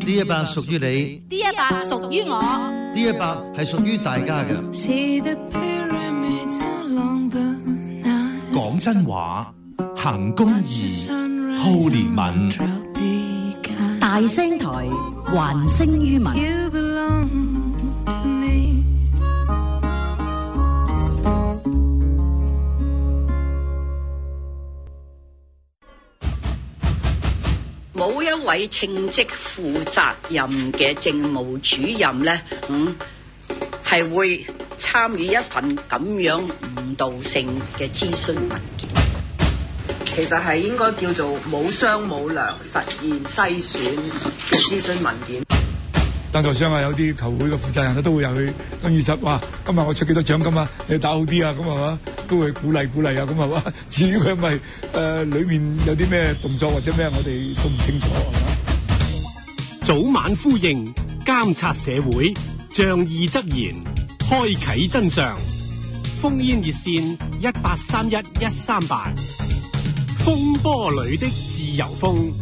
D100屬於你 ，D100屬於我 ，D100係屬於大家嘅。 講真話，行公義，好憐憫， 大聲台還聲於民。 冇一位稱職負責任嘅政務主任呢，係會參與一份咁樣誤導性嘅諮詢文件。 其實係應該叫做冇商冇量實現篩選嘅諮詢文件。 贊助商啊，有啲球會嘅負責人都會入去跟住實話，今日我出幾多獎金啊？你打好啲啊，咁係嘛，都會鼓勵啊，咁係嘛。至於佢咪裏面有啲咩動作或者咩，我哋都唔清楚係嘛。 早晚呼應，監察社會，仗義執言，開啟真相。烽煙熱線1831-138，風波裏的自由風。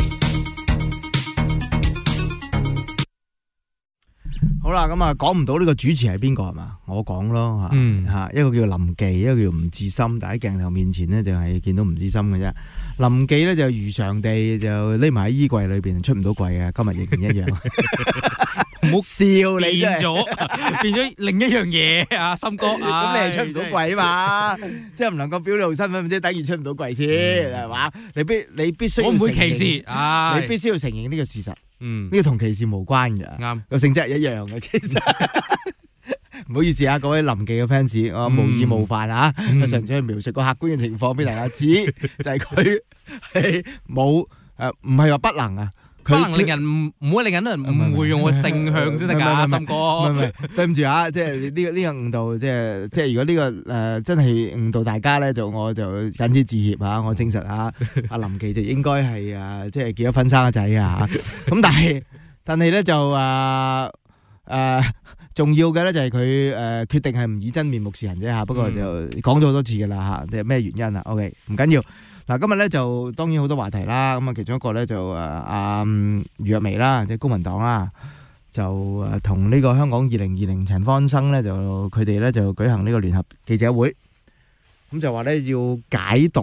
好啦，咁啊講唔到呢個主持係邊個係嘛？我講咯吓，一個叫林忌，一個叫吳志森，但喺鏡頭面前呢，就係見到吳志森嘅啫。林忌呢，就如常地就匿埋喺衣櫃裏邊出唔到櫃嘅，今日仍然一樣。唔好笑你真係變咗另一樣嘢啊，森哥啊！ 咁你係出唔到櫃嘛？即係唔能夠表露身份，即係等於出唔到櫃先係嘛？你必須我唔會歧視， 你必須要承認呢個事實。呢個同歧視無關嘅，啱個性質係一樣嘅。其實唔好意思啊，各位林忌嘅 fans，我無意冒犯啊，我純粹描述個客觀嘅情況俾大家知，就係佢係冇唔係話不能啊。 可能令人唔會令人誤會用我性向先得㗎，森哥。 唔係，對唔住啊，即係呢個誤導，即係如果呢個真係誤導大家咧，我就謹此致歉嚇，我證實嚇阿林忌就應該係即係結咗婚生個仔啊嚇。咁但係咧就重要嘅咧就係佢決定係唔以真面目示人啫嚇。不過就講咗好多次㗎啦嚇，即係咩原因啊 ？OK， 唔緊要。嗱，今日咧就當然好多話題啦，咁啊其中一個咧就余若薇啦，即係公民黨啦，就同呢個香港2020陳方生咧就佢哋咧就舉行呢個聯合記者會，咁就話咧要解讀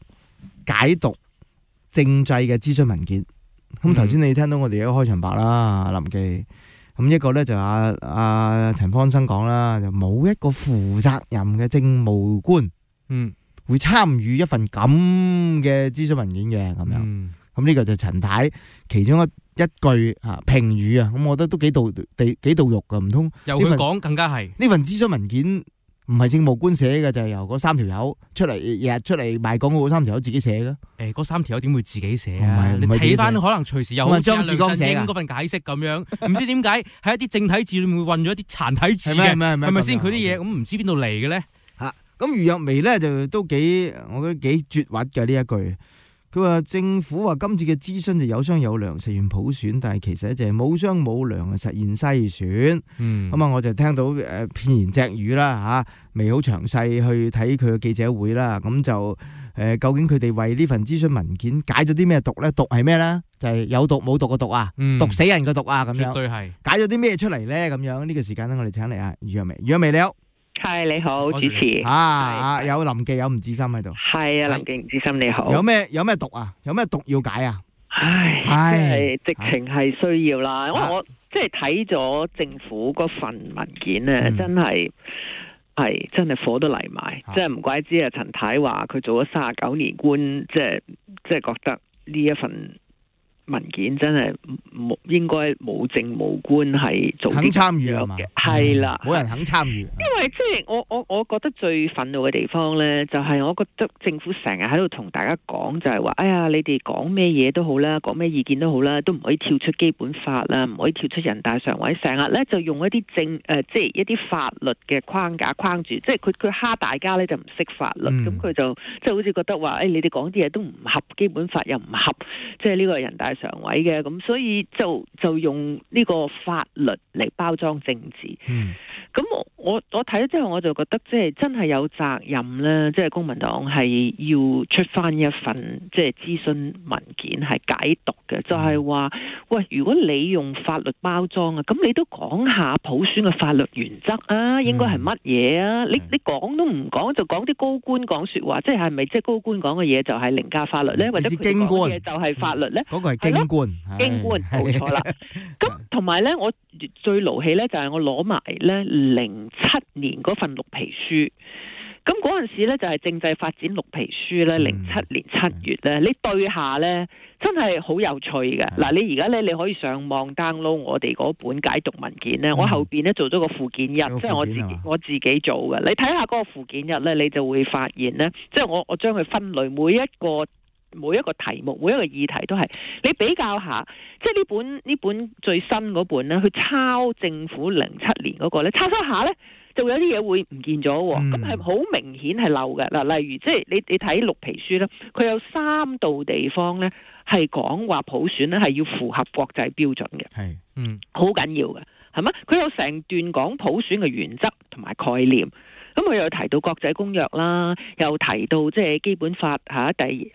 政制嘅諮詢文件。咁頭先你聽到我哋一個開場白啦，林記，咁一個咧就阿陳方生講啦，就冇一個負責任嘅政務官，會參與一份咁嘅諮詢文件嘅咁樣，咁呢個就陳太其中一句評語啊，咁我覺得都幾到肉噶，唔通由佢講更加係呢份諮詢文件唔係政務官寫嘅，就係由嗰三條友出嚟日日出嚟賣廣告嗰三條友自己寫嘅。 嗰三條友點會自己寫啊？你睇翻可能隨時有好似梁振英嗰份解釋咁樣，唔知點解喺一啲正體字裏面會混咗一啲殘體字嘅，係咪先？佢啲嘢咁唔知邊度嚟嘅咧？ 咁余若薇咧就都我覺得幾絕核嘅呢一句。佢話政府話今次嘅諮詢就有商有量實現普選，但係其實就係冇商冇量實現篩選。咁我就聽到片言隻語啦嚇，未好詳細去睇佢嘅記者會啦。咁就究竟佢哋為呢份諮詢文件解咗啲咩毒咧？毒係咩咧？就係有毒冇毒嘅毒啊！毒死人嘅毒啊！咁樣絕對係解咗啲咩出嚟咧？咁樣呢個時間咧，我哋請嚟啊余若薇。余若薇你好。 係你好，主持有林忌有吳志森喺度。 係啊，林忌吳志森你好。 有咩毒啊？有咩毒要解啊？ 唉，直情係需要啦。因為我即係睇咗政府嗰份文件咧，真係火都嚟埋。即係唔怪之啊，陳太話佢做咗39年官，即係覺得呢一份文件真係應該冇政務官係做肯參與啊嘛， 係啦， 冇人肯參與。 因為即係我覺得最憤怒嘅地方咧，就係我覺得政府成日喺度同大家講，就係話，哎呀，你哋講咩嘢都好啦，講咩意見都好啦，都唔可以跳出基本法啦，唔可以跳出人大常委，成日咧就用一啲即係一啲法律嘅框架框住，即係佢蝦大家咧就唔識法律，咁佢就即係好似覺得話，你哋講啲嘢都唔合基本法，又唔合即係呢個人大常委嘅，咁所以就用呢個法律嚟包裝政治。咁咁我睇咗之後，我就覺得即係真係有責任咧，即係公民黨係要出翻一份即係諮詢文件係解讀嘅，就係話喂，如果你用法律包裝啊，咁你都講下普選嘅法律原則啊，應該係乜嘢啊？你講都唔講，就講啲高官講說話，即係咪即係高官講嘅嘢就係凌駕法律咧？或者佢講嘅嘢就係法律咧？ 嗰個係京官， 京官冇錯啦。咁同埋咧，我最勞氣咧就係我攞埋咧07年嗰份綠皮書，咁嗰陣時咧就係政制發展綠皮書咧，07年7月咧，你對下咧真係好有趣嘅。嗱，你而家咧你可以上網 download 我哋嗰本解讀文件咧，我後邊咧做咗個附件1，即係我自己做嘅。你睇下嗰個附件1咧，你就會發現咧，即係我將佢分類每一個題目，每一個議題都係你比較下，即係呢本最新嗰本咧，去抄政府07年嗰個咧，抄下咧就有啲嘢會唔見咗，咁係好明顯係漏嘅。嗱，例如即係你睇綠皮書咧，佢有3度地方咧係講話普選咧係要符合國際標準嘅，係好緊要嘅，係咪？佢有成段講普選嘅原則同埋概念。咁佢又提到國際公約啦，又提到即係基本法第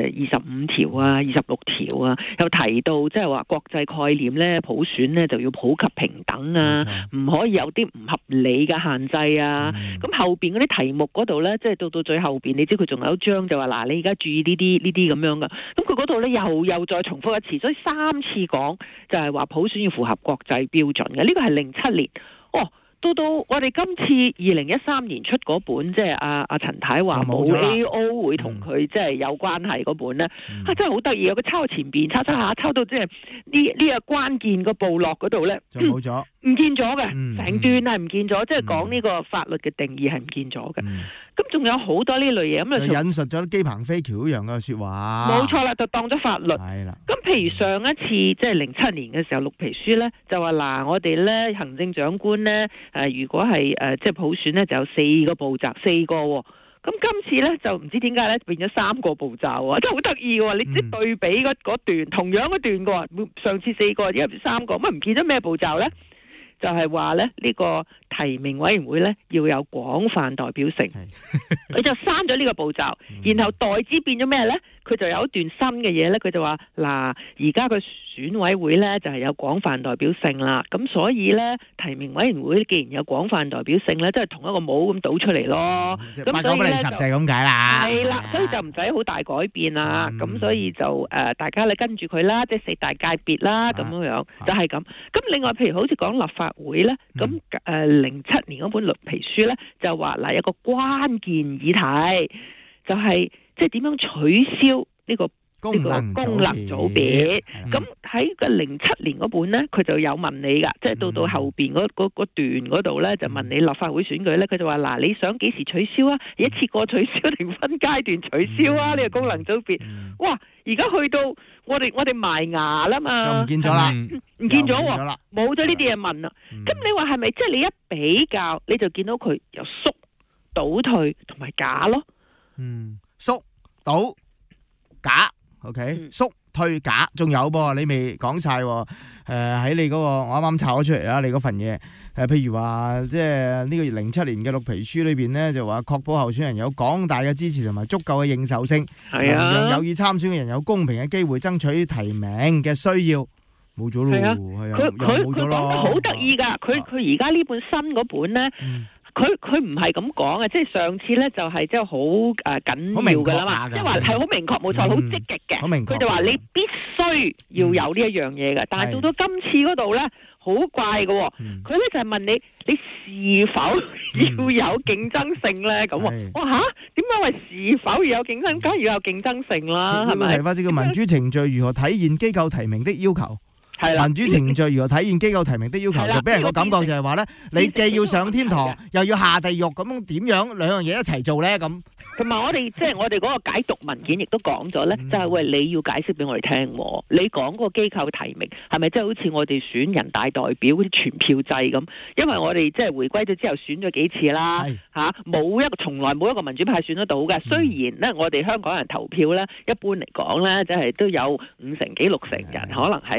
25條啊、26條啊，又提到即係話國際概念咧，普選咧就要普及平等啊，唔可以有啲唔合理嘅限制啊。咁後邊嗰啲題目嗰度咧，即係到最後邊，你知佢仲有一章就話嗱，你而家注意呢啲咁樣噶。咁佢嗰度咧又再重複一次，所以3次講就係話普選要符合國際標準嘅。呢個係07年。到我哋今次2013年出嗰本，即係阿陳太話冇 AO 會同佢即係有關係嗰本咧，真係好得意啊！佢抄前邊抄下，抄到即係呢個關鍵個部落嗰度咧，就冇咗，唔見咗嘅，成段係唔見咗，即係講呢個法律嘅定義係唔見咗嘅。咁仲有好多呢類嘢，咁就引述咗姬鵬飛橋一樣嘅説話。 冇錯啦，就當咗法律。係啦。咁譬如上一次即係07年嘅時候綠皮書咧，就話嗱，我哋咧行政長官咧如果係即係普選咧，就有4個步驟，4個喎。咁今次咧就唔知點解咧變咗3個步驟啊，真係好得意喎！你即係對比嗰段同樣嗰段嘅喎，上次4個，而家3個，咁唔見咗咩步驟咧？就係話咧呢個提名委員會咧要有廣泛代表性，佢就刪咗呢個步驟，然後代之變咗咩咧？佢就有一段新嘅嘢咧，佢就話嗱，而家個選委會咧就係有廣泛代表性啦，咁所以咧提名委員會既然有廣泛代表性咧，即係同一個帽咁倒出嚟咯。咁所以咧就係咁解啦。係啦，所以就唔使好大改變啦。咁所以就大家咧跟住佢啦，即係4大界別啦，咁樣就係咁。咁另外譬如好似講立法會咧，咁07年嗰本綠皮書咧就話嗱，有個關鍵議題就係即係點樣取消呢個功能組別。咁喺個07年嗰本咧，佢就有問你噶，即係到後邊嗰段嗰度咧，就問你立法會選舉咧，佢就話嗱，你想幾時取消啊？一次過取消定分階段取消啊？呢個功能組別，哇！而家去到我哋埋牙啦嘛，就唔見咗啦，唔見咗喎，冇咗呢啲嘢問啦。咁你話係咪即係你一比較，你就見到佢由縮、倒退同埋假咯？ 縮、倒、假 ，OK，縮、退、假，仲有噃，你未講晒喎。喺你嗰個我啱啱抄咗出嚟啦，你嗰份嘢，譬如話即係呢個07年嘅綠皮書裏邊咧，就話確保候選人有廣大嘅支持同埋足夠嘅認受性，讓有意參選嘅人有公平嘅機會爭取提名嘅需要，冇咗咯，係啊， 佢講得好得意㗎，佢而家呢本新嗰本咧。佢唔係咁講嘅，即係上次咧就係即係好緊要㗎啦嘛，即係話係好明確冇錯，好積極嘅。佢就話你必須要有呢一樣嘢嘅，但係到今次嗰度咧好怪嘅喎，佢咧就係問你是否要有競爭性咧咁喎。哇嚇，點解話是否要有競爭？梗係要有競爭性啦，係咪？ 提法叫民主程序如何體現機構提名的要求？民主程序如何體現機構提名的要求，就俾人個感覺就係話咧，你既要上天堂，又要下地獄，咁點樣兩樣嘢一齊做咧？咁同埋我哋即係我哋嗰個解讀文件亦都講咗咧，就係喂，你要解釋俾我哋聽，你講嗰個機構提名係咪即係好似我哋選人大代表嗰啲全票制咁？因為我哋即係回歸咗之後選咗幾次啦，從來冇一個民主派選得到嘅。雖然咧我哋香港人投票咧，一般嚟講咧，即係都有50幾60成人可能係會支持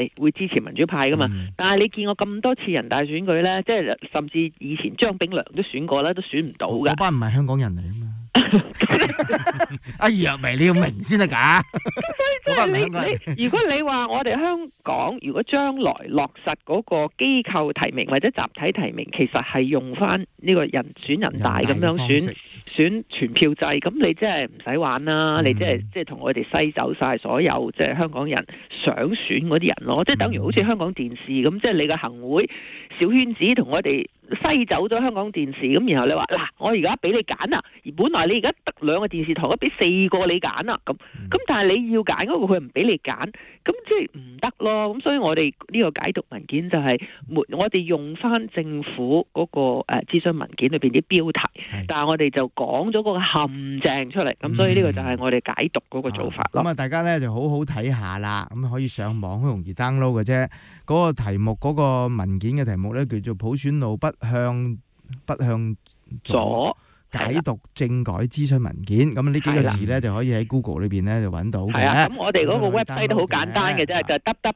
前民主派噶嘛。但係你見過咁多次人大選舉咧，即係甚至以前張炳良都選過啦，都選唔到㗎。 嗰班唔係香港人嚟啊嘛。阿若薇你要明先得㗎。 如果你話我哋香港如果將來落實嗰個機構提名或者集體提名，其實係用翻呢個人大咁樣選全票制，咁你即係唔使玩啦，你即係同我哋篩走晒所有即係香港人想選嗰啲人咯，即係等於好似香港電視咁，即係你個行會小圈子同我哋篩走咗香港電視，咁然後你話嗱，我而家俾你揀啊，而本來你而家得2個電視台，我俾4個你揀啦，咁但係你要揀嗰個佢唔俾你揀，咁即係唔得咯。咁所以我哋呢個解讀文件就係我哋用翻政府嗰個諮詢文件裏邊啲標題，但係我哋就講咗嗰個陷阱出嚟，咁所以呢個就係我哋解讀嗰個做法咯。 咁啊，大家咧就好好睇下啦，咁可以上網好容易 download 嘅啫。嗰個題目嗰個文件嘅題目咧叫做普選路不向左。解讀政改諮詢文件，咁呢幾個字咧就可以喺 Google 裏邊咧就揾到嘅。 咁我哋嗰個 website 都好簡單嘅啫，就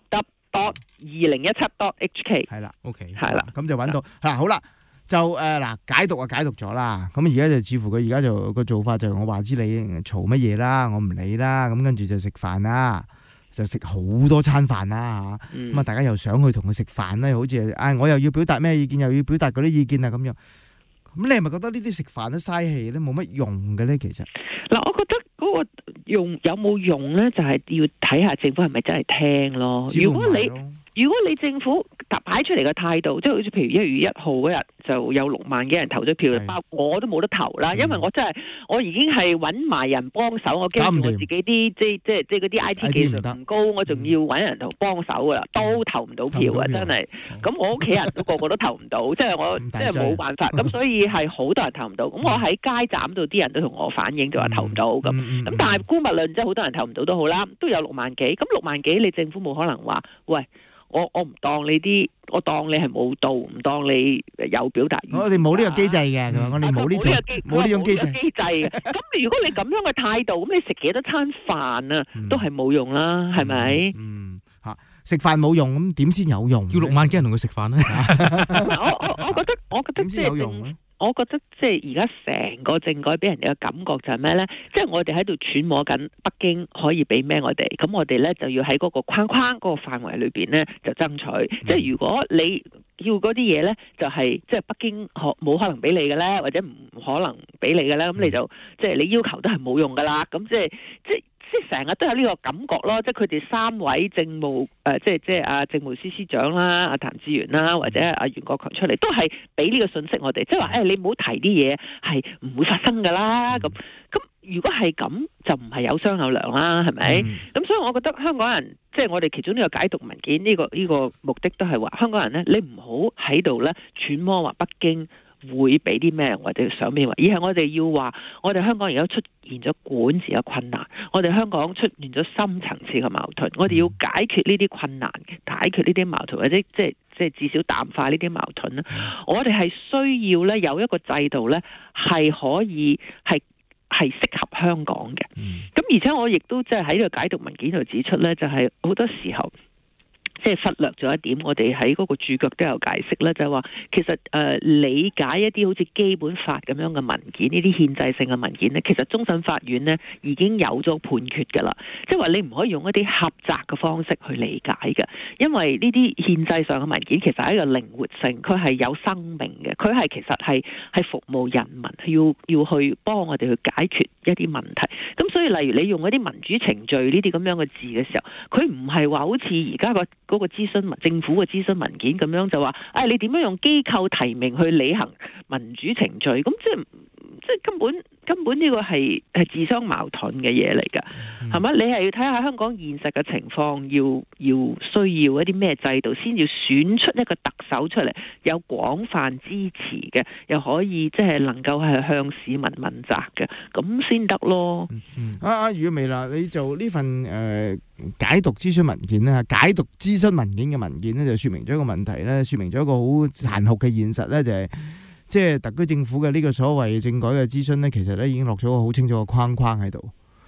www.2017.hk。 係啦 ，OK。 係啦， 咁就揾到。好啦，就嗱解讀解讀咗啦。咁而家就似乎佢而家就個做法就我話知你嘈乜嘢啦，我唔理啦。咁跟住就食飯啦，就食好多餐飯啦嚇。咁大家又想去同佢食飯咧，好似我又要表達咩意見，又要表達嗰啲意見啊咁樣。咁你係咪覺得呢啲食飯都嘥氣咧，冇乜用嘅咧？其實嗱，我覺得嗰個用有冇用咧，就係要睇下政府係咪真係聽咯。如果你政府擺出嚟嘅態度，即係好似譬如1月1號嗰日就有6萬幾人投咗票，包括我都冇得投啦，因為我已經係揾埋人幫手，我驚我自己啲即係嗰啲 IT 技術唔高，我仲要揾人幫手噶啦，都投唔到票啊！真係，咁我屋企人都個個都投唔到，即係我即係冇辦法，咁所以係好多人投唔到。咁我喺街站度啲人都同我反映就話投唔到咁，但係姑勿論即係好多人投唔到都好啦，都有6萬幾，咁6萬幾你政府冇可能話喂。我唔當你我當你係冇到，唔當你有表達。 我哋冇呢個機制嘅，我哋冇呢種機制嘅。咁如果你咁樣嘅態度，咁你食幾多餐飯啊，都係冇用啦，係咪？ 食飯冇用，咁點先有用？ 叫6萬幾人同佢食飯咧？ 我覺得即係有用咧。我覺得即係而家成個政改俾人哋嘅感覺就係咩呢？即係我哋喺度揣摩緊北京可以俾咩我哋，咁我哋呢就要喺嗰個框框嗰個範圍裏邊呢就爭取。即係如果你要嗰啲嘢呢，就係即係北京冇可能俾你嘅呢，或者唔可能俾你嘅呢，咁你就即係你要求都係冇用噶啦。咁即係成日都有呢個感覺咯，即係佢哋3位政務即係政務司司長啦、阿譚志源啦，或者阿袁國強出嚟，都係俾呢個信息我哋，即係話你唔好提啲嘢係唔會發生噶啦。咁如果係咁，就唔係有商有量啦，係咪？咁所以我覺得香港人即係我哋其中呢個解讀文件呢個目的都係話香港人呢，你唔好喺度呢揣摩話北京會俾啲咩我哋想咩，而係我哋要話我哋香港而家出現咗管治嘅困難，我哋香港出現咗深層次嘅矛盾，我哋要解決呢啲困難，解決呢啲矛盾，或者即係至少淡化呢啲矛盾咧。我哋係需要咧有一個制度咧係可以係適合香港嘅。咁而且我亦都即係喺呢個解讀文件度指出咧，就係好多時候。即係忽略咗一點，我哋喺嗰個註腳都有解釋咧，就係話其實理解一啲好似基本法咁樣嘅文件，呢啲憲制性嘅文件咧，其實終審法院咧已經有咗判決㗎啦。即係話你唔可以用一啲狹窄嘅方式去理解嘅，因為呢啲憲制上嘅文件其實係一個靈活性，佢係有生命嘅，佢係其實係服務人民，要去幫我哋去解決一啲問題。咁所以例如你用一啲民主程序呢啲咁樣嘅字嘅時候，佢唔係話好似而家嗰個諮詢政府嘅諮詢文件咁樣就話，你點樣用機構提名去履行民主程序？咁即係根本呢個係自相矛盾嘅嘢嚟㗎，係咪？你係要睇下香港現實嘅情況，要需要一啲咩制度，先要選出一個特首出嚟，有廣泛支持嘅，又可以即係能夠係向市民問責嘅，咁先得咯。 如果未啦，你做呢份解讀諮詢文件咧，解讀諮詢文件嘅文件咧，就說明咗一個問題咧，說明咗一個好殘酷嘅現實咧，就係即係特區政府嘅呢個所謂政改嘅諮詢咧，其實咧已經落咗個好清楚嘅框框喺度。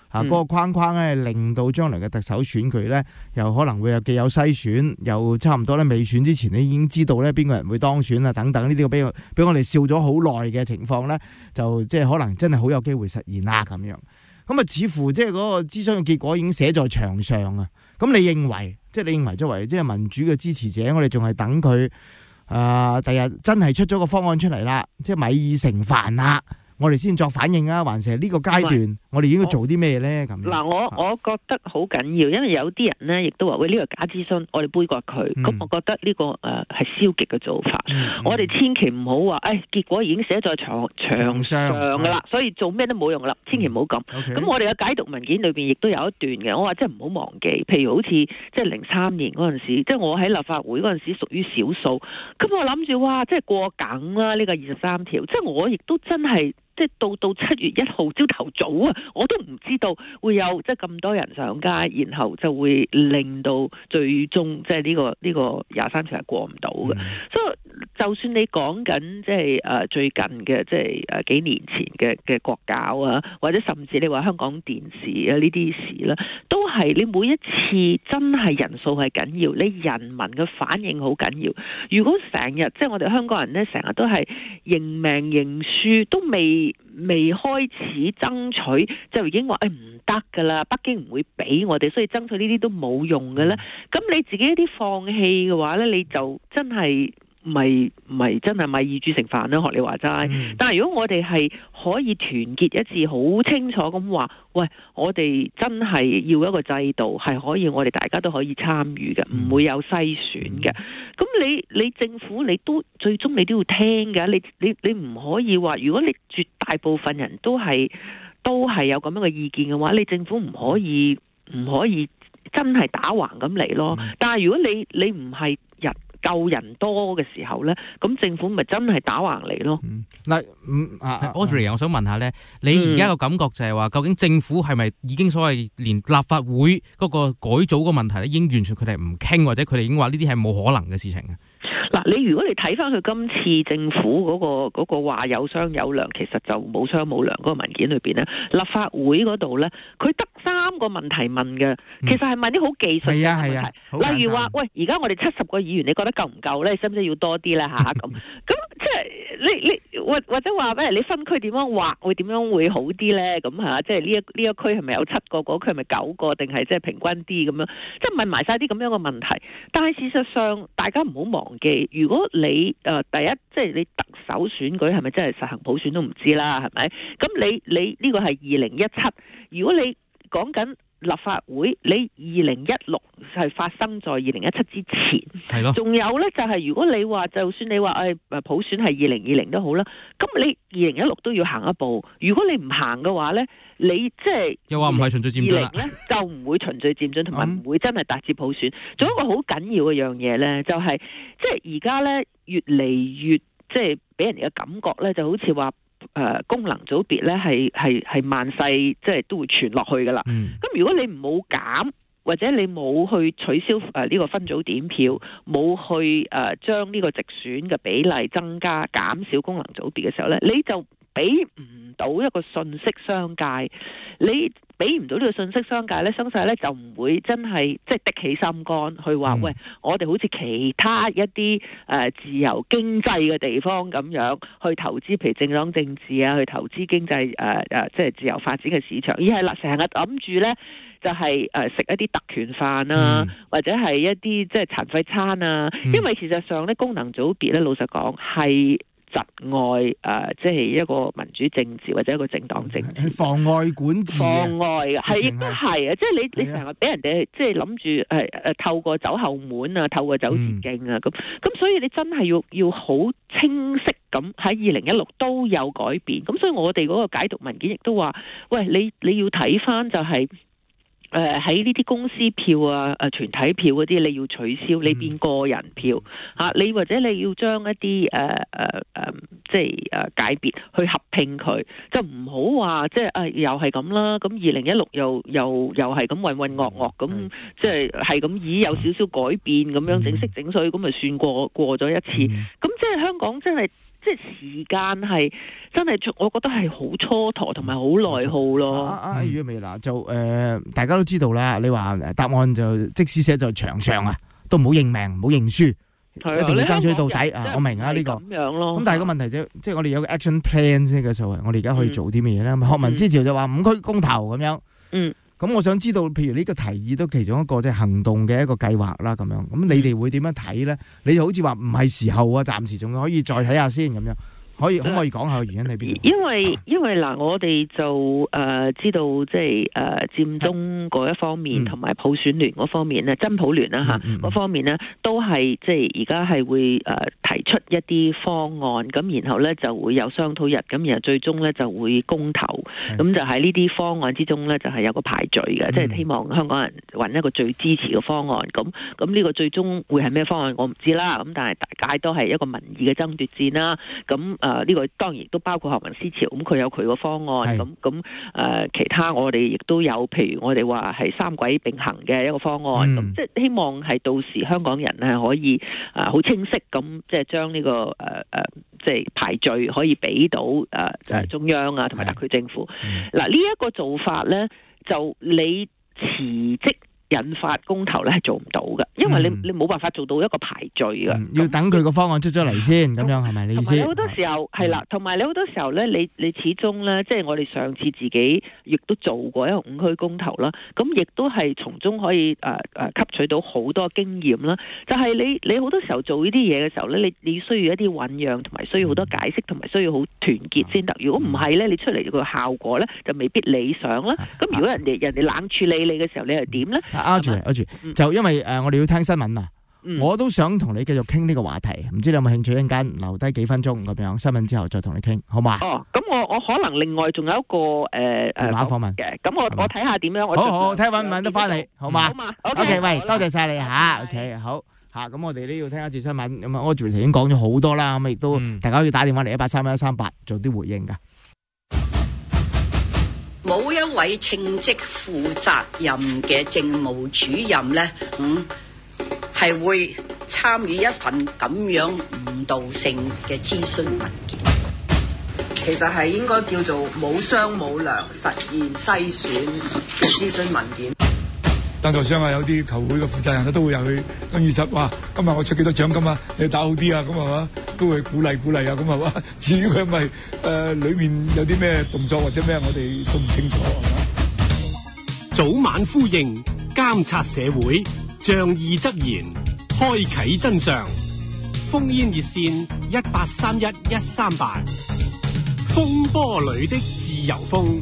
嗰個框框咧，令到將來嘅特首選舉咧，又可能會有既有篩選，又差唔多咧未選之前咧已經知道咧邊個人會當選啊等等呢啲俾我哋笑咗好耐嘅情況咧，就即係可能真係好有機會實現啦咁樣。咁啊，似乎即係嗰個諮詢嘅結果已經寫在牆上啊。咁你認為作為即係民主嘅支持者，我哋仲係等佢第日真係出咗個方案出嚟啦，即係米已成飯啦，我哋先作反應啊？還是呢個階段我哋應該做啲咩咧？咁嗱，我覺得好緊要，因為有啲人咧亦都話喂，呢個假諮詢，我哋杯葛佢。咁我覺得呢個係消極嘅做法。我哋千祈唔好話，結果已經寫在牆上噶啦，所以做咩都冇用啦。千祈唔好咁。咁我哋嘅解讀文件裏邊亦都有一段嘅，我話即係唔好忘記，譬如好似即係03年嗰陣時，即係我喺立法會嗰陣時屬於少數。咁我諗住哇，即係過梗啦呢個23條，即係我亦都真係。即係到7月1號朝頭早啊，我都唔知道會有即係咁多人上街，然後就會令到最終即係呢個23條係過唔到嘅。所以就算你講緊即係最近嘅即係幾年前嘅國教啊，或者甚至你話香港電視啊呢啲事啦，都係你每一次真係人數係緊要，你人民嘅反應好緊要。如果成日即係我哋香港人咧，成日都係認命認輸，都未開始爭取就已經話唔得㗎啦，北京唔會俾我哋，所以爭取呢啲都冇用嘅咧。咁你自己一啲放棄嘅話咧，你就真係咪真係咪易煮成飯啦？學你話齋。但係如果我哋係可以團結一致，好清楚咁話，喂，我哋真係要一個制度係可以我哋大家都可以參與嘅，唔會有篩選嘅。咁你政府你都最終你都要聽嘅，你唔可以話，如果你絕大部分人都係有咁樣嘅意見嘅話，你政府唔可以真係打橫咁嚟咯。但係如果你唔係夠人多嘅時候咧，咁政府咪真係打橫嚟咯。 Audrey， 我想問下咧，你而家個感覺就係話，究竟政府係咪已經所謂連立法會嗰個改組個問題咧，已經完全佢哋唔傾，或者佢哋已經話呢啲係冇可能嘅事情啊？ 嗱，如果你睇翻佢今次政府嗰個話有商有量，其實就冇商冇量嗰個文件裏邊咧，立法會嗰度咧，佢得3個問題問嘅，其實係問啲好技術嘅問題，例如話，喂，而家我哋70個議員，你覺得夠唔夠咧？使唔使要多啲咧？咁即係你或者話咩？你分區點樣劃會點樣會好啲咧？咁嚇，即係呢一區係咪有7個，嗰區係咪9個，定係即係平均啲咁樣？即係問埋晒啲咁樣嘅問題。但係事實上，大家唔好忘記，如果你第一即係你特首選舉係咪真係實行普選都唔知啦，係咪？咁你呢個係2017，如果你講緊立法會，你2016係發生在2017之前，係咯。仲有咧就係如果你話就算你話普選係2020都好啦，咁你2016都要行一步。如果你唔行嘅話咧，你即係又話唔係循序漸進啦， 就唔會循序漸進，同埋唔會真係達至普選。仲有一個好緊要嘅樣嘢咧，就係即係而家咧越嚟越即係俾人哋嘅感覺咧，就好似話。功能組別咧係萬世即係都會傳落去噶啦。咁如果你冇減或者你冇去取消呢個分組點票，冇去將呢個直選嘅比例增加減少功能組別嘅時候咧，你就俾唔到一個信息商界。你俾唔到呢個信息商界咧，商界咧就唔會真係即係的起心肝去話喂，我哋好似其他一啲自由經濟嘅地方咁樣去投資，譬如政黨政治啊，去投資經濟即係自由發展嘅市場，而係成日諗住咧就係食一啲特權飯啊，或者係一啲即係殘廢餐啊。因為事實上咧，功能組別咧，老實講係窒礙即係一個民主政治或者一個政黨政治， 妨礙管治，妨礙係亦都係啊！即係你成日俾人哋即係諗住透過走後門啊，透過走捷徑啊，咁所以你真係要好清晰咁喺2016都有改變。咁所以我哋嗰個解讀文件亦都話，喂，你要睇翻就係。喺呢啲公司票啊、團體票嗰啲，你要取消，你變個人票你或者你要將一啲即係界別去合併佢，就唔好話即係又係咁啦。咁2016又係咁混混噩噩咁，即係咁以有少少改變咁樣整色整水咁咪算過咗一次。咁即係香港真係即係時間係真係，我覺得係好蹉跎同埋好內耗咯。 如果未嗱就大家都知道啦，你話答案就即使寫在牆上啊，都唔好認命，唔好認輸。一定要爭取到底啊！我明啊呢個，咁但係個問題即係我哋有個 action plan 先嘅所謂，我哋而家可以做啲咩嘢咧？學民思潮就話5區公投咁樣，咁我想知道，譬如呢個提議都其中一個即係行動嘅一個計劃啦，咁樣，咁你哋會點樣睇咧？你就好似話唔係時候啊，暫時仲可以再睇下先咁樣。可唔可以講下個原因喺邊度？ 因為嗱，我哋就知道即係佔中嗰一方面同埋普選聯嗰方面咧，真普聯啦嚇嗰方面咧，都係即係而家係會提出一啲方案，咁然後咧就會有商討日，咁然後最終咧就會公投，咁就喺呢啲方案之中咧就係有個排序嘅，即係希望香港人揾一個最支持嘅方案。咁呢個最終會係咩方案我唔知啦，咁但係大家都係一個民意嘅爭奪戰啦。咁呢個當然亦都包括學民思潮，咁佢有佢個方案，咁其他我哋亦都有，譬如我哋話係三軌並行嘅一個方案，咁即係希望係到時香港人係可以好清晰咁，即係將呢個即係排序可以俾到中央啊同埋特區政府。嗱呢一個做法咧，就你辭職引發公投咧係做唔到嘅，因為你冇辦法做到一個排序嘅， 要等佢個方案出咗嚟先，咁樣係咪你意思？ 同埋好多時候係啦，同埋你好多時候咧，你始終咧，即係我哋上次自己亦都做過一個5區公投啦，咁亦都係從中可以吸取到好多經驗啦。就係你好多時候做呢啲嘢嘅時候咧，你需要一啲醖釀，同埋需要好多解釋，同埋需要好團結先得。如果唔係咧，你出嚟個效果咧就未必理想啦。咁如果人哋冷處理你嘅時候，你又點咧？ 就因為我哋要聽新聞啊，我都想同你繼續傾呢個話題，唔知你有冇興趣？一陣間留低幾分鐘咁樣，新聞之後再同你傾，好嘛？ 哦，咁我可能另外仲有一個電話訪問嘅，咁我睇下點樣。 好，睇揾唔揾得翻你，好嘛？ 好嘛 ？OK， 喂，多謝晒你嚇。OK， 好嚇，咁我哋都要聽一次新聞。咁啊，Audrey 已經講咗好多啦，咁亦都大家要打電話嚟1831138做啲回應㗎。 冇一位稱職負責任嘅政務主任咧，係會參與一份咁樣誤導性嘅諮詢文件。 其實係應該叫做冇商冇量實現篩選嘅諮詢文件。 贊助商啊，有啲球會嘅負責人都會入去更衣室，哇！今日我出幾多獎金啊？你打好啲啊？咁係嘛，都會鼓勵啊，咁係嘛。至於佢係咪裏面有啲咩動作或者咩，我哋都唔清楚。 早晚呼應，監察社會，仗義執言，開啟真相。烽煙熱線1831138，風波裏的自由風。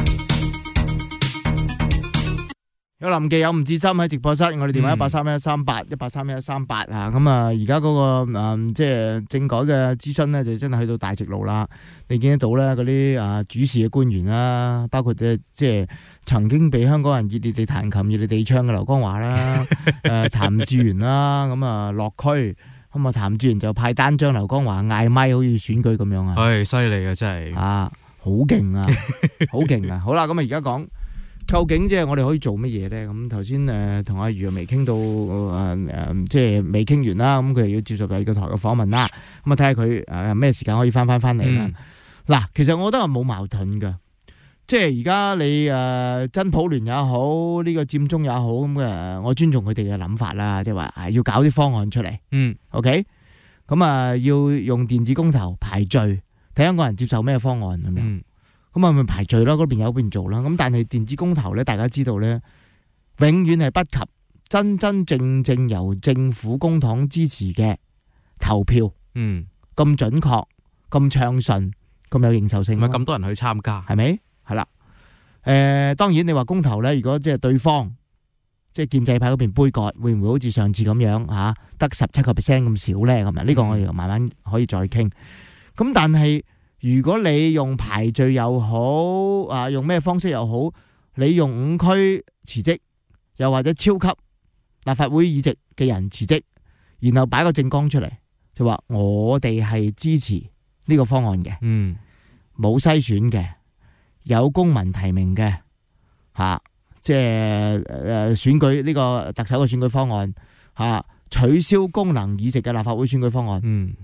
有林記有吳志森喺直播室，我哋電話1831138啊，咁啊而家嗰個即係政改嘅諮詢咧，就真係去到大直路啦。你見得到咧嗰啲主事嘅官員啦，包括即係曾經被香港人熱烈地彈琴、熱烈地唱嘅劉江華啦，譚志源啦，咁啊落區，咁啊譚志源就派單張劉江華嗌咪，好似選舉咁樣啊。 係犀利啊，真係好勁啊，好勁啊！好啦，咁啊而家講。究竟即係我哋可以做乜嘢咧？咁頭先同阿余若薇傾到即係未傾完啦，咁佢又要接受第二個台嘅訪問啦。咁啊睇下佢咩時間可以翻嚟啦。嗱，其實我覺得係冇矛盾噶，即係而家你真普聯也好，呢個佔中也好，咁我尊重佢哋嘅諗法啦，即係話要搞啲方案出嚟。OK， 咁要用電子公投排序，睇香港人接受咩方案咁樣。咁咪排序咯，嗰邊有邊做啦。咁但係電子公投咧，大家知道咧，永遠係不及真真正正由政府公帑支持嘅投票，咁準確、咁暢順、咁有認受性。 咁多人去參加， 係咪？係啦。當然你話公投咧，如果即係對方即係建制派嗰邊杯葛，會唔會好似上次咁樣得17% 咁少咧？咁啊，呢個我哋慢慢可以再傾。咁但係，如果你用排序又好，用咩方式又好，你用5區辭職，又或者超級立法會議席嘅人辭職，然後擺個政綱出嚟，就話我哋係支持呢個方案嘅，冇篩選嘅，有公民提名嘅，即係選舉呢個特首嘅選舉方案，取消功能議席嘅立法會選舉方案，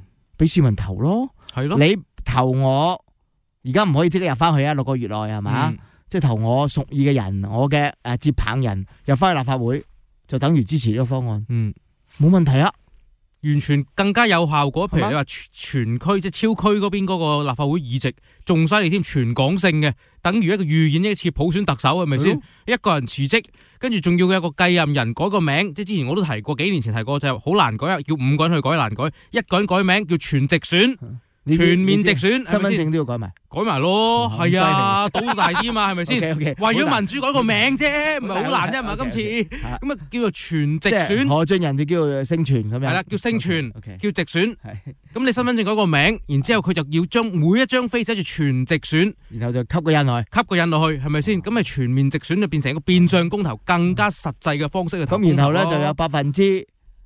俾市民投咯。 係咯， 你投我，而家唔可以即刻入翻去啊，6個月內係嘛？即係投我屬意嘅人，我嘅接棒人入翻去立法會，就等於支持呢個方案。冇問題啊。 完全更加有效果。譬如你話全區即係超區嗰邊嗰個立法會議席仲犀利添，全港性嘅，等於一個預演一次普選特首，係咪先？一個人辭職，跟住仲要有個繼任人改個名，即係之前我都提過，幾年前提過就係好難改，叫5個人去改難改，一個人改名叫全直選。全面直選， 身份證都要改埋咯，係啊，賭大啲嘛，係咪先？為咗民主改個名啫，唔係好難啫嘛，今次咁啊叫做全直選。 何俊仁就叫做姓全咁樣， 係啦，叫姓全，叫直選。咁你身份證改個名，然之後佢就要將每一張飛寫住全直選， 然後就吸個印落去， 係咪先？咁咪全面直選就變成一個變相公投，更加實際嘅方式去投。 咁然後咧就有76%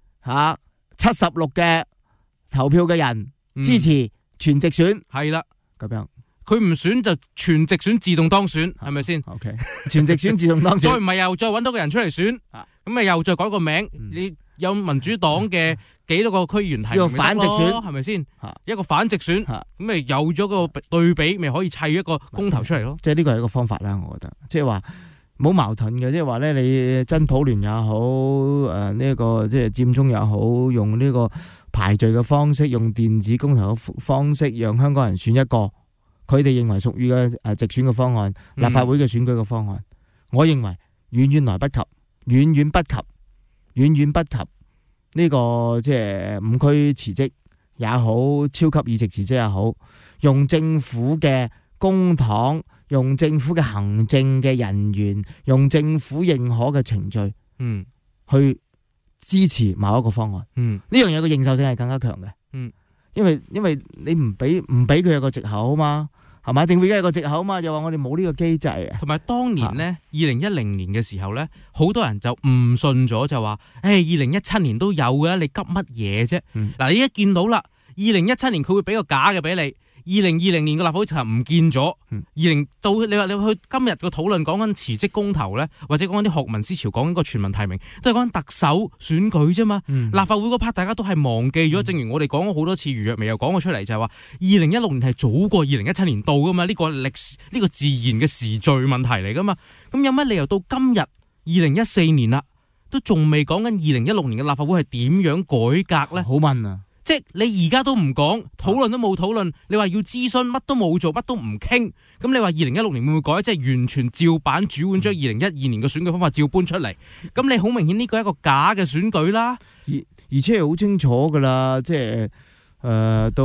嘅投票嘅人支持全直選， 係啦， 咁樣佢唔選就全直選自動當選，係咪先 ？OK， 全直選自動當選， 再唔係又再揾到個人出嚟選，咁咪又再改個名。你有民主黨嘅幾多個區議員提名反直選， 係咪先？一個反直選，咁咪有咗個對比，咪可以砌一個公投出嚟咯。 即係呢個係一個方法啦，我覺得，即係話冇矛盾嘅，即係話咧，你真普聯也好，呢個即係佔中也好，用呢個排序嘅方式，用電子公投嘅方式，讓香港人選一個佢哋認為屬於嘅直選嘅方案，立法會嘅選舉嘅方案，我認為遠遠來不及，遠遠不及呢個即係5區辭職也好，超級議席辭職也好，用政府嘅公帑，用政府嘅行政嘅人員，用政府認可嘅程序，去支持某一個方案，呢樣嘢嘅認受性係更加強嘅，因為你唔俾佢有個藉口啊嘛，係嘛？政府而家有個藉口啊嘛，又話我哋冇呢個機制啊。 同埋當年呢，2010年嘅時候呢，好多人就誤信咗，就話2017年都有嘅，你急乜嘢啫？嗱，你一見到啦，2017年佢會俾個假嘅俾你。2020年嘅立法會就唔見咗，到你話你去今日個討論講緊辭職公投咧，或者講緊啲學民思潮，講緊個全民提名，都係講緊特首選舉啫嘛。立法會嗰 part 大家都係忘記咗，正如我哋講咗好多次，余若薇又講過出嚟，就係話2016年係早過2017年到噶嘛，呢個歷史呢個自然嘅時序問題嚟噶嘛。咁有乜理由到今日2014年啦，都仲未講緊2016年嘅立法會係點樣改革咧？ 好問啊！ 即係你而家都唔講，討論都冇討論，你話要諮詢，乜都冇做，乜都唔傾，咁你話2016年會唔會改？即係完全照版主管將2012年嘅選舉方法照搬出嚟，咁你好明顯呢個係一個假嘅選舉啦。 而且係好清楚噶啦，即係到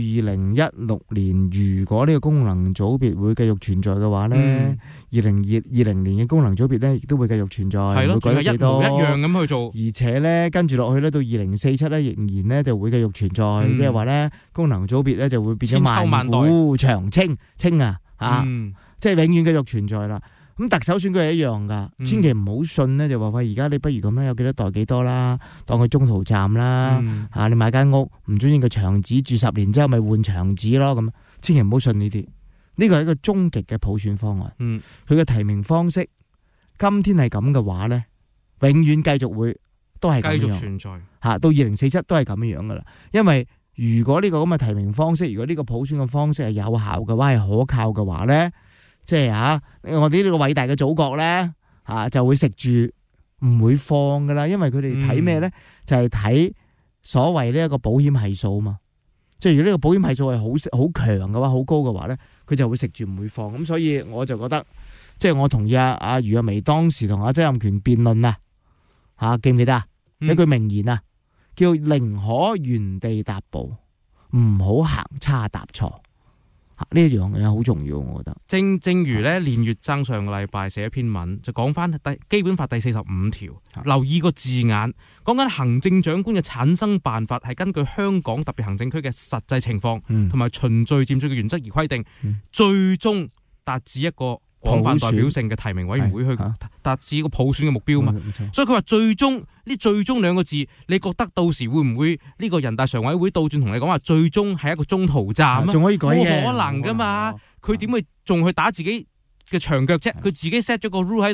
2016年，如果呢個功能組別會繼續存在嘅話咧，2020年嘅功能組別咧亦都會繼續存在， 係咯， 會改得幾多， 一模一樣咁去做。 而且咧跟住落去咧，到2047咧仍然咧就會繼續存在，即係話咧功能組別咧就會變咗萬古長青啊，即係永遠繼續存在啦。咁特首選舉係一樣噶，千祈唔好信咧，就話喂，而家你不如咁啦，有幾多代幾多啦，當佢中途站啦，你買間屋唔中意個牆紙住10年之後咪換牆紙咯，咁千祈唔好信呢啲，呢個係一個終極嘅普選方案。佢嘅提名方式，今天係咁嘅話咧，永遠繼續會都係咁樣，繼續存在到2047都係咁樣噶啦。因為如果呢個咁嘅提名方式，如果呢個普選嘅方式係有效嘅話，係可靠嘅話咧。即係我哋呢個偉大嘅祖國咧，就會食住唔會放噶啦，因為佢哋睇咩咧，就係睇所謂呢一個保險係數嘛。即係如果呢個保險係數係好強嘅話，好高嘅話咧，佢就會食住唔會放。咁所以我就覺得，即係我同意阿余若薇當時同阿曾蔭權辯論啊，記唔記得一句名言啊，叫寧可原地踏步，唔好行差踏錯。呢一樣嘢好重要，我覺得。正如咧，連月增上個禮拜寫一篇文，就講翻基本法第45條，留意個字眼，講緊行政長官嘅產生辦法係根據香港特別行政區嘅實際情況同埋循序漸進嘅原則而規定，最終達至一個廣泛代表性嘅提名委員會去達至一個普選嘅目標嘛。所以佢話最終呢最終兩個字，你覺得到時會唔會呢個人大常委會倒轉同你講話最終係一個中途站啊？ 仲可以改嘅， 冇可能噶嘛？佢點會仲去打自己嘅長腳啫？佢自己 set 咗個 rule 喺度，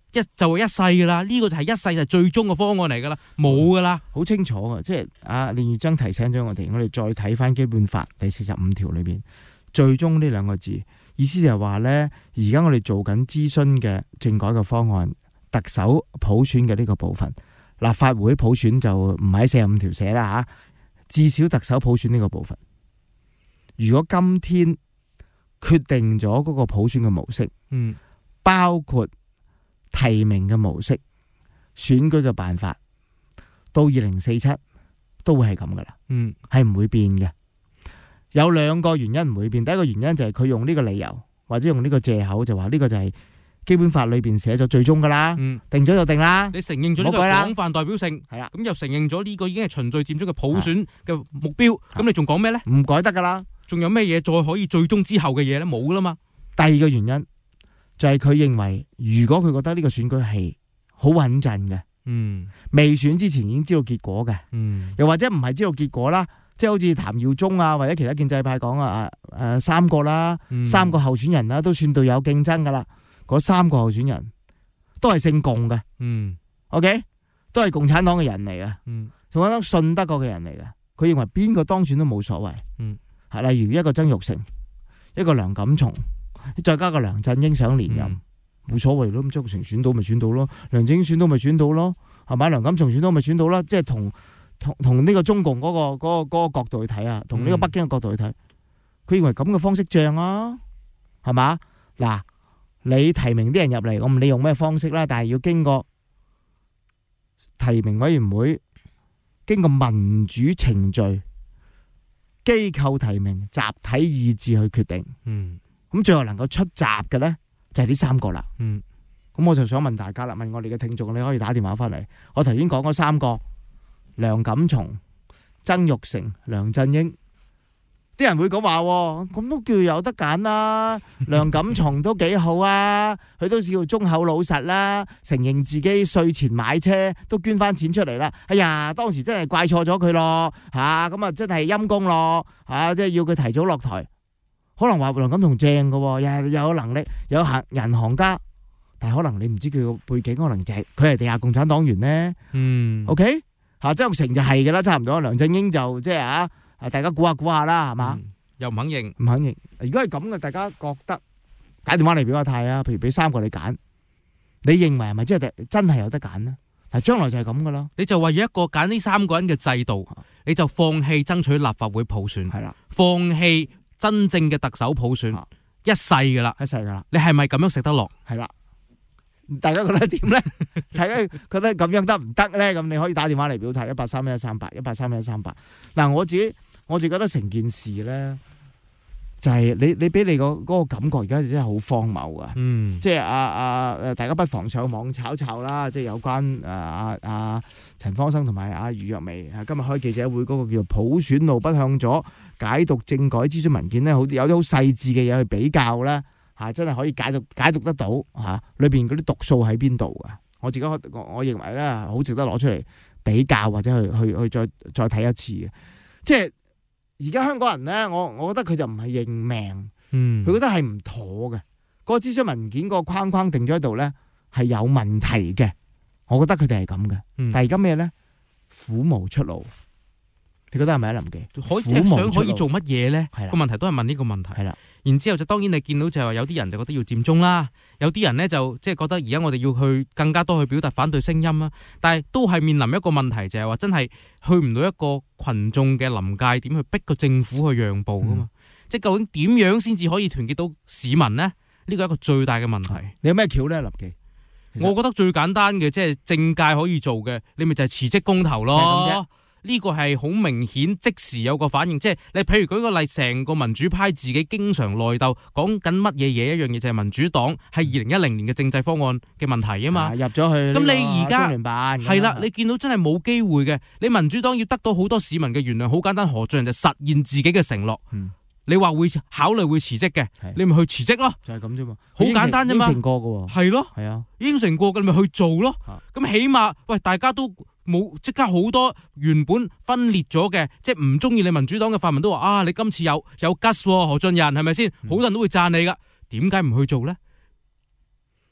就一世噶啦，呢個就係一世就係最終嘅方案嚟噶啦，冇噶啦， 好清楚啊！即係練乙錚提醒咗我哋再睇翻基本法第45條裏邊最終呢兩個字，意思就係話呢，而家我哋做緊諮詢嘅政改嘅方案，特首普選嘅呢個部分，立法會普選就唔喺45條寫啦吓，至少特首普選呢個部分，如果今天決定咗嗰個普選嘅模式，包括提名嘅模式、選舉嘅辦法，到2047都會係咁噶啦，係唔會變嘅。有兩個原因唔會變，第一個原因就係佢用呢個理由或者用呢個借口，就話呢個就係基本法裏邊寫咗最終噶啦，定咗就定啦。 你承認咗呢個廣泛代表性，係啦，咁又承認咗呢個已經係循序漸進嘅普選嘅目標，咁你仲講咩呢？唔改得噶啦，仲有咩嘢再可以最終之後嘅嘢呢？冇噶啦嘛。第二個原因就係佢認為，如果佢覺得呢個選舉係好穩陣嘅，未選之前已經知道結果嘅，又或者唔係知道結果啦，即係好似譚耀宗或者其他建制派講3個啦，3個候選人啦都算到有競爭噶啦，嗰3個候選人都係姓共嘅，OK， 都係共產黨嘅人嚟嘅，仲有信德國嘅人嚟嘅，佢認為邊個當選都冇所謂，例如一個曾鈺成，一個梁錦松，再加個梁振英想連任，冇所謂咯。咁曾鈺成選到咪選到咯，梁振英選到咪選到咯，係咪？梁錦松選到咪選到啦。即係同呢個中共嗰個角度去睇啊，同呢個北京嘅角度去睇，佢認為咁嘅方式正啊，係嘛？嗱，你提名啲人入嚟，我唔理用咩方式啦，但係要經過提名委員會，經過民主程序，機構提名，集體意志去決定。咁最後能夠出閘嘅呢，就係呢3個啦。咁我就想問大家啦，問我哋嘅聽眾，你可以打電話翻嚟。我頭先講嗰3個，梁錦松、曾鈺成、梁振英，啲人會講話，咁都叫有得揀啦。梁錦松都幾好啊，佢都叫忠厚老實啦，承認自己稅前買車都捐翻錢出嚟啦。哎呀，當時真係怪錯咗佢咯，咁啊真係陰公咯，即係要佢提早落台。可能話梁錦松正嘅，又有能力，有銀行家，但係可能你唔知佢個背景，可能就係佢係地下共產黨員呢。OK， 曾鈺成就係嘅啦，差唔多。梁振英就即係大家估下啦，係嘛？ 又唔肯認， 唔肯認。如果係咁嘅，大家覺得打電話嚟俾我睇啊，譬如俾3個你揀，你認為係咪真係有得揀呢？嗱，將來就係咁噶啦。 你就為咗一個揀呢3個人嘅制度，你就放棄爭取立法會普選，係啦，放棄真正嘅特首普選，一世噶啦，一世噶啦，你係咪咁樣食得落？係啦，大家覺得點咧？大家覺得咁樣得唔得咧？咁你可以打電話嚟表態，1831138，1831138。嗱，我自己覺得成件事咧，就係你俾你嗰個感覺，而家真係好荒謬噶。即係大家不妨上網炒啦，即係有關陳方生同埋余若薇今日開記者會嗰個叫做普選路不向左解讀政改諮詢文件咧，有啲好細緻嘅嘢去比較咧，真係可以解讀得到裏邊嗰啲讀數喺邊度噶。我自己我認為咧，好值得攞出嚟比較或者去再睇一次嘅。即係而家香港人咧，我覺得佢就唔係認命，佢覺得係唔妥嘅。嗰個諮詢文件個框框定咗喺度咧，係有問題嘅。我覺得佢哋係咁嘅。但係而家咩咧？苦無出路。你覺得係咪啊，林記？可以做乜嘢咧？個問題都係問呢個問題。係啦。然之後就當然你見到就係話有啲人就覺得要佔中啦，有啲人咧就即係覺得而家我哋要去更加多去表達反對聲音啦。但係都係面臨一個問題，就係話真係去唔到一個群眾嘅臨界點去逼個政府去讓步噶嘛。即係究竟點樣先至可以團結到市民呢？呢個係一個最大嘅問題。 你有咩橋咧，林記？ 我覺得最簡單嘅即係政界可以做嘅，你咪就係辭職公投咯。呢個係好明顯即時有個反應，即係你譬如舉個例，成個民主派自己經常內鬥，講緊乜嘢嘢？一樣嘢就係民主黨係2010年嘅政制方案嘅問題啊嘛， 入咗去。咁你而家中聯辦係啦，你見到真係冇機會嘅。你民主黨要得到好多市民嘅原諒，好簡單，何俊仁就實現自己嘅承諾。你話會考慮會辭職嘅，你咪去辭職咯，就係咁啫嘛，好簡單啫嘛，應承過嘅喎，係咯，係啊，應承過嘅你咪去做咯。咁起碼喂，大家都冇即刻好多原本分裂咗嘅，即係唔中意你民主黨嘅泛民都話你今次有吉喎，何俊仁係咪先？好多人都會讚你噶，點解唔去做咧？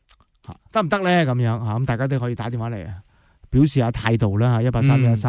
得唔得咧？咁樣嚇，咁大家都可以打電話嚟表示下態度啦嚇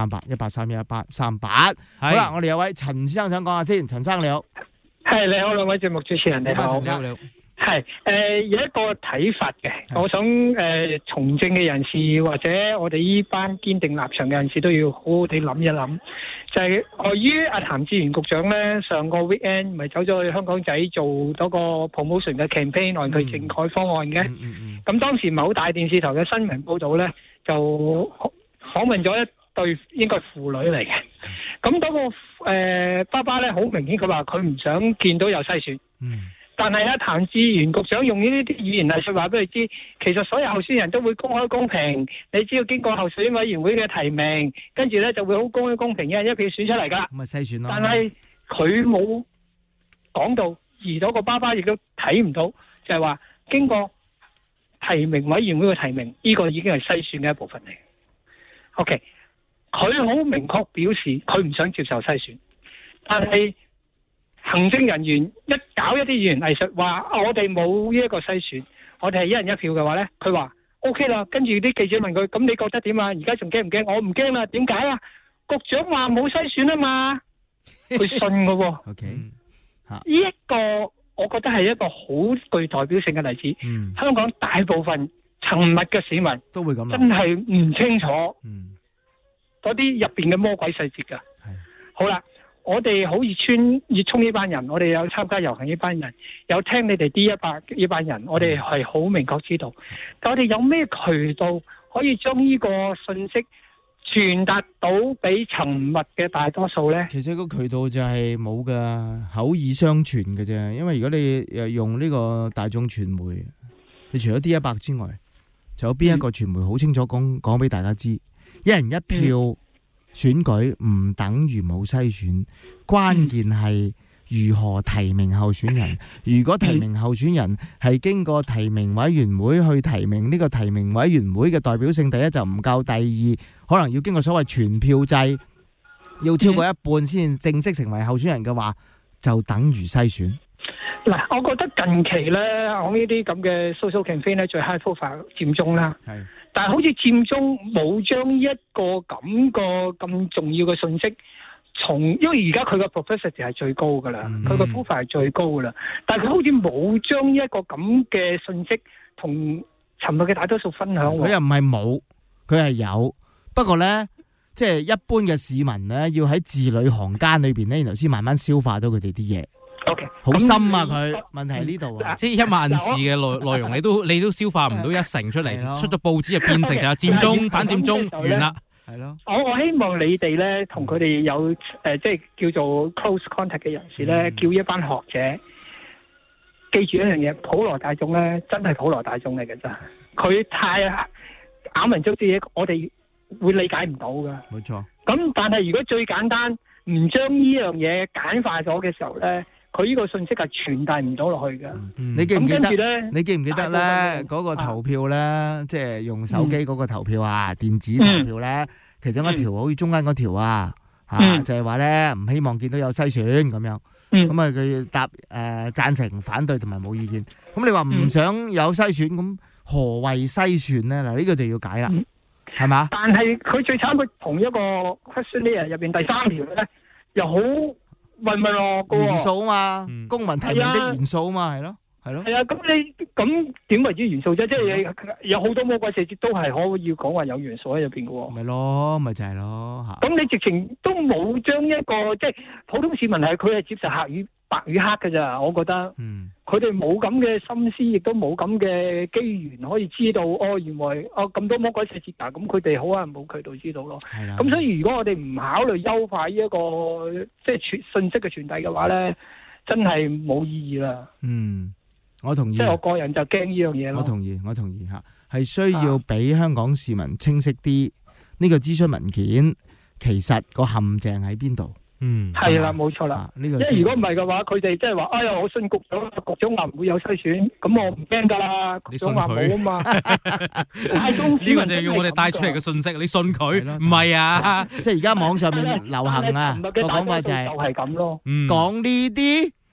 ，1831138，1831138。好啦，我哋有位陳先生想講下先，陳生你好。 係你好，兩位節目主持人你好。 陳生你好。 係有一個睇法嘅，我想從政嘅人士或者我哋呢班堅定立場嘅人士都要好好地諗一諗，就係礙於阿譚志源局長咧上個 weekend 咪走咗去香港仔做多個 promotion 嘅 campaign 按佢政改方案嘅，咁當時某大電視台嘅新聞報導咧就訪問咗一對應該父女嚟嘅，咁嗰個爸爸咧好明顯佢話佢唔想見到有篩選。但係譚志源局長用呢啲語言藝術話俾佢知，其實所有候選人都會公開公平，你只要經過候選委員會嘅提名，跟住咧就會好公開公平，一人一票選出嚟噶。 咁咪篩選咯。但係佢冇講到，而嗰個爸爸亦都睇唔到，就係話經過提名委員會嘅提名，呢個已經係篩選嘅一部分嚟。OK， 佢好明確表示佢唔想接受篩選，但係行政人員一搞一啲語言藝術話我哋冇呢一個篩選，我哋係一人一票嘅話呢，佢話 OK 啦，跟住啲記者問佢，咁你覺得點啊？而家仲驚唔驚？我唔驚啦，點解啊？局長話冇篩選啊嘛，佢信㗎喎。 OK， 呢一個我覺得係一個好具代表性嘅例子。香港大部分沉默嘅市民都會咁， 真係唔清楚嗰啲入邊嘅魔鬼細節㗎。好啦。我哋好熱衷呢班人，我哋有參加遊行呢班人，有聽你哋 D100呢班人，我哋係好明確知道。但我哋有咩渠道可以將呢個信息傳達到俾沉默嘅大多數呢？ 其實個渠道就係冇噶，口耳相傳嘅啫。因為如果你用呢個大眾傳媒，你除咗 D100之外，就有邊一個傳媒好清楚講俾大家知，一人一票。選舉唔等於冇篩選，關鍵係如何提名候選人。如果提名候選人係經過提名委員會去提名，呢個提名委員會嘅代表性，第一就唔夠，第二可能要經過所謂全票制，要超過一半先正式成為候選人嘅話，就等於篩選。 嗱，我覺得近期咧，我呢啲咁嘅 social campaign 咧，最 high profile 佔中啦。係。但係好似佔中冇將一個咁重要嘅信息，因為而家佢個 publicity 係最高噶啦，佢個 profile 係最高噶啦，但係佢好似冇將一個咁嘅信息同沉默嘅大多數分享。 佢又唔係冇，佢係有，不過咧，即係一般嘅市民咧，要喺字裏行間裏邊咧，然後先慢慢消化到佢哋啲嘢。 OK， 好深啊佢，問題係呢度啊， 即係1萬字嘅內容，你都消化唔到一成出嚟，出咗報紙就變成就係佔中反佔中完啦，係咯。我希望你哋咧同佢哋有即係叫做 close contact 嘅人士咧，叫一班學者記住一樣嘢，普羅大眾咧真係普羅大眾嚟嘅咋，佢太咬文嚼字嘢，我哋會理解唔到噶。 冇錯。咁但係如果最簡單，唔將呢樣嘢簡化咗嘅時候咧，佢呢個信息係傳遞唔到落去嘅。 你記唔記得？你記唔記得咧？嗰個投票咧，即係用手機嗰個投票啊，電子投票咧，其中一條好似中間嗰條啊，就係話咧唔希望見到有篩選咁樣。咁啊，佢答贊成、反對同埋冇意見。咁你話唔想有篩選，咁何謂篩選咧？嗱，呢個就要解啦，係嘛？ 但係佢最慘，佢同一個 questionnaire 入邊第3條咧，又好混混落嘅元素啊嘛，公民提名的元素啊嘛，係咯，係咯。 係啊，咁你咁點為之元素啫？即係有好多魔鬼細節都係可以講話有元素喺入邊嘅喎。 咪咯，咪就係咯嚇。 咁你直情都冇將一個即係普通市民係佢係接受白與黑嘅咋？我覺得，佢哋冇咁嘅心思，亦都冇咁嘅機緣可以知道原來咁多魔鬼細節啊！咁佢哋好可能冇渠道知道咯。係啦。咁所以如果我哋唔考慮優化呢一個即係信息嘅傳遞嘅話咧，真係冇意義啦。 我同意。 即係我個人就驚呢樣嘢咯。 我同意嚇，係需要俾香港市民清晰啲呢個諮詢文件其實個陷阱喺邊度。 係啦，冇錯啦。因為如果唔係嘅話，佢哋即係話，哎呀，我信局長話唔會有篩選，咁我唔驚噶啦。局長話冇啊嘛。呢個就係要我哋帶出嚟嘅信息，你信佢唔係啊？ 即係而家網上面流行啊個講法就係咁咯。 講呢啲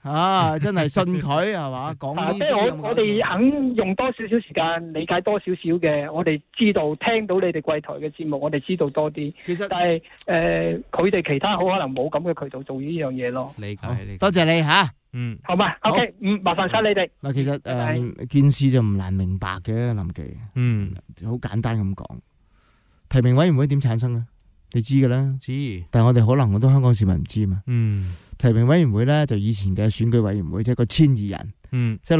真係信佢係嘛？講呢即係我哋肯用多少少時間理解多少少嘅，我哋知道聽到你哋貴台嘅節目，我哋知道多啲。 其實但係佢哋其他好可能冇咁嘅渠道做呢樣嘢咯。 理解， 多謝你吓。 好嘛 ，OK，麻煩晒你哋。 嗱，其實件事就唔難明白嘅，林記。好簡單咁講，提名委員會點產生咧？你知㗎啦，但係我哋可能好多香港市民唔知嘛。提名委員會咧就以前嘅選舉委員會，即係個1200人，即係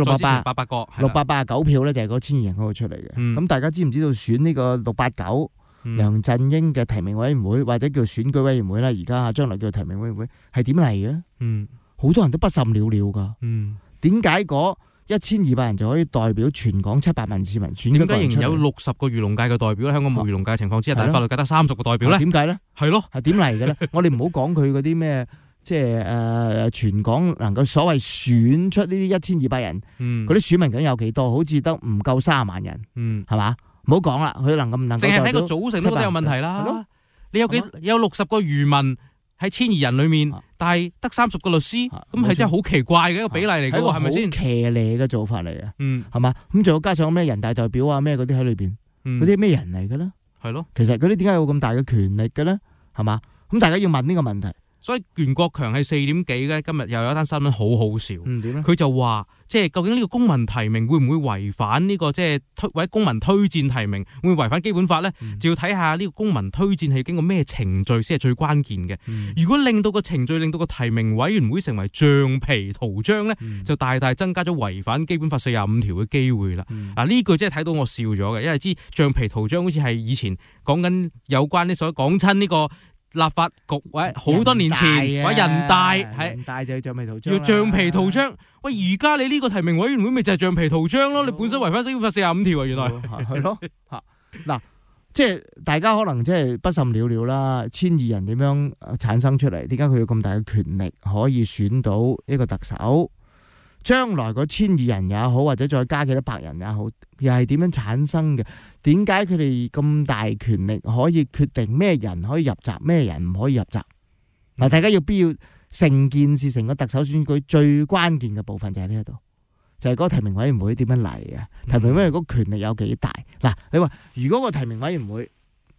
689票咧，就係嗰1200人嗰度出嚟嘅。咁大家知唔知道選呢個689梁振英嘅提名委員會或者叫選舉委員會啦？而家將來叫提名委員會係點嚟嘅？好多人都不甚了了㗎。點解嗰1200人就可以代表全港700萬市民選舉？點解仍然有60個漁農界嘅代表咧？香港冇漁農界嘅情況之下，但係法律界得30個代表咧？ 點解咧？ 係咯， 係點嚟嘅咧？我哋唔好講佢嗰啲咩，即係全港能夠所謂選出呢啲1200人，嗰啲選民究竟有幾多？好似得唔夠30萬人，係嘛？唔好講啦，佢能夠唔能夠？淨係喺個組成都有問題啦。你有60個漁民喺1200人裏面，但係得30個律師，咁係真係好奇怪嘅一個比例嚟嘅喎，係咪先？好騎呢嘅做法嚟嘅，係嘛？咁仲有加上咩人大代表啊咩嗰啲喺裏邊，嗰啲咩人嚟嘅咧？係咯，其實嗰啲點解有咁大嘅權力嘅咧？係嘛？咁大家要問呢個問題。 所以袁國強係4點幾嘅，今日又有一單新聞好好笑。點咧？佢就話，即係究竟呢個公民提名會唔會違反呢個即係或者公民推薦提名會唔會違反基本法咧？就要睇下呢個公民推薦係經過咩程序先係最關鍵嘅。如果令到個程序令到個提名委員會成為橡皮圖章咧，就大大增加咗違反基本法45條嘅機會啦。嗱，呢句真係睇到我笑咗嘅，因為知橡皮圖章好似係以前講緊有關啲所講親呢個立法局或者好多年前或者人大就橡皮圖章， 要橡皮圖章。喂，而家你呢個提名委員會咪就係橡皮圖章咯？你本身違反基本法45條啊，原來係咯。嗱，即係大家可能即係不甚了了啦。1200人點樣產生出嚟？點解佢有咁大嘅權力可以選到一個特首？將來嗰1200人也好，或者再加幾多百人也好，又係點樣產生嘅？點解佢哋咁大權力可以決定咩人可以入閘，咩人唔可以入閘？嗱，大家要必要成件事成個特首選舉最關鍵嘅部分就喺呢一度，就係嗰個提名委員會點樣嚟嘅？提名委員會嗰權力有幾大？嗱，你話如果個提名委員會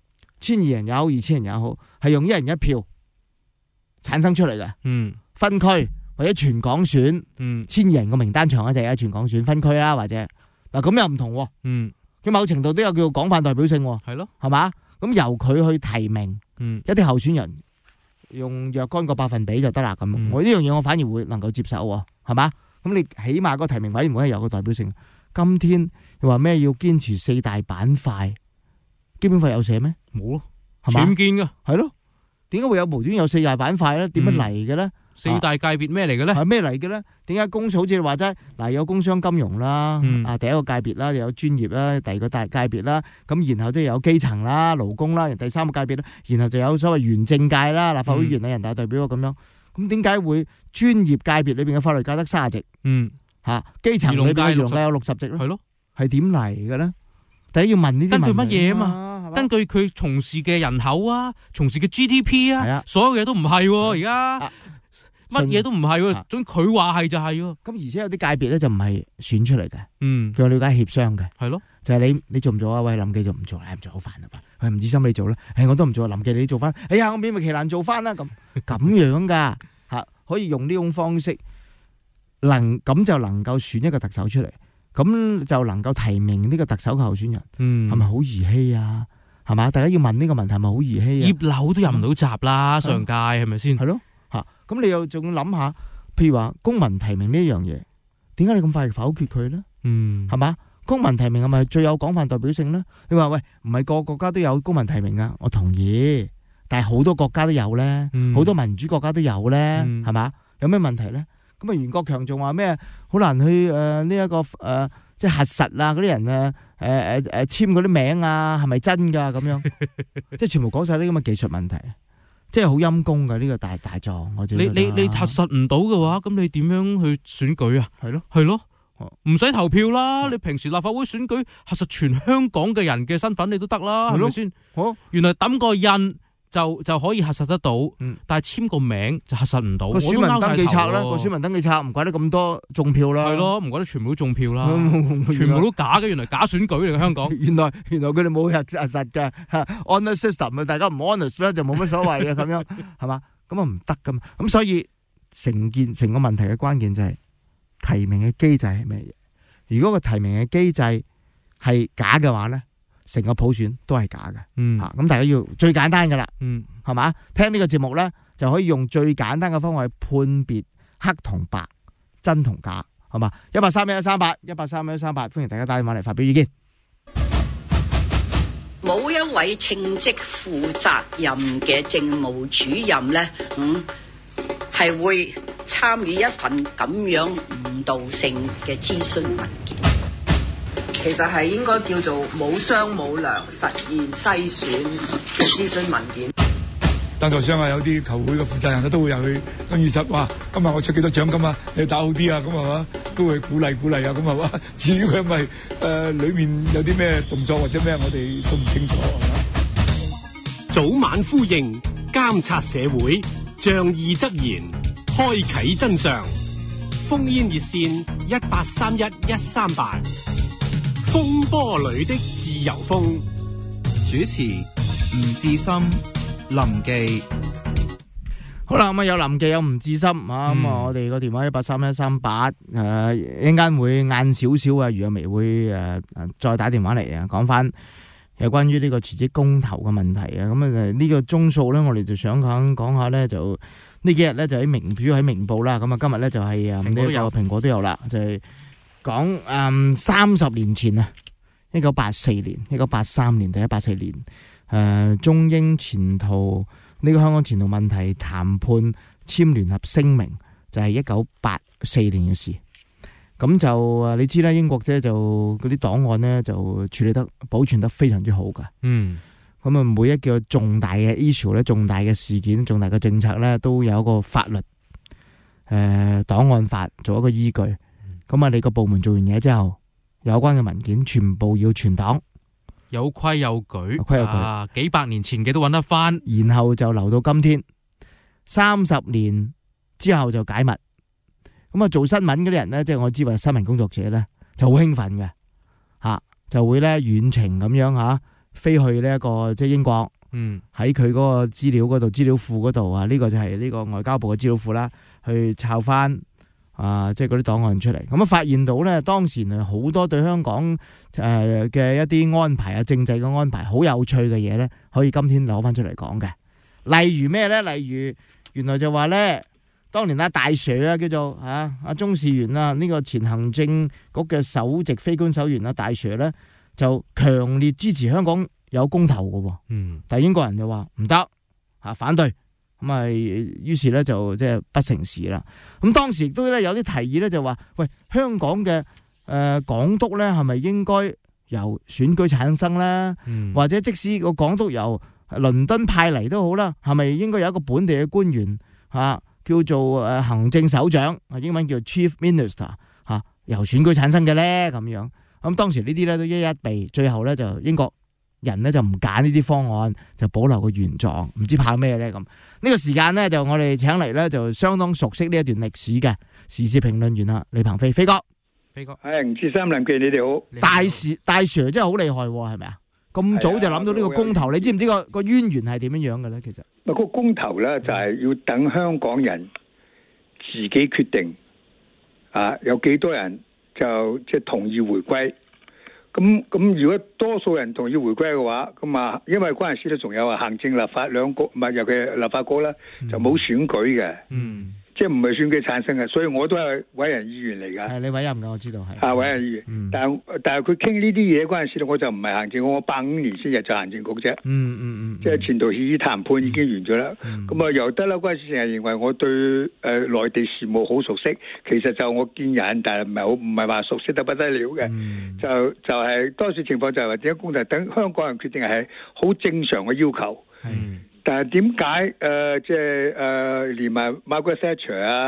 1200人也好，2000人也好，係用1人1票產生出嚟嘅，分區。或者全港選，1200人個名單長一隻，全港選分區啦，或者嗱咁又唔同喎。佢某程度都有叫廣泛代表性喎。係咯，係嘛？咁由佢去提名一啲候選人，用若干個百分比就得啦。咁我呢樣嘢我反而會能夠接受喎，係嘛？咁你起碼個提名委員會係有個代表性。今天又話咩要堅持4大板塊，基本法有寫咩？冇咯，係嘛？僭建㗎，係咯。點解會有無端有4大板塊咧？點樣嚟嘅咧？4大界別咩嚟嘅咧？係咩嚟嘅咧？點解工好似你話齋嗱，有工商金融啦，第一個界別啦，又有專業啦，第二個大界別啦，咁然後即係有基層啦、勞工啦，第三個界別啦，然後就有所謂原政界啦、立法會議員啊、人大代表咁樣。咁點解會專業界別裏邊嘅法律界得30席？基層裏邊嘅漁農界有60席咧？係咯，係點嚟嘅咧？第一要問呢啲問題。根據乜嘢啊嘛？根據佢從事嘅人口啊，從事嘅 GDP 啊，所有嘢都唔係而家。乜嘢都唔係喎，總之佢話係就係喎。咁而且有啲界別咧就唔係選出嚟嘅，據我了解協商嘅，係咯，就係你做唔做啊？喂，林記就唔做，唔做好煩啊！喂，吳志森你做啦，我都唔做，林記你做翻，哎呀，我勉為其難做翻啦，咁樣噶嚇，可以用呢種方式，咁就能夠選一個特首出嚟，咁就能夠提名呢個特首嘅候選人，係咪好兒戲啊？係嘛？大家要問呢個問題係咪好兒戲啊？葉劉都入唔到閘啦，上屆係咪先？係咯。咁你又仲諗下，譬如話公民提名呢一樣嘢，點解你咁快否決佢咧？係嘛？公民提名係咪最有廣泛代表性咧？你話喂，唔係個個國家都有公民提名啊？我同意，但係好多國家都有咧，好多民主國家都有咧，係嘛？有咩問題咧？咁啊，袁國強仲話咩？好難去呢一個即係核實啊！嗰啲人簽嗰啲名啊，係咪真噶？咁樣即係全部講晒啲咁嘅技術問題。即係好陰公㗎呢個大狀，我覺得你核實唔到嘅話，咁你點樣去選舉啊？係咯，唔使投票啦！你平時立法會選舉核實全香港嘅人嘅身份，你都得啦，係咪先？原來抌個印就可以核實得到，但係簽個名就核實唔到。 個選民登記冊啦，個選民登記冊唔怪得咁多中票啦。 係咯，唔怪得全部都中票啦，全部都假嘅，原來假選舉嚟嘅香港。 原來佢哋冇核實嘅 honor system 啊，大家唔 honest 咧就冇乜所謂嘅咁樣，係嘛？咁啊唔得噶嘛。咁所以成個問題嘅關鍵就係提名嘅機制係咩嘢？如果個提名嘅機制係假嘅話咧，成個普選都係假嘅。咁大家要最簡單噶啦，係嘛？聽呢個節目咧，就可以用最簡單嘅方法去判別黑同白、真同假，係嘛？13138，13138，歡迎大家打電話嚟發表意見。 冇一位稱職負責任嘅政務主任咧，係會參與一份咁樣誤導性嘅諮詢文件。 其實係應該叫做冇商冇量實現篩選嘅諮詢文件。 贊助商啊，有啲球會嘅負責人都會入去跟住實話，今日我出幾多獎金啊？你打好啲啊，咁係嘛，都會鼓勵啊，咁係嘛。至於佢係咪裏面有啲咩動作或者咩，我哋都唔清楚。 早晚呼應，監察社會，仗義執言，開啟真相。烽煙熱線1831-138。風波裏的自由風， 主持吳志森、林記。 好啦，咁有林記有吳志森啊，咁我哋個電話183-138，一陣間會晏少少啊，余若薇會再打電話嚟啊，講翻有關於呢個辭職公投嘅問題啊，咁啊呢個鐘數咧，我哋就想講下咧，就呢幾日咧就主要喺明報啦，咁啊今日咧就係呢個蘋果都有啦，就係講30年前啊，1984年、1983年定184年，中英前途呢個香港前途問題談判簽聯合聲明，就係1984年嘅事。咁就你知啦，英國啫就嗰啲檔案呢就處理得保存得非常之好噶。咁啊每一個重大嘅 issue 咧、重大嘅事件、重大嘅政策咧，都有一個法律檔案法做一個依據。咁啊，你個部門做完嘢之後，有關嘅文件全部要存檔， 有規有矩，幾百年前嘅都揾得翻， 然後就留到今天，30年之後就解密。咁啊，做新聞嗰啲人咧，即係我知話新聞工作者咧，就好興奮嘅，就會咧遠程咁樣飛去呢一個即係英國，喺佢嗰個資料嗰度、資料庫嗰度啊，呢個就係呢個外交部嘅資料庫啦，去抄翻。即係嗰啲檔案出嚟，咁啊發現到咧，當時好多對香港嘅一啲安排啊、政制嘅安排好有趣嘅嘢咧，可以今天攞翻出嚟講嘅。例如咩咧？例如原來就話咧，當年大 Sir 叫做阿鍾士元啊，呢個前行政局嘅首席非官守員大 Sir 咧，就強烈支持香港有公投嘅喎。但係英國人就話唔得，反對。咁啊，於是咧就即係不成事啦。咁當時亦都咧有啲提議咧，就話喂，香港嘅港督咧係咪應該由選舉產生咧？或者即使個港督由倫敦派嚟都好啦，係咪應該有一個本地嘅官員叫做行政首長，英文叫 Chief Minister 由選舉產生嘅咧？咁樣咁當時呢啲咧都一一避，最後咧就英國人咧就唔揀呢啲方案，就保留個原狀，唔知怕咩咧咁。呢個時間咧就我哋請嚟咧就相當熟悉呢一段歷史嘅時事評論員李鵬飛哥， 係吳志森、林記，你哋好。 大 Sir 真係好厲害，係咪啊？咁早就諗到呢個公投，你知唔知個淵源係點樣樣嘅咧？其實個公投咧就係要等香港人自己決定有幾多人就即係同意回歸。咁如果多數人同意回歸嘅話，咁因為嗰陣時咧仲有行政立法兩局，唔係尤其立法局咧就冇選舉嘅，即係唔係選舉產生嘅，所以我都係委任議員嚟㗎。 係你委任㗎，我知道係。 委任議員，但係佢傾呢啲嘢嗰陣時咧，我就唔係行政局，我85年先入咗行政局啫。即係前途協議談判已經完咗啦。咁由得啦，嗰陣時成日認為我對內地事務好熟悉，其實就我見人，但係唔係話熟悉得不得了嘅。就係多數情況就係或者公投等香港人決定係好正常嘅要求。但係點解即係連埋 Margaret Thatcher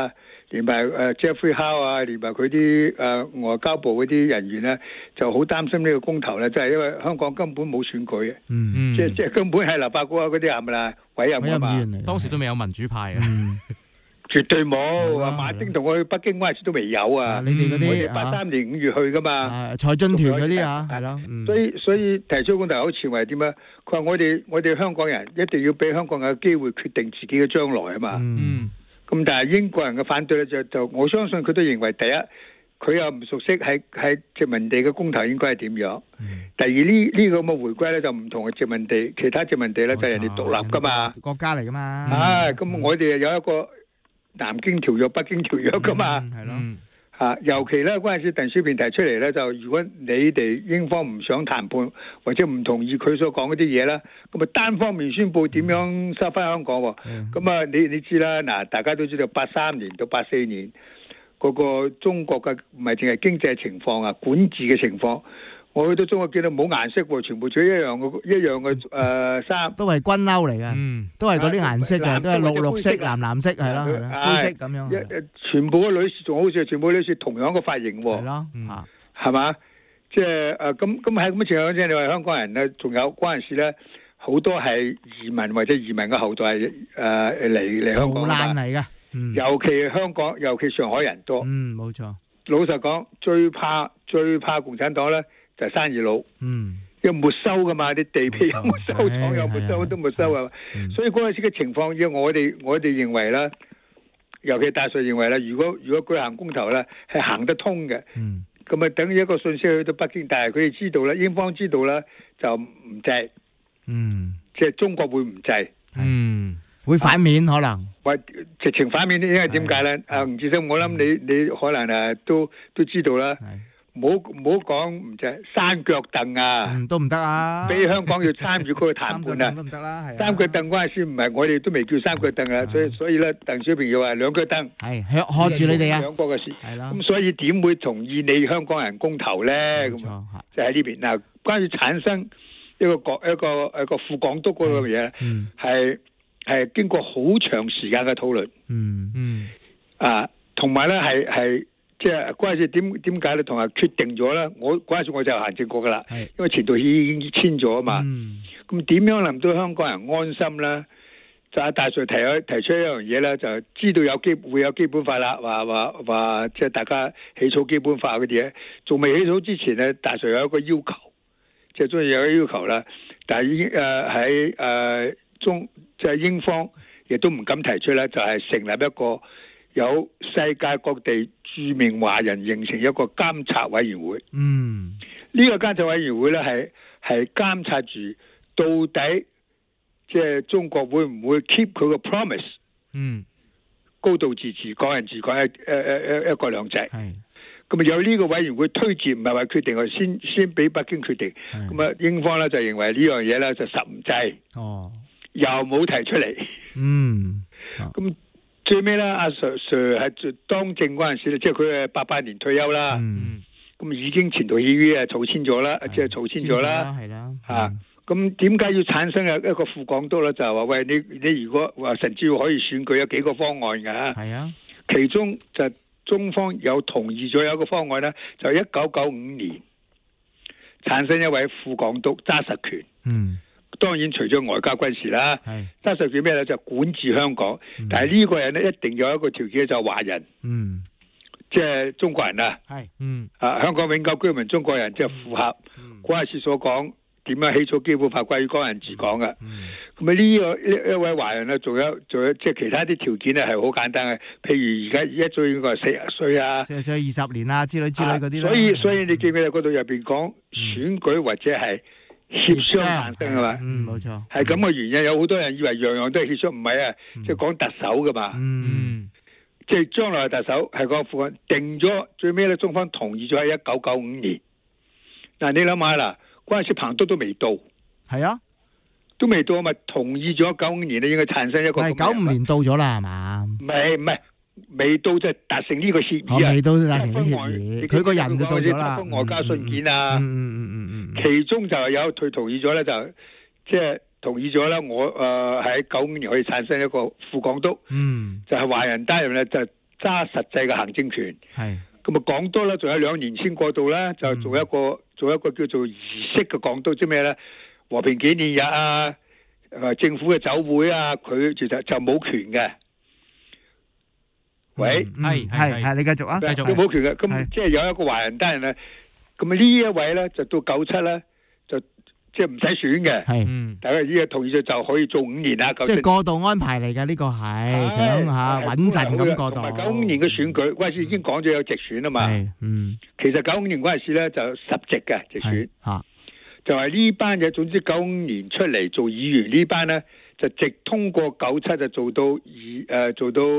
連埋Jeffrey Howe 啊，連埋佢啲外交部嗰啲人員咧，就好擔心呢個公投咧，就係因為香港根本冇選舉嘅，即係根本係立法會嗰啲係咪啦委任啊嘛， 當時都未有民主派啊。 絕對冇，馬丁同我去北京嗰陣時都未有啊！ 你哋嗰啲我哋83年5月去噶嘛， 財進團嗰啲啊，係咯。 所以提出公投好前為點啊？佢話我哋香港人一定要俾香港人嘅機會決定自己嘅將來啊嘛。咁但係英國人嘅反對咧就我相信佢都認為第一佢又唔熟悉喺殖民地嘅公投應該係點樣。第二呢個咁嘅回歸咧就唔同嘅殖民地，其他殖民地咧就係人哋獨立噶嘛， 國家嚟噶嘛。 咁我哋有一個南京條約、北京條約噶嘛， 係咯， 尤其咧嗰陣時鄧小平提出嚟咧，就如果你哋英方唔想談判或者唔同意佢所講嗰啲嘢啦，咁啊單方面宣佈點樣收翻香港喎？咁啊你知啦，嗱大家都知道83年到84年嗰個中國嘅唔係淨係經濟情況啊，管治嘅情況。我去到中國見到冇顏色喎，全部着一樣嘅衫， 都係軍褸嚟嘅，都係嗰啲顏色嘅，都係綠色、藍色，係咯，灰色咁樣。 全部嘅女士仲好似全部女士同樣嘅髮型喎，係咯，係嘛？即係咁喺咁嘅情況之下，你話香港人咧，仲有嗰陣時咧，好多係移民或者移民嘅後代嚟香港逃難嚟嘅， 尤其香港，尤其上海人多。 冇錯。 老實講，最怕共產黨咧。就係生意佬，因為沒收噶嘛，啲地皮又沒收，廠又沒收，都沒收啊！所以嗰陣時嘅情況，要我哋認為啦，尤其大帥認為啦，如果舉行公投咧，係行得通嘅，咁啊等於一個信息去到北京，但係佢哋知道啦，英方知道啦，就唔制，即係中國會唔制， 會反面可能， 或直情反面，因為點解咧？吳志森，我諗你可能都知道啦。唔好講唔制三腳凳啊， 都唔得啊！ 俾香港要參與嗰個談判啊， 都唔得啦，係三腳凳嗰陣時唔係我哋都未叫三腳凳啊，所以咧，鄧小平要話兩腳凳， 係喝住你哋啊， 兩國嘅事， 係啦。 咁所以點會同意你香港人公投咧？咁就喺呢邊嗱，關於產生一個副港督嗰個嘢，係經過好長時間嘅討論，同埋咧係。即係嗰陣時點解咧？同埋決定咗咧？我嗰陣時我就行政局噶啦，因為前度已經簽咗啊嘛。咁點樣令到香港人安心咧？就阿大帥提出一樣嘢咧，就知道會有基本法啦，話即係大家起草基本法嗰啲嘢，仲未起草之前咧，大帥有一個要求，即係終於有一個要求啦。但係已經喺即係英方亦都唔敢提出咧，就係成立一個。有世界各地著名華人形成一個監察委員會。呢個監察委員會咧係監察住到底即係中國會唔會 keep 佢個 promise？高度自治、港人治港一國兩制。咁啊有呢個委員會推薦，唔係話決定，我先俾北京決定。咁啊英方咧就認為呢樣嘢咧就實唔制。又冇提出嚟。咁。最尾咧，阿 Sir 係當政嗰陣時咧，即係佢係88年退休啦。咁已經前途協議啊，儲簽咗啦，即係儲簽咗啦。係啦。咁點解要產生一個副港督咧？就係話喂，你如果話甚至要可以選舉，有幾個方案㗎。係啊。其中就中方有同意咗有一個方案咧，就1995年產生一位副港督揸實權。當然除咗外交軍事啦，揸實權咩咧？就管治香港。但係呢個人咧一定有一個條件，就係華人，即係中國人啊。香港永久居民中國人，即係符合嗰陣時所講點樣起草基本法關於港人治港嘅。咁啊呢一位華人咧，仲有即係其他啲條件咧係好簡單嘅，譬如而家一早應該係40歲啊，40歲 20年啊之類嗰啲。 所以你記唔記得嗰度入邊講選舉或者係協商產生係嘛？ 冇錯， 係咁嘅原因。有好多人以為樣樣都係協商，唔係啊，即係講特首噶嘛。即係將來特首係個副案定咗，最尾咧中方同意咗喺1995年。嗱，你諗下啦，嗰陣時彭督都未到， 係啊， 都未到咪同意咗95年咧，應該產生一個。 係95年到咗啦，係嘛？ 唔係。未到就達成呢個協議啊！ 未到達成呢個協議，佢個人就到咗啦。 外交信件啊，其中就有佢同意咗咧，就即係同意咗啦。我喺95年可以產生一個副港督，就係華人擔任咧，就揸實際嘅行政權。 係咁啊，港督咧仲有2年先過渡啦，就做一個叫做儀式嘅港督，即咩咧？和平紀念日啊，政府嘅酒會啊，佢其實就冇權嘅。喂， 係，你繼續啊，繼續。 佢冇權嘅，咁即係有一個華人單人咧，咁啊呢一位咧就到97咧就即係唔使選嘅， 係， 大家依家同意咗就可以做5年啦。 即係過渡安排嚟嘅呢個係想嚇穩陣咁過渡。 95年嘅選舉嗰陣時已經講咗有直選啊嘛，其實95年嗰陣時咧就10席嘅直選，就係呢班嘢，總之95年出嚟做議員呢班咧就直通過97就做到做到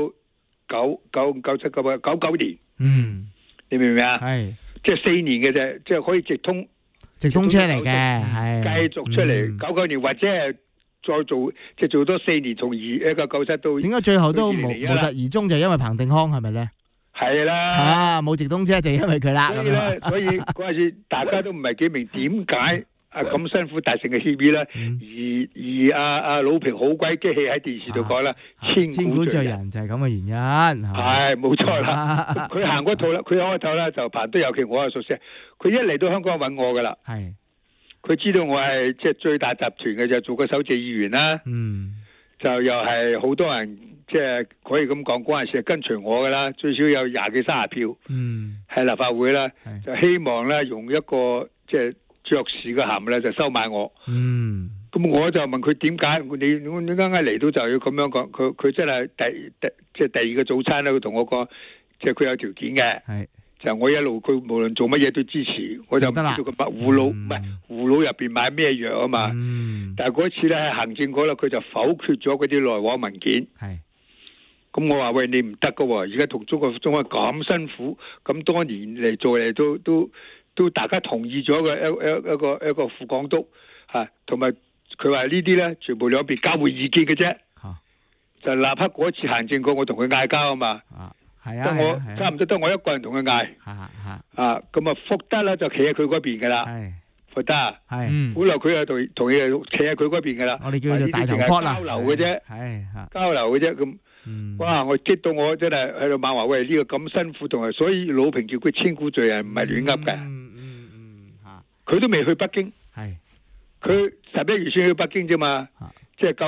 99年，你明唔明啊？ 係， 即係4年嘅啫，即係可以直通車嚟嘅，係繼續出嚟99年，或者係再做即係做多4年，從1997到點解最後都無疾而終，就因為彭定康係咪咧？ 係啦， 冇直通車就因為佢啦。 所以嗰陣時大家都唔係幾明點解咁辛苦達成嘅協議咧，而阿魯平好鬼激氣喺電視度講啦，千古罪人就係咁嘅原因。 係冇錯啦，佢行嗰套啦，佢開頭啦就彭德尤其我係熟悉，佢一嚟到香港揾我噶啦，佢知道我係即係最大集團嘅，就做個首席議員啦，就又係好多人即係可以咁講，嗰陣時係跟隨我噶啦，最少有20幾30票，喺立法會啦，就希望咧用一個即係爵士嘅銜咧就收買我，咁我就問佢點解你啱啱嚟到就要咁樣講，佢真係即係第二個早餐咧，佢同我講，即係佢有條件嘅，就我一路佢無論做乜嘢都支持，我就唔知道佢葫蘆唔係葫蘆入邊買咩藥啊嘛，但係嗰次咧喺行政嗰度佢就否決咗嗰啲來往文件，咁我話喂，你唔得噶喎，而家同中國咁辛苦，咁多年嚟做嚟都大家同意咗嘅一個副港督嚇，同埋佢話呢啲咧全部兩邊交換意見嘅啫，就立刻嗰次行政局我同佢嗌交啊嘛，差唔多得我一個人同佢嗌，咁啊福德咧就企喺佢嗰邊噶啦，福德本來佢又同佢企喺佢嗰邊噶啦， 我哋叫做大頭佛啦， 交流嘅啫，交流嘅啫咁。哇！我激到我真係喺度罵話，喂，呢個咁辛苦，同埋所以魯平叫佢千古罪人唔係亂噏嘅。佢都未去北京，佢11月先去北京啫嘛，即係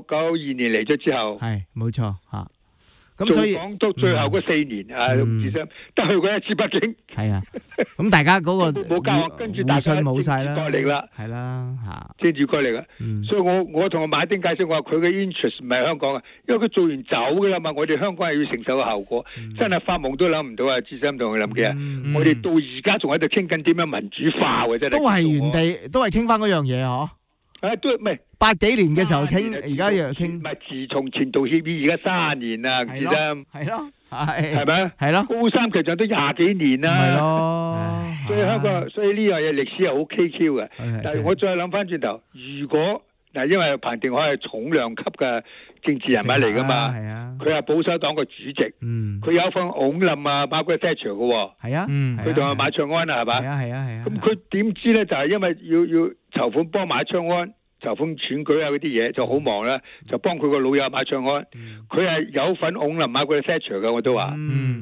92年嚟咗之後， 冇錯嚇。咁所以講到最後嗰4年唔知得去過一次北京。 係啊，咁大家嗰個冇交，跟住大家冇晒啦， 角力啦， 係啦嚇， 政治角力啦。所以我同馬丁解釋，我話佢嘅 interest 唔係香港啊，因為佢做完走噶啦嘛，我哋香港係要承受個後果，真係發夢都諗唔到啊！志深同佢諗嘅，我哋到而家仲喺度傾緊點樣民主化嘅真係。都係原地，都係傾翻嗰樣嘢嗬。 都唔係 80幾年嘅時候傾，而家又傾。 唔係自從前途協議，而家30年啦，志深。 係咯， 係咪？ 係咯。 高三其實都20幾年啦。 係咯。 所以香港，所以呢樣嘢歷史係好蹊蹺嘅。但係我再諗翻轉頭，如果嗱，因為彭定康係重量級嘅政治人物嚟噶嘛，佢係保守黨嘅主席，佢有份擁冧啊Margaret Thatcher 嘅喎， 係啊， 佢同阿馬卓安啊，係嘛？ 係啊。 咁佢點知咧？就係因為要籌款幫馬卓安籌款選舉啊嗰啲嘢，就好忙啦，就幫佢個老友馬卓安，佢係有份擁冧Margaret Thatcher 嘅，我都話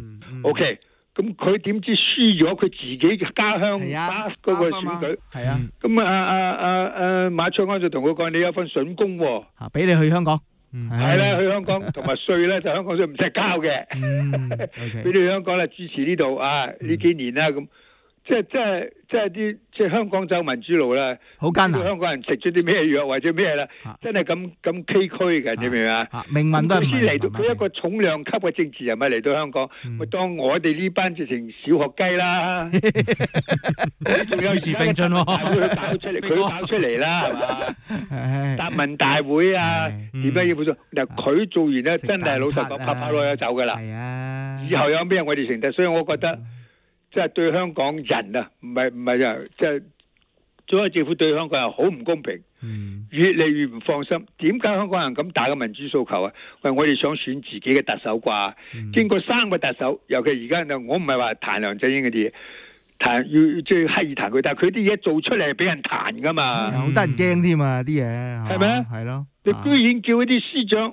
，OK。咁佢點知輸咗佢自己嘅家鄉打嗰個選舉？係啊，咁馬卓安就同佢講：你有份筍工喎， 俾你去香港。 係啦，去香港同埋稅咧就香港稅唔使交嘅。俾你去香港啦，支持呢度啊呢幾年啦咁。即係啲即係香港走民主路啦， 好艱難。 香港人食咗啲咩藥或者咩啦，真係咁崎嶇嘅，你明唔明啊？ 命運都係先嚟到，佢一個重量級嘅政治人物嚟到香港，咪當我哋呢班直情小學雞啦。 與時並進喎， 佢搞出嚟啦，係嘛？答問大會啊，點樣要做？嗱，佢做完咧，真係老實講，拍攞咗走噶啦。係啊，以後有咩我哋承擔，所以我覺得。即係對香港人啊，唔係啊，即係中央政府對香港人好唔公平，越嚟越唔放心。點解香港人咁大嘅民主訴求啊？喂，我哋想選自己嘅特首啩？經過3個特首，尤其而家我唔係話彈梁振英嗰啲嘢，要即係刻意彈佢，但係佢啲嘢做出嚟係俾人彈㗎嘛， 好得人驚添啊啲嘢， 係咪啊？ 係咯， 你居然叫一啲司長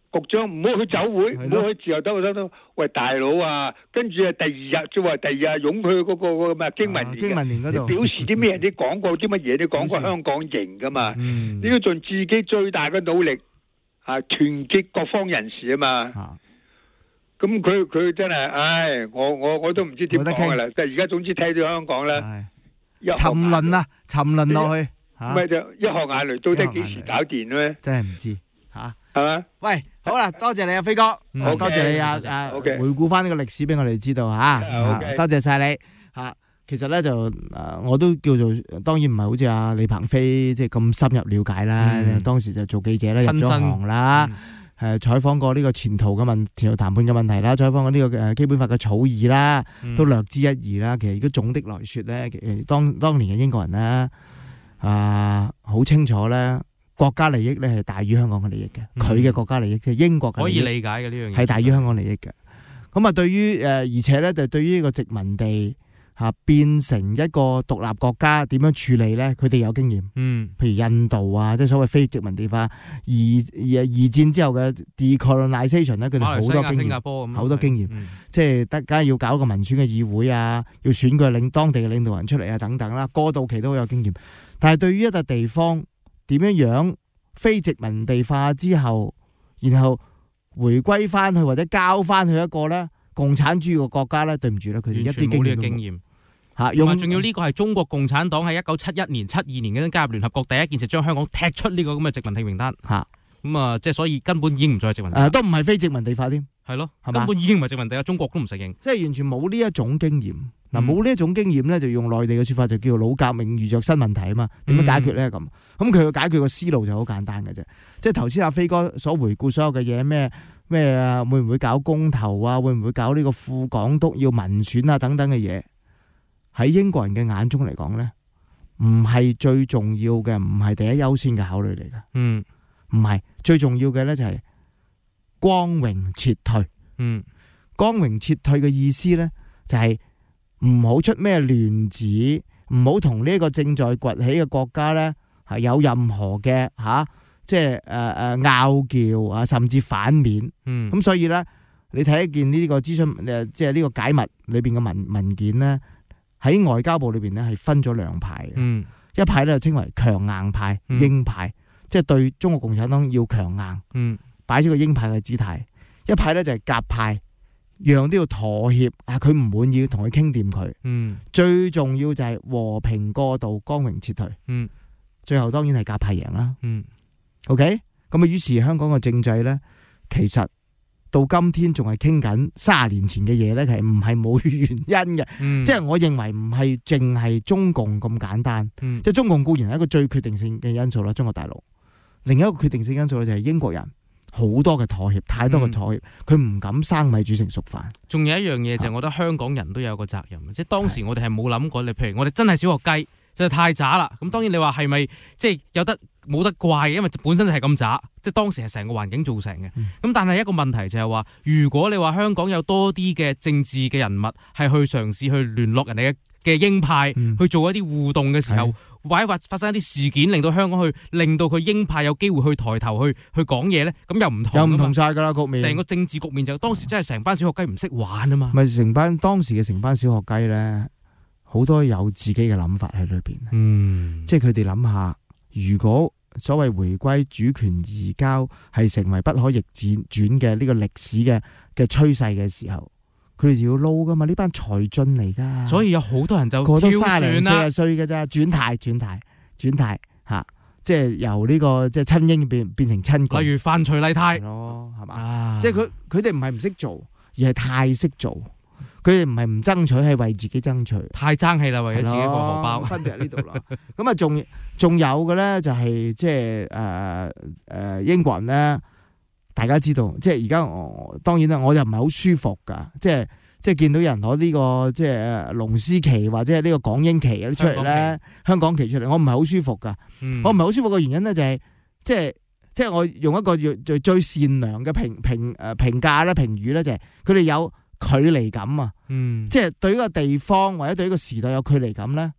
局長唔好去酒會，唔好去自由得。喂，大佬啊，跟住啊第二日即係話第二日湧去嗰個咩經文年嗰度， 表示啲咩？你講過啲乜嘢？你講過香港型噶嘛？你要盡自己最大嘅努力團結各方人士啊嘛。咁佢真係，唉，我都唔知點講噶啦。但係而家總之睇到香港咧， 沉淪落去， 咪就一河眼淚，到底幾時搞掂咧？ 真係唔知吓， 係嘛？ 喂，好啦，多謝你啊，飛哥，多謝你回顧翻呢個歷史俾我哋知道吓，多謝晒你吓。其實咧就我都叫做，當然唔係好似阿李鵬飛即係咁深入了解啦。當時就做記者啦，入咗行啦。採訪過呢個前途談判嘅問題啦，採訪過呢個基本法嘅草擬啦，都略知一二啦。其實如果總的來說咧，當年嘅英國人咧好清楚咧，國家利益咧係大於香港嘅利益嘅。佢嘅國家利益即係英國嘅利益， 可以理解嘅呢樣嘢係大於香港利益嘅。咁啊，對於而且咧就對於呢個殖民地變成一個獨立國家點樣處理咧？佢哋有經驗，譬如印度啊，即係所謂非殖民地化，二戰之後嘅 decolonization 咧，佢哋好多經驗， 新加坡咁， 好多經驗，即係梗係要搞個民選嘅議會啊，要選舉當地嘅領導人出嚟啊，等等啦，過渡期都好有經驗。但係對於一笪地方點樣非殖民地化之後，然後回歸翻去或者交翻去一個咧共產主義嘅國家咧，對唔住啦，佢哋一啲經驗。 仲要呢個係中國共產黨喺1971年、72年嗰陣加入聯合國第一件事，將香港踢出呢個咁嘅殖民地名單。即係所以根本已經唔再係殖民地。都唔係非殖民地化添。係咯，根本已經唔係殖民地啦，中國都唔承認。即係完全冇呢一種經驗。冇呢一種經驗咧，就用內地嘅説法就叫做老革命遇着新問題啊嘛。點樣解決咧咁？咁佢嘅解決個思路就好簡單嘅啫。即係頭先阿飛哥所回顧所有嘅嘢咩啊，會唔會搞公投啊？會唔會搞呢個副港督要民選啊？等等嘅嘢。喺英國人嘅眼中嚟講咧，唔係最重要嘅，唔係第一優先嘅考慮嚟嘅。唔係最重要嘅咧，就係光榮撤退。光榮撤退嘅意思咧，就係唔好出咩亂子，唔好同呢個正在崛起嘅國家咧係有任何嘅即係拗撬啊，甚至反面。咁所以咧，你睇一件呢個諮詢即係呢個解密裏邊嘅文件咧。喺外交部裏邊咧係分咗兩派嘅，一派咧就稱為強硬派、鷹派，即係對中國共產黨要強硬，擺咗個鷹派嘅姿態；一派咧就係鴿派，樣都要妥協，佢唔滿意同佢傾掂佢，最重要就係和平過渡、光榮撤退，最後當然係鴿派贏啦。OK， 咁啊，於是香港嘅政制咧，其實到今天仲係傾緊30年前嘅嘢咧，其實唔係冇原因嘅。即係我認為唔係淨係中共咁簡單。即係中共固然係一個最決定性嘅因素啦，中國大陸。另一個決定性因素咧就係英國人好多嘅妥協，太多嘅妥協，佢唔敢生米煮成熟飯。仲有一樣嘢就係我覺得香港人都有個責任，即係當時我哋係冇諗過，你譬如我哋真係小學雞，真係太渣啦。咁當然你話係咪即係有得冇得怪，因為本身就係咁渣，即係當時係成個環境造成嘅。咁但係一個問題就係話，如果你話香港有多啲嘅政治嘅人物係去嘗試去聯絡人哋嘅鷹派，去做一啲互動嘅時候，或者發生一啲事件，令到香港令到佢鷹派有機會去抬頭去講嘢咧，咁又唔同，又唔同晒噶啦局面。成個政治局面就當時真係成班小學雞唔識玩啊嘛。咪當時嘅成班小學雞咧，好多有自己嘅諗法喺裏邊。即係佢哋諗下，如果所謂回歸主權移交係成為不可逆轉嘅呢個歷史嘅趨勢嘅時候，佢哋就要撈噶嘛，呢班才俊嚟噶，所以有好多人就過多30、40歲嘅咋，轉態吓，即係由呢個即係親英變成親共，例如范徐麗泰咯，係嘛？即係佢哋唔係唔識做，而係太識做。佢哋唔係唔爭取，係為自己爭取，太爭氣啦，為咗自己個荷包。分別喺呢度啦。咁啊，仲有嘅咧，就係即係英國人咧，大家知道，即係而家當然啦，我就唔係好舒服噶，即係見到有人攞呢個即係龍獅旗或者係呢個港英旗出嚟咧，香港旗出嚟，我唔係好舒服噶。我唔係好舒服嘅原因咧，就係即係我用一個最善良嘅評價咧、評語咧，就係佢哋有距離感啊，即係對呢個地方或者對呢個時代有距離感咧，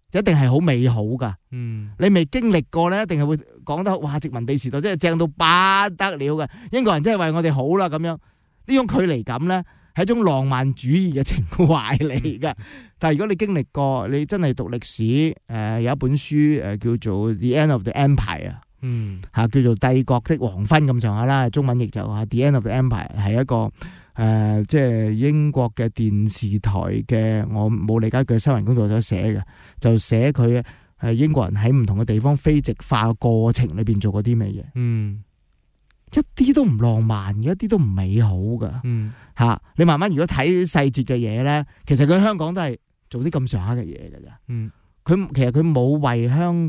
就一定係好美好噶。你未經歷過咧，一定係會講得哇殖民地時代真係正到不得了嘅，英國人真係為我哋好啦咁樣。呢種距離感咧係一種浪漫主義嘅情懷嚟噶。但係如果你經歷過，你真係讀歷史，有一本書叫做《The End of the Empire》啊，叫做帝國的黃昏咁上下啦，中文譯就係《The End of the Empire》，係一個即係英國嘅電視台嘅，我冇理解佢新聞工作者寫嘅，就寫佢英國人喺唔同嘅地方非殖化嘅過程裏邊做過啲咩嘢。一啲都唔浪漫嘅，一啲都唔美好噶。你慢慢如果睇細節嘅嘢咧，其實佢喺香港都係做啲咁上下嘅嘢噶咋。其實佢冇為香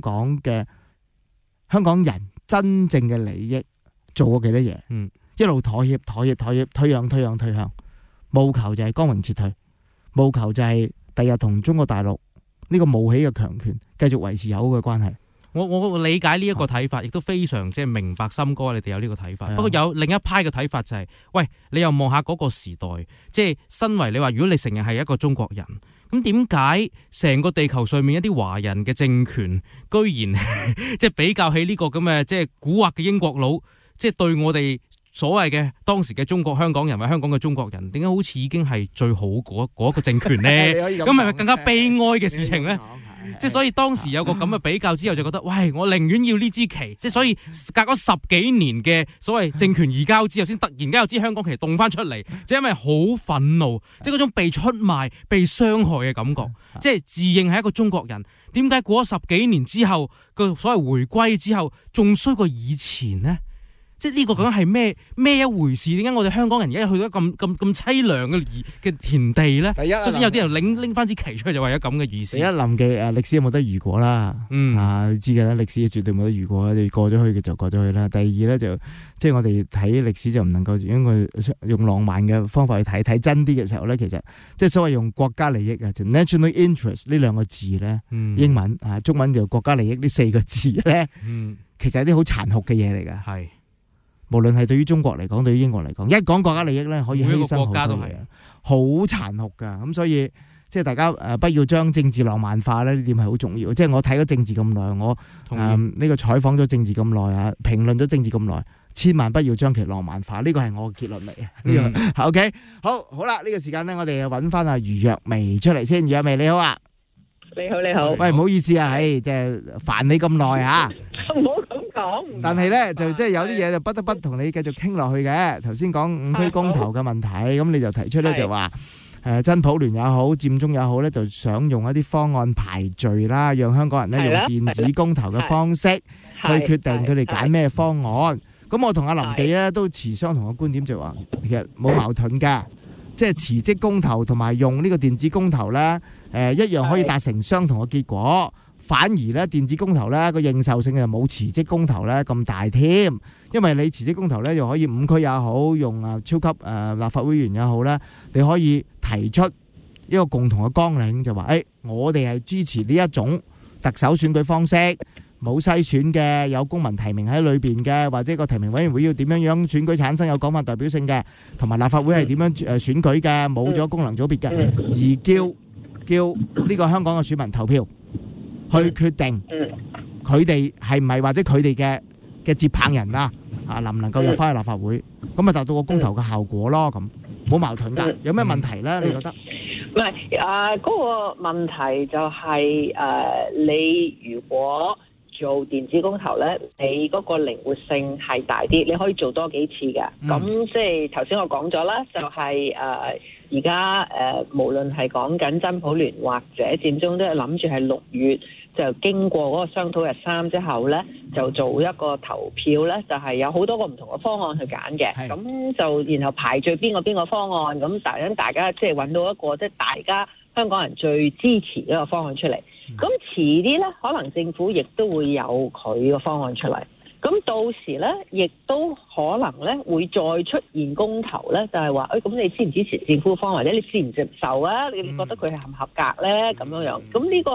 港人真正嘅利益做過幾多嘢。一路妥協，推向，務求就係光榮撤退，務求就係第日同中國大陸呢個冒起嘅強權繼續維持友好嘅關係。 我理解呢一個睇法，亦都非常即係明白森哥你哋有呢個睇法。不過有另一派嘅睇法就係，喂，你又望下嗰個時代，即係身為你話，如果你成日係一個中國人，咁點解成個地球上面一啲華人嘅政權，居然即係比較起呢個咁嘅即係蠱惑嘅英國佬，即係對我哋所謂嘅當時嘅中國香港人或香港嘅中國人，點解好似已經係最好嗰一個政權咧？咁係咪更加悲哀嘅事情咧？即係所以當時有個咁嘅比較之後，就覺得，喂，我寧願要呢支旗。即係所以隔咗10幾年嘅所謂政權移交之後，先突然間有支香港旗動翻出嚟，即係因為好憤怒，即係嗰種被出賣、被傷害嘅感覺。即係自認係一個中國人，點解過咗10幾年之後，個所謂回歸之後，仲衰過以前呢？即係呢個究竟係咩一回事？點解我哋香港人而家去到咁凄涼嘅田地咧？首先有啲人拎翻支旗出去就為咗咁嘅意思。第一，林記歷史有冇得如果啦？你知嘅啦，歷史絕對冇得如果啦，你過咗去嘅就過咗去啦。第二咧就即係我哋睇歷史就唔能夠用浪漫嘅方法去睇真啲嘅時候咧，其實即係所謂用國家利益啊，就 national interest 呢兩個字咧，英文中文就國家利益呢4個字咧，其實係啲好殘酷嘅嘢嚟㗎。係。無論係對於中國嚟講，對於英國嚟講，一講國家利益咧，可以犧牲好多嘢，好殘酷噶。咁所以即係大家不要將政治浪漫化咧，呢點係好重要。即係我睇咗政治咁耐，我呢個採訪咗政治咁耐啊，評論咗政治咁耐，千萬不要將其浪漫化。呢個係我嘅結論嚟嘅。呢個 OK， 好啦，呢個時間咧，我哋揾翻阿余若薇出嚟先。余若薇你好啊， 你好。 喂，唔好意思啊，即係煩你咁耐嚇。但係咧就即係有啲嘢就不得不同你繼續傾落去嘅。頭先講5區公投嘅問題，咁你就提出咧就話真普聯也好，佔中也好咧，就想用一啲方案排序啦，讓香港人咧用電子公投嘅方式去決定佢哋揀咩方案。咁我同阿林記咧都持相同嘅觀點，就話其實冇矛盾嘅，即係辭職公投同埋用呢個電子公投咧，一樣可以達成相同嘅結果。反而咧電子公投咧個認受性就冇辭職公投咧咁大添，因為你辭職公投咧又可以5區也好，用超級立法會議員也好咧，你可以提出一個共同嘅綱領，就話我哋係支持呢一種特首選舉方式，冇篩選嘅，有公民提名喺裏邊嘅，或者個提名委員會要點樣選舉產生有廣泛代表性嘅，同埋立法會係點樣選舉嘅，冇咗功能組別嘅，而叫呢個香港嘅選民投票。去決定佢哋係唔係或者佢哋嘅接棒人能唔能夠入翻去立法會，咁咪達到個公投嘅效果咯。咁冇矛盾㗎，有咩問題咧？你覺得？ 唔係嗰個問題就係你如果做電子公投咧，你嗰個靈活性係大啲，你可以做多幾次嘅。咁即係頭先我講咗啦，就係而家無論係講緊真普聯或者佔中，都係諗住係6月。就經過嗰個商討日3之後咧，就做一個投票咧，就係有好多個唔同嘅方案去揀嘅。咁就然後排序邊個方案，咁大家即係揾到一個即係大家香港人最支持一個方案出嚟。咁遲啲咧，可能政府亦都會有佢個方案出嚟。咁到時咧，亦都可能咧會再出現公投咧，就係話咁你支唔支持政府嘅方案，或者你接唔接受啊？你覺得佢係合唔合格咧？咁樣。咁呢個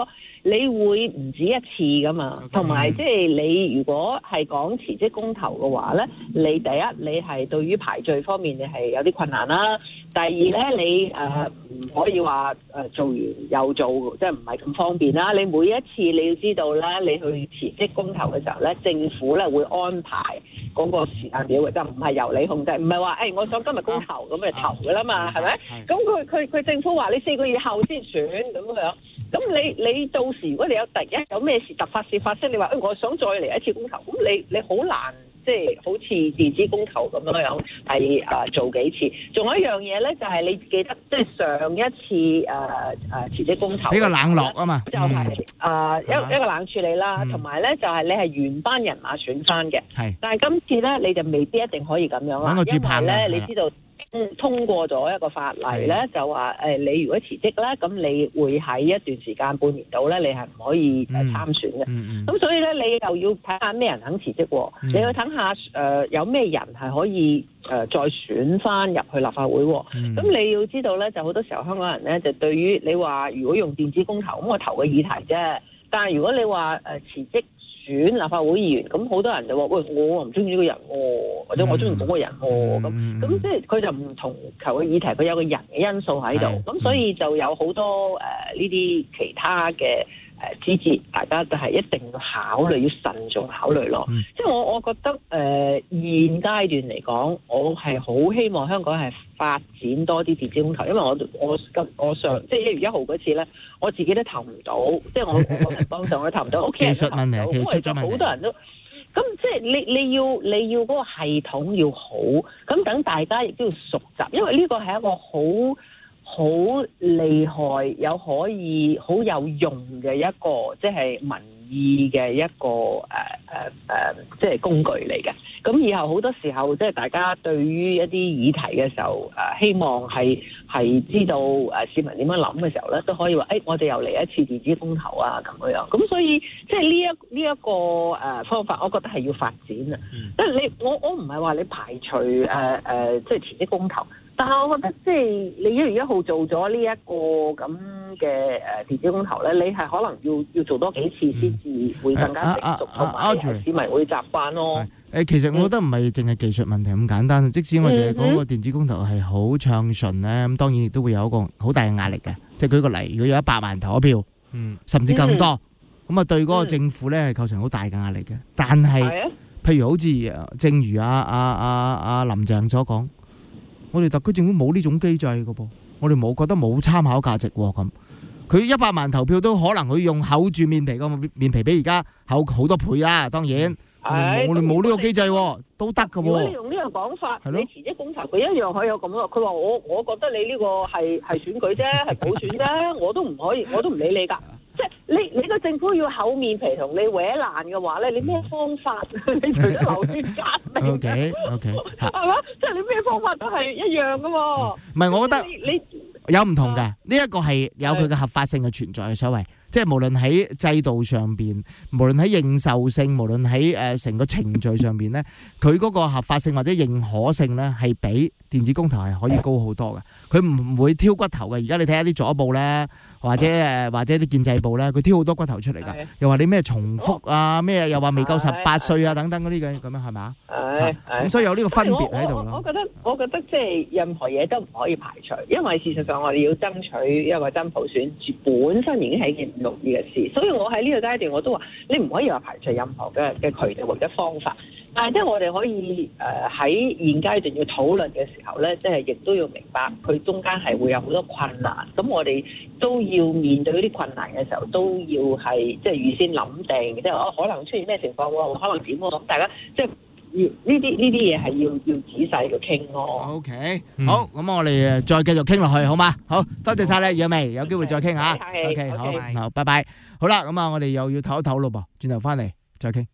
你會唔止一次噶嘛，同埋即係你如果係講辭職公投嘅話咧，你第一你係對於排序方面你係有啲困難啦，第二咧你唔可以話做完又做，即係唔係咁方便啦。你每一次你要知道咧，你去辭職公投嘅時候咧，政府咧會安排嗰個時間表嘅，就唔係由你控制，唔係話我想今日公投咁就投㗎啦嘛，係咪？咁佢政府話你4個月後先選咁樣。咁你到時如果你有咩事突發事發生，你話我想再嚟一次公投，咁你好難即係好似電子公投咁樣係做幾次。仲有一樣嘢咧，就係你記得即係上一次辭職公投比較冷落啊嘛， 就係一個冷處理啦，同埋咧就係你係原班人馬選翻嘅。係，但係今次咧你就未必一定可以咁樣啦，因為咧你知道。通過咗一個法例咧，就話你如果辭職咧，咁你會喺一段時間半年度咧，你係唔可以參選嘅。咁所以咧，你又要睇下咩人肯辭職，你要睇下有咩人係可以再選翻入去立法會。咁你要知道咧，就好多時候香港人咧就對於你話如果用電子公投，咁我投個議題啫。但係如果你話辭職選立法會議員，咁好多人就話喂，我唔中意呢個人喎，或者我中意嗰個人喎，咁即係佢就唔同求嘅議題，佢有個人嘅因素喺度，咁所以就有好多呢啲其他嘅枝節，大家就係一定要考慮，要慎重考慮咯。即係我覺得現階段嚟講，我係好希望香港係發展多啲電子公投，因為我上即係1月1號嗰次咧，我自己都投唔到，即係我個人幫上我都投唔到，屋企人都投唔到，因為好多人都咁，即係你要嗰個系統要好，咁等大家亦都要熟習，因為呢個係一個好厲害有可以好有用嘅一個即係民意嘅一個即係工具嚟嘅。咁以後好多時候即係大家對於一啲議題嘅時候希望係知道市民點樣諗嘅時候咧，都可以話我哋又嚟一次電子公投啊咁樣。咁所以即係呢一個方法，我覺得係要發展啊。即係我唔係話你排除即係辭職公投。但係我覺得即係你1月1號做咗呢一個咁嘅電子公投咧，你係可能要做多幾次先至會更加成熟，同埋市民會習慣咯。 其實我覺得唔係淨係技術問題咁簡單，即使我哋嗰個電子公投係好暢順咧，咁當然亦都會有一個好大嘅壓力嘅。即係舉個例，如果有100萬投一票，甚至更多，咁對嗰個政府咧係構成好大嘅壓力嘅。但係，譬如好似正如林鄭所講。我哋特區政府冇呢種機制嘅噃，我哋覺得冇參考價值喎咁。佢100萬投票都可能佢用厚住面皮，個面皮比而家厚好多倍啦。當然，我哋冇呢個機制都得嘅喎。如果你用呢個講法，你辭職公投，佢一樣可以有咁咯。佢話我覺得你呢個係選舉啫，係普選啫，我都唔可以，我都唔理你㗎。即係你個政府要厚面皮同你搲爛嘅話咧，你咩方法？你除咗流血革命，OK，係嘛？即係你咩方法都係一樣嘅喎。唔係，我覺得你有唔同嘅。呢一個係有佢嘅合法性嘅存在嘅所謂。即係無論喺制度上邊，無論喺認受性，無論喺成個程序上邊咧，佢嗰個合法性或者認可性咧，係比電子公投係可以高好多嘅。佢唔會挑骨頭嘅。而家你睇下啲左報咧，或者啲建制報咧，佢挑好多骨頭出嚟㗎。又話你咩重複啊，咩又話未夠18歲啊，等等嗰啲嘅咁樣係咪啊？咁所以有呢個分別喺度咯。我覺得即係任何嘢都唔可以排除，因為事實上我哋要爭取一個真普選，本身已經係一件唔容易嘅事。所以我喺呢個階段我都話，你唔可以話排除任何嘅渠道或者方法。但係即係我哋可以喺現階段要討論嘅時候咧，即係亦都要明白佢中間係會有好多困難。咁我哋都要面對嗰啲困難嘅時候，都要係即係預先諗定，即係可能出現咩情況喎，可能點喎，咁大家即係。呢啲嘢係要仔細去傾咯。OK，好，咁我哋再繼續傾落去，好嗎？好多謝晒你，楊薇，有機會再傾下。OK，好，拜拜。好啦，咁我哋又要唞一唞咯噃，轉頭翻嚟再傾。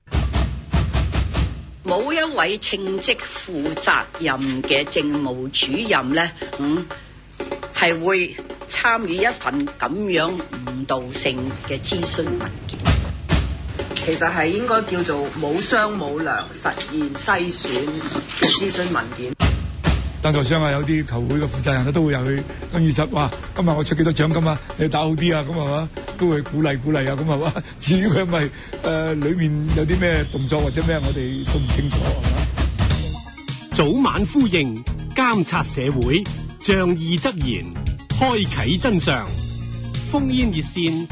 冇一位稱職負責任嘅政務主任咧，係會參與一份咁樣誤導性嘅諮詢文件。 其實係應該叫做冇商冇量實現篩選嘅諮詢文件。 贊助商啊，有啲球會嘅負責人都會入去更衣室，哇！今日我出幾多獎金啊？你打好啲啊，咁係嘛？ 都會鼓勵啊，咁係嘛？至於佢係咪裏面有啲咩動作或者咩，我哋都唔清楚係嘛？ 早晚呼應，監察社會，仗義執言，開啟真相。烽煙熱線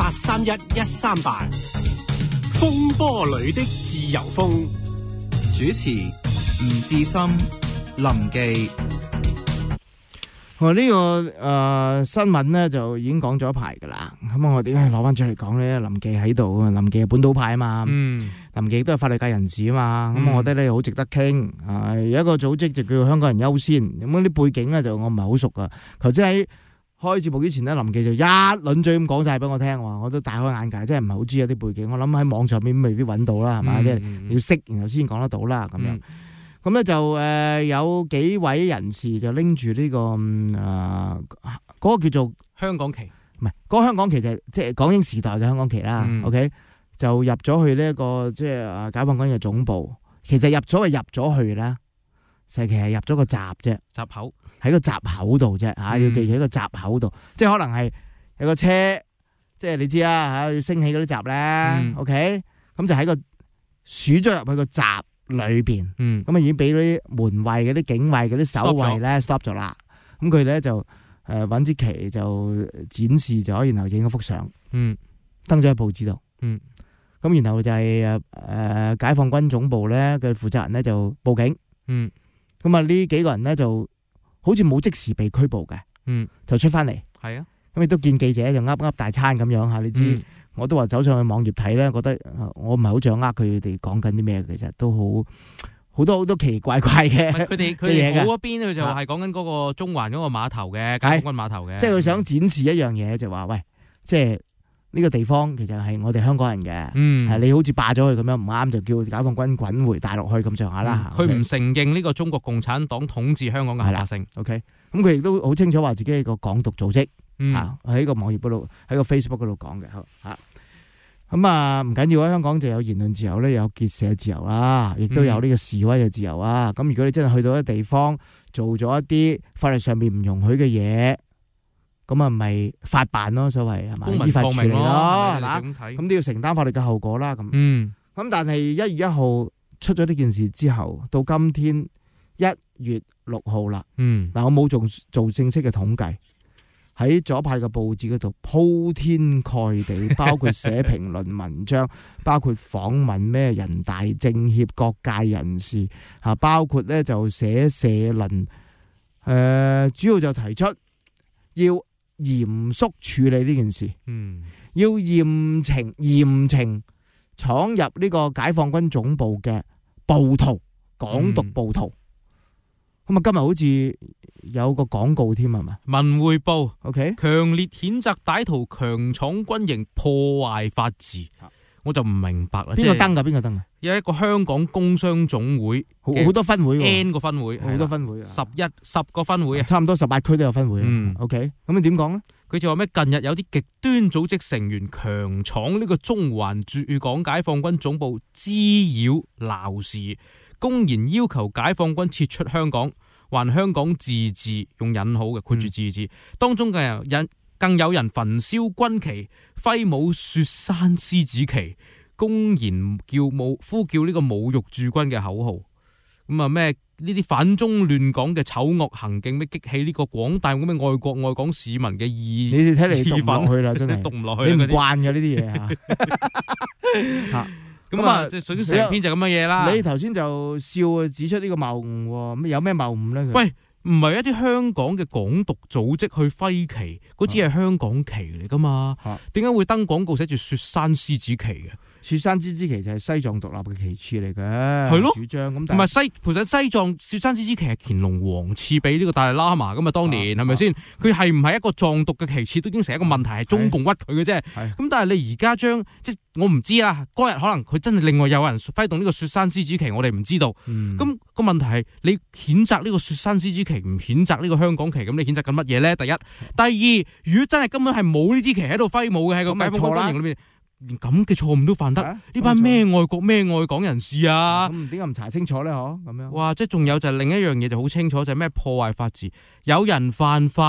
1831-138，風波裏的自由風。 主持吳志森、林記。 呢個新聞咧就已經講咗一排噶啦，咁我點解攞翻出嚟講咧？林記喺度，林記係本土派啊嘛，林記都係法律界人士啊嘛，咁我覺得咧好值得傾。有一個組織就叫香港人優先，咁啲背景咧就我唔係好熟噶。頭先喺開節目之前咧，林記就一輪嘴咁講晒俾我聽，我都大開眼界，真係唔係好知有啲背景。我諗喺網上面未必揾到啦，係嘛？即係你要識，然後先講得到啦，咁樣。咁咧就有幾位人士就拎住呢個嗰個叫做香港旗， 唔係嗰個香港旗就即係港英時代嘅香港旗啦。OK， 就入咗去呢一個即係解放軍嘅總部。其實入咗去啦，其實係入咗個閘啫， 閘口喺個閘口度啫嚇，要記住喺個閘口度，即係可能係有個車，即係你知啦嚇，要升起嗰啲閘咧。OK， 咁就喺個鼠咗入去個閘裏邊，咁已經俾嗰啲門衛、嗰啲警衛、嗰啲守衛咧 stop 咗啦。咁佢咧就揾支旗就展示咗，然後影咗幅相，登咗喺報紙度。咁然後就係解放軍總部咧嘅負責人咧就報警。咁啊呢幾個人咧就好似冇即時被拘捕嘅，就出翻嚟。 係啊，咁亦都見記者就噏大餐咁樣嚇，你知。我都話走上去網頁睇咧，覺得我唔係好掌握佢哋講緊啲咩，其實都好多奇怪嘅。 佢哋好嗰邊佢就係講緊嗰個中環嗰個碼頭嘅解放軍碼頭嘅， 即係佢想展示一樣嘢，就話喂，即係呢個地方其實係我哋香港人嘅，你好似霸咗佢咁樣唔啱，就叫解放軍滾回大陸去咁上下啦。 佢唔承認呢個中國共產黨統治香港嘅合法性。 OK， 咁佢亦都好清楚話自己係個港獨組織。喺個網頁嗰度，喺個 Facebook 嗰度講嘅嚇。咁啊唔緊要啊，香港就有言論自由咧，有結社自由啦，亦都有呢個示威嘅自由啊。咁如果你真係去到一啲地方做咗一啲法律上面唔容許嘅嘢，咁啊咪法辦咯，所謂係咪？依法處理咯，係嘛？咁都要承擔法律嘅後果啦。咁咁但係1月1號出咗呢件事之後，到今天1月6號啦。嗱，我冇做正式嘅統計。喺左派嘅報紙嗰度鋪天蓋地，包括寫評論文章，包括訪問咩人大政協各界人士，包括咧就寫社論，主要就提出要嚴肅處理呢件事，要嚴懲闖入呢個解放軍總部嘅暴徒，港獨暴徒。咁啊，今日好似有個廣告添係嘛？ 文匯報 OK， 強烈譴責歹徒強闖軍營破壞法治。我就唔明白啦。 邊個登㗎？邊個登啊？ 有一個香港工商總會， 好多分會 ，N 個分會， 好多分會 ，10個分會， 差唔多18區都有分會。OK， 咁你點講咧？ 佢就話咩？近日有啲極端組織成員強闖呢個中環駐港解放軍總部，滋擾鬧事，公然要求解放軍撤出香港，還香港自治，用引號嘅括住自治。當中更有人焚燒軍旗，揮舞雪山獅子旗，公然呼叫呢個侮辱駐軍嘅口號。咁啊咩？呢啲反中亂港嘅醜惡行徑，咩激起呢個廣大咁嘅愛國愛港市民嘅意？ 你哋睇嚟讀唔落去啦，真係讀唔落去。 你唔慣嘅呢啲嘢嚇。 咁啊，即係屬於成篇就咁嘅嘢啦。 你頭先就笑指出呢個謬誤喎，有咩謬誤咧？ 喂，唔係一啲香港嘅港獨組織去揮旗，嗰支係香港旗嚟噶嘛？點解會登廣告寫住雪山獅子旗嘅？ 雪山獅子旗就係西藏獨立嘅旗幟嚟嘅， 係咯， 主張咁。 同埋其實西藏雪山獅子旗係乾隆皇賜俾呢個達賴喇嘛噶嘛，當年係咪先？佢係唔係一個藏獨嘅旗幟都已經成一個問題，係中共屈佢嘅啫。咁但係你而家將即係我唔知啦，嗰日可能佢真係另外有人揮動呢個雪山獅子旗，我哋唔知道。咁個問題係你譴責呢個雪山獅子旗，唔譴責呢個香港旗，咁你譴責緊乜嘢咧？第一，第二，如果真係根本係冇呢支旗喺度揮舞嘅喺個解放軍軍營裏面。連咁嘅錯誤都犯得，呢班咩愛國咩愛港人士啊？ 咁點解唔查清楚咧？嗬，咁樣。 哇！即係仲有就係另一樣嘢就好清楚，就係咩破壞法治，有人犯法，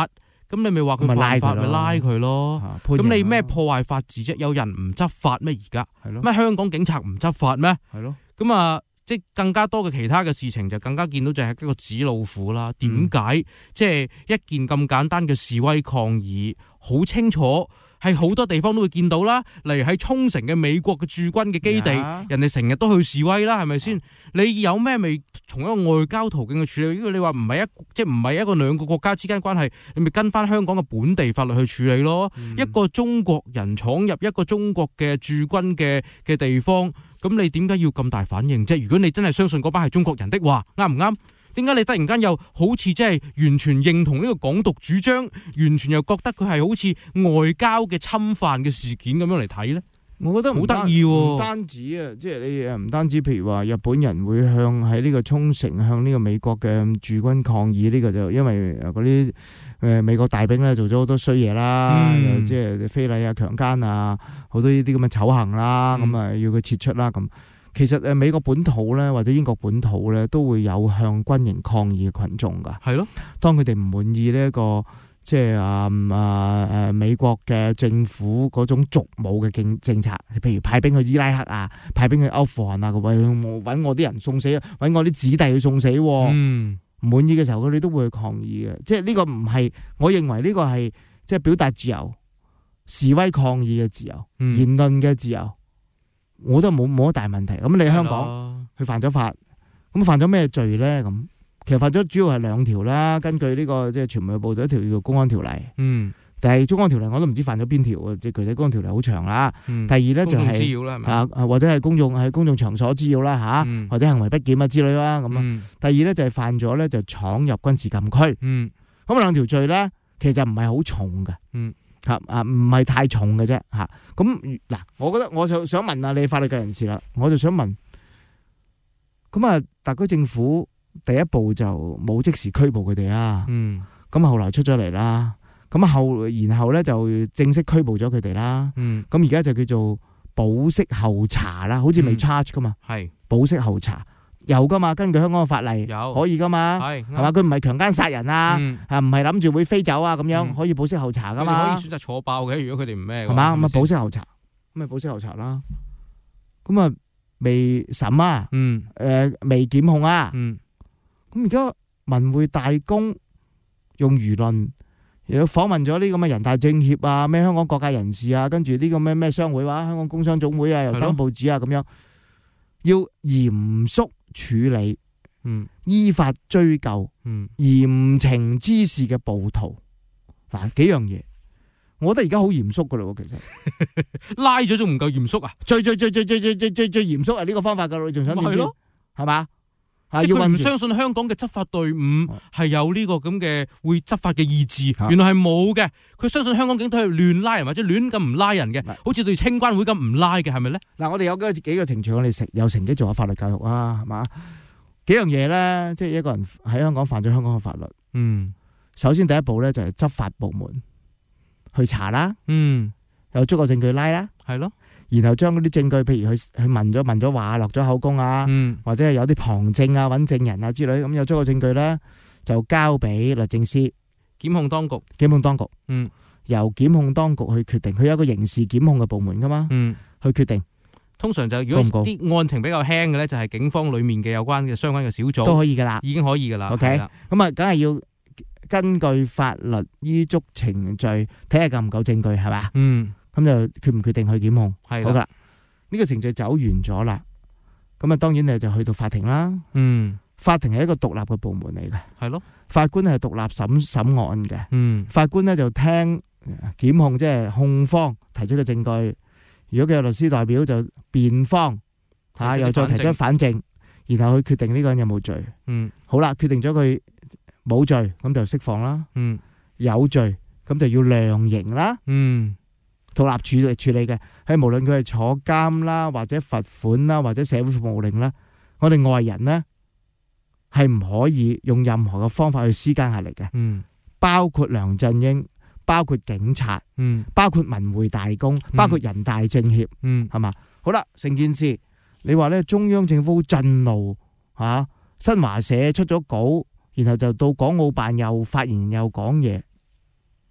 咁你咪話佢犯法，咪拉佢咯。咁你咩破壞法治啫？有人唔執法咩？而家咩香港警察唔執法咩？係咯。咁啊，即係更加多嘅其他嘅事情就更加見到就係一個紙老虎啦。點解即係一件咁簡單嘅示威抗議，好清楚係好多地方都會見到啦。例如喺沖繩嘅美國嘅駐軍嘅基地，人哋成日都去示威啦，係咪先？你有咩咪從一個外交途徑去處理？如果你話唔係唔係一個兩個國家之間關係，你咪跟翻香港嘅本地法律去處理咯。一個中國人闖入一個中國嘅駐軍嘅地方，咁你點解要咁大反應啫？如果你真係相信嗰班係中國人的話，啱唔啱？點解你突然間又好似即係完全認同呢個港獨主張，完全又覺得佢係好似外交嘅侵犯嘅事件咁樣嚟睇呢？ 我覺得好得意喎， 唔單止啊，即係你唔單止，譬如話日本人會向喺呢個沖繩向呢個美國嘅駐軍抗議，呢個就因為嗰啲美國大兵咧做咗好多衰嘢啦，又即係非禮啊、強姦啊，好多呢啲咁嘅醜行啦，咁啊要佢撤出啦咁。其實美國本土咧或者英國本土咧都會有向軍營抗議嘅群眾㗎。係咯，當佢哋唔滿意呢一個即係美國嘅政府嗰種逐武嘅政策，譬如派兵去伊拉克啊，派兵去阿富汗啊，揾我啲人送死，揾我啲子弟去送死。唔滿意嘅時候，佢哋都會去抗議嘅。即係呢個唔係，我認為呢個係即係表達自由、示威抗議嘅自由、言論嘅自由。我都冇乜大問題。咁你香港佢犯咗法，咁犯咗咩罪咧？咁其實犯咗主要係兩條啦。根據呢個即係傳媒報道，一條叫做公安條例。但係公安條例我都唔知犯咗邊條，即係具體公安條例好長啦。第二咧就係或者係公眾場所滋擾啦嚇，或者行為不檢啊之類啦咁啊。第二咧就係犯咗咧就闖入軍事禁區。咁兩條罪咧其實唔係好重嘅。唔係太重嘅啫嚇。咁嗱，我覺得我就想問下你法律界人士啦，我就想問，咁啊，特區政府第一步就冇即時拘捕佢哋啊。咁後來出咗嚟啦，咁然後咧就正式拘捕咗佢哋啦。咁而家就叫做保釋候查啦，好似未 charge 噶嘛。係保釋候查。有噶嘛？根據香港嘅法例，可以噶嘛？係嘛？佢唔係強姦殺人啊，唔係諗住會飛走啊咁樣，可以保釋候查噶嘛？ 可以選擇坐爆嘅，如果佢哋唔咩， 係嘛？咁啊保釋候查，咁咪保釋候查啦。咁啊未審啊，未檢控啊。咁而家文匯大公用輿論又訪問咗呢咁嘅人大政協啊，咩香港各界人士啊，跟住呢個咩商會話香港工商總會啊，又登報紙啊咁樣，要嚴肅處理，依法追究，嚴懲之事嘅暴徒。嗱，幾樣嘢，我覺得而家好嚴肅噶啦，其實拉咗仲唔夠嚴肅啊？最嚴肅係呢個方法噶，你仲想點？係嘛？ 即係佢唔相信香港嘅執法隊伍係有呢個咁嘅會執法嘅意志，原來係冇嘅。佢相信香港警隊係亂拉人或者亂咁唔拉人嘅，好似對清關會咁唔拉嘅，係咪咧？嗱，我哋有幾個程序，我哋有成績做下法律教育啊，係嘛？幾樣嘢咧，即係一個人喺香港犯咗香港嘅法律。首先第一步咧就係執法部門去查啦，有足夠證據拉啦，係咯。然後將嗰啲證據，譬如去問咗話，落咗口供啊，或者係有啲旁證啊、揾證人啊之類，咁有足夠證據咧，就交俾律政司、 檢控當局， 由檢控當局去決定。佢有一個刑事檢控嘅部門噶嘛，去決定。 通常就如果啲案情比較輕嘅咧，就係警方裡面嘅有關嘅相關嘅小組都可以噶啦， 已經可以噶啦。 OK，咁啊，梗係要根據法律依足程序，睇下夠唔夠證據，係嘛？咁就決唔決定去檢控，好噶啦。呢個程序走完咗啦，咁啊，當然你就去到法庭啦。法庭係一個獨立嘅部門嚟嘅，係咯。法官係獨立審案嘅。法官咧就聽檢控，即係控方提出嘅證據。如果佢有律師代表，就辯方又再提出反證，然後去決定呢個人有冇罪。好啦，決定咗佢冇罪，咁就釋放啦。有罪，咁就要量刑啦。獨立處理嘅，係無論佢係坐監啦，或者罰款啦，或者社會服務令啦，我哋外人呢係唔可以用任何嘅方法去施加壓力嘅。包括梁振英，包括警察，包括文匯大公，包括人大政協，係嘛？好啦，成件事你話咧，中央政府好震怒吓，新華社出咗稿，然後就到港澳辦又發言又講嘢。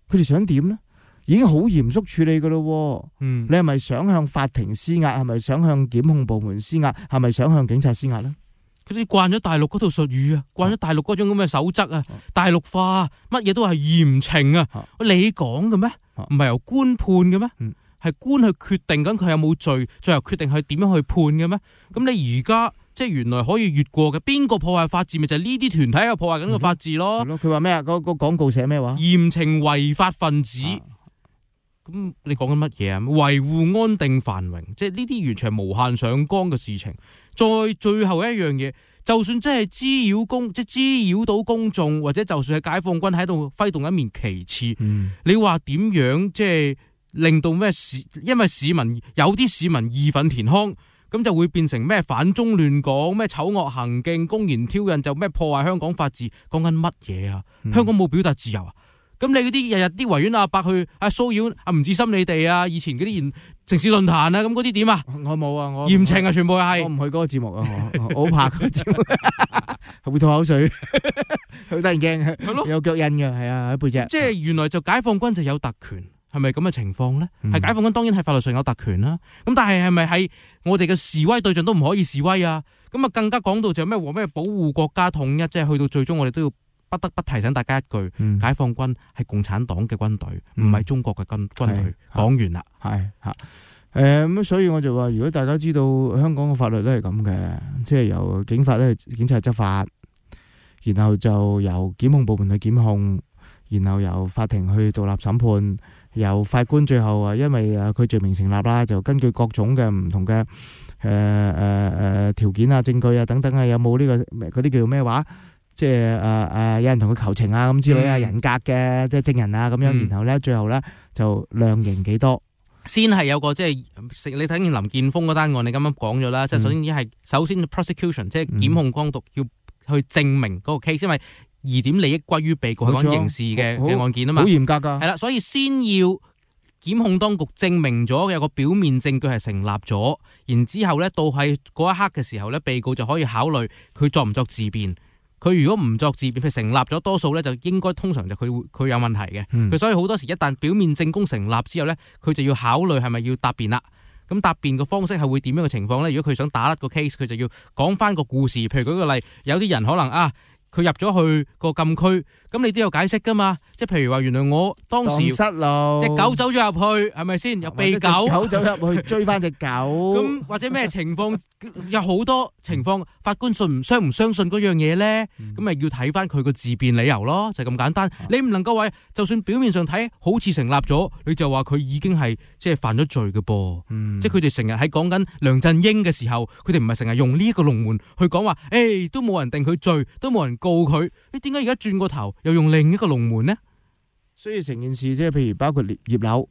佢哋想點呢？已經好嚴肅處理噶咯。你係咪想向法庭施壓？係咪想向檢控部門施壓？係咪想向警察施壓呢？ 佢哋慣咗大陸嗰套術語啊，慣咗大陸嗰種咁嘅守則啊，大陸化，乜嘢都係嚴懲啊。你講嘅咩？唔係由官判嘅咩？係官去決定緊佢有冇罪，最後決定係點樣去判嘅咩？咁你而家即係原來可以越過嘅，邊個破壞法治咪就係呢啲團體喺度破壞緊個法治咯。 佢話咩啊？個廣告寫咩話？ 嚴懲違法分子。咁你講緊乜嘢啊？維護安定繁榮，即係呢啲完全係無限上綱嘅事情。再最後一樣嘢，就算真係滋擾到公眾，或者就算係解放軍喺度揮動一面旗幟，你話點樣即係令到咩事？因為有啲市民義憤填膺，咁就會變成咩反中亂港、咩醜惡行徑、公然挑釁，就咩破壞香港法治。講緊乜嘢啊？香港冇表達自由啊？咁你嗰啲日日啲維園阿伯去騷擾吳志森你哋啊，以前嗰啲城市論壇啊，咁嗰啲點啊？ 我冇啊，我嚴懲啊，全部係我唔去嗰個節目啊，我好怕嗰個節目，會吐口水，好得人驚，有腳印嘅，係啊喺背脊。 即係原來就解放軍就有特權，係咪咁嘅情況咧？係解放軍當然係法律上有特權啦。咁但係咪係我哋嘅示威對象都唔可以示威啊？咁啊更加講到就咩保護國家統一，即係去到最終我哋都要。不得不提醒大家一句，解放軍係共產黨嘅軍隊，唔係中國嘅軍隊。講完啦， 係嚇。咁所以我就話，如果大家知道香港嘅法律都係咁嘅，即係由警察咧，警察執法，然後就由檢控部門去檢控，然後由法庭去獨立審判，由法官最後啊，因為佢罪名成立啦，就根據各種嘅唔同嘅條件啊、證據啊等等啊，有冇呢個嗰啲叫咩話？即係有人同佢求情啊咁之類啊，人格嘅即係證人啊咁樣，然後咧最後咧就量刑幾多？ 先係有個即係你睇見林建峰嗰單案，你咁樣講咗啦，即係首先 prosecution 即係檢控光督要去證明嗰個 case，因為疑點利益歸於被告，係講刑事嘅案件啊嘛， 好嚴格㗎。 係啦，所以先要檢控當局證明咗有個表面證據係成立咗，然之後咧到係嗰一刻嘅時候咧，被告就可以考慮佢作唔作自辯。佢如果唔作自辯，佢成立咗，多數咧就應該通常就佢有問題嘅。佢所以好多時一旦表面證供成立之後咧，佢就要考慮係咪要答辯啦。咁答辯嘅方式係會點樣嘅情況咧？如果佢想打甩個 case，佢就要講翻個故事。譬如舉個例，有啲人可能佢入咗去個禁區，咁你都有解釋噶嘛？即係譬如話，原來我當時失路，隻狗走咗入去，係咪先？有被狗走入去追翻隻狗， 咁或者咩情況？有好多情況，法官相唔相信嗰樣嘢咧？咁咪要睇翻佢個自辯理由咯，就係咁簡單。你唔能夠話，就算表面上睇好似成立咗，你就話佢已經係即係犯咗罪嘅噃。即係佢哋成日喺講緊梁振英嘅時候，佢哋唔係成日用呢一個龍門去講話，都冇人定佢罪，都冇人告佢，點解而家轉個頭又用另一個龍門呢？ 所以成件事即係譬如包括葉劉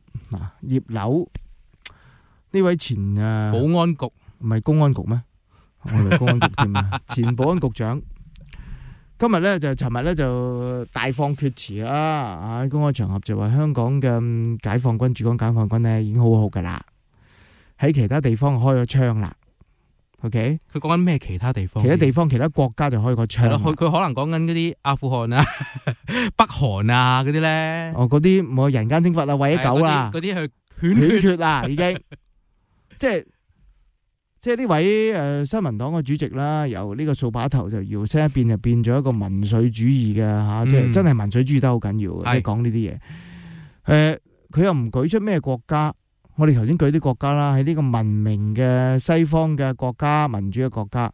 呢位前保安局唔係公安局咩？我以為公安局添啊！前保安局長今日咧就尋日咧就大放厥詞啦！喺公開場合就話香港嘅解放軍駐港解放軍咧已經好好噶啦，喺其他地方開咗槍啦。OK， 佢講緊咩其他地方？ 其他地方、其他國家就開個槍。 佢可能講緊嗰啲阿富汗啊、北韓啊嗰啲咧。 哦，嗰啲冇人間蒸發啊，餵咗狗啦， 嗰啲去犬血啦，已經。即係呢位新民黨嘅主席啦，由呢個掃把頭就搖身一變就變咗一個民粹主義嘅嚇，即係真係民粹主義得好緊要嘅，即係講呢啲嘢。佢又唔舉出咩國家？我哋頭先舉啲國家啦，喺呢個文明嘅西方嘅國家、民主嘅國家，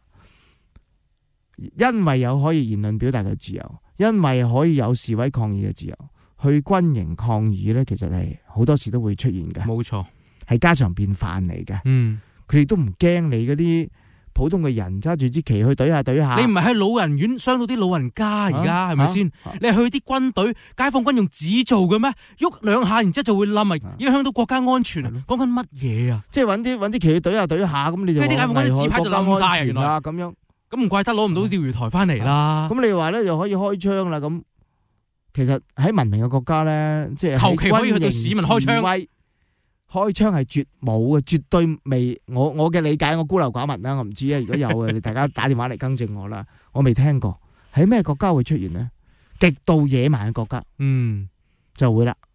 因為有可以言論表達嘅自由，因為可以有示威抗議嘅自由，去軍營抗議呢，其實係好多時都會出現嘅。 冇錯， 係家常便飯嚟嘅。佢哋都唔驚你嗰啲普通嘅人揸住支旗去懟下。 你唔係喺老人院傷到啲老人家而家係咪先？你係去啲軍隊，解放軍用紙做嘅咩？喐兩下，然之後就會冧，咪影響到國家安全啊！講緊乜嘢啊？ 即係揾啲旗去懟下，咁你就啲解放軍啲紙牌就冧晒啊！原來咁樣， 咁唔怪得攞唔到釣魚台翻嚟啦。 咁你話咧又可以開槍啦？咁其實喺文明嘅國家咧，即係求其可以去對市民開槍。 開槍係絕冇嘅，絕對未。我嘅理解，我孤陋寡聞啦，我唔知啊。如果有嘅，你大家打電話嚟更正我啦。我未聽過喺咩國家會出現呢？極度野蠻嘅國家，就會啦。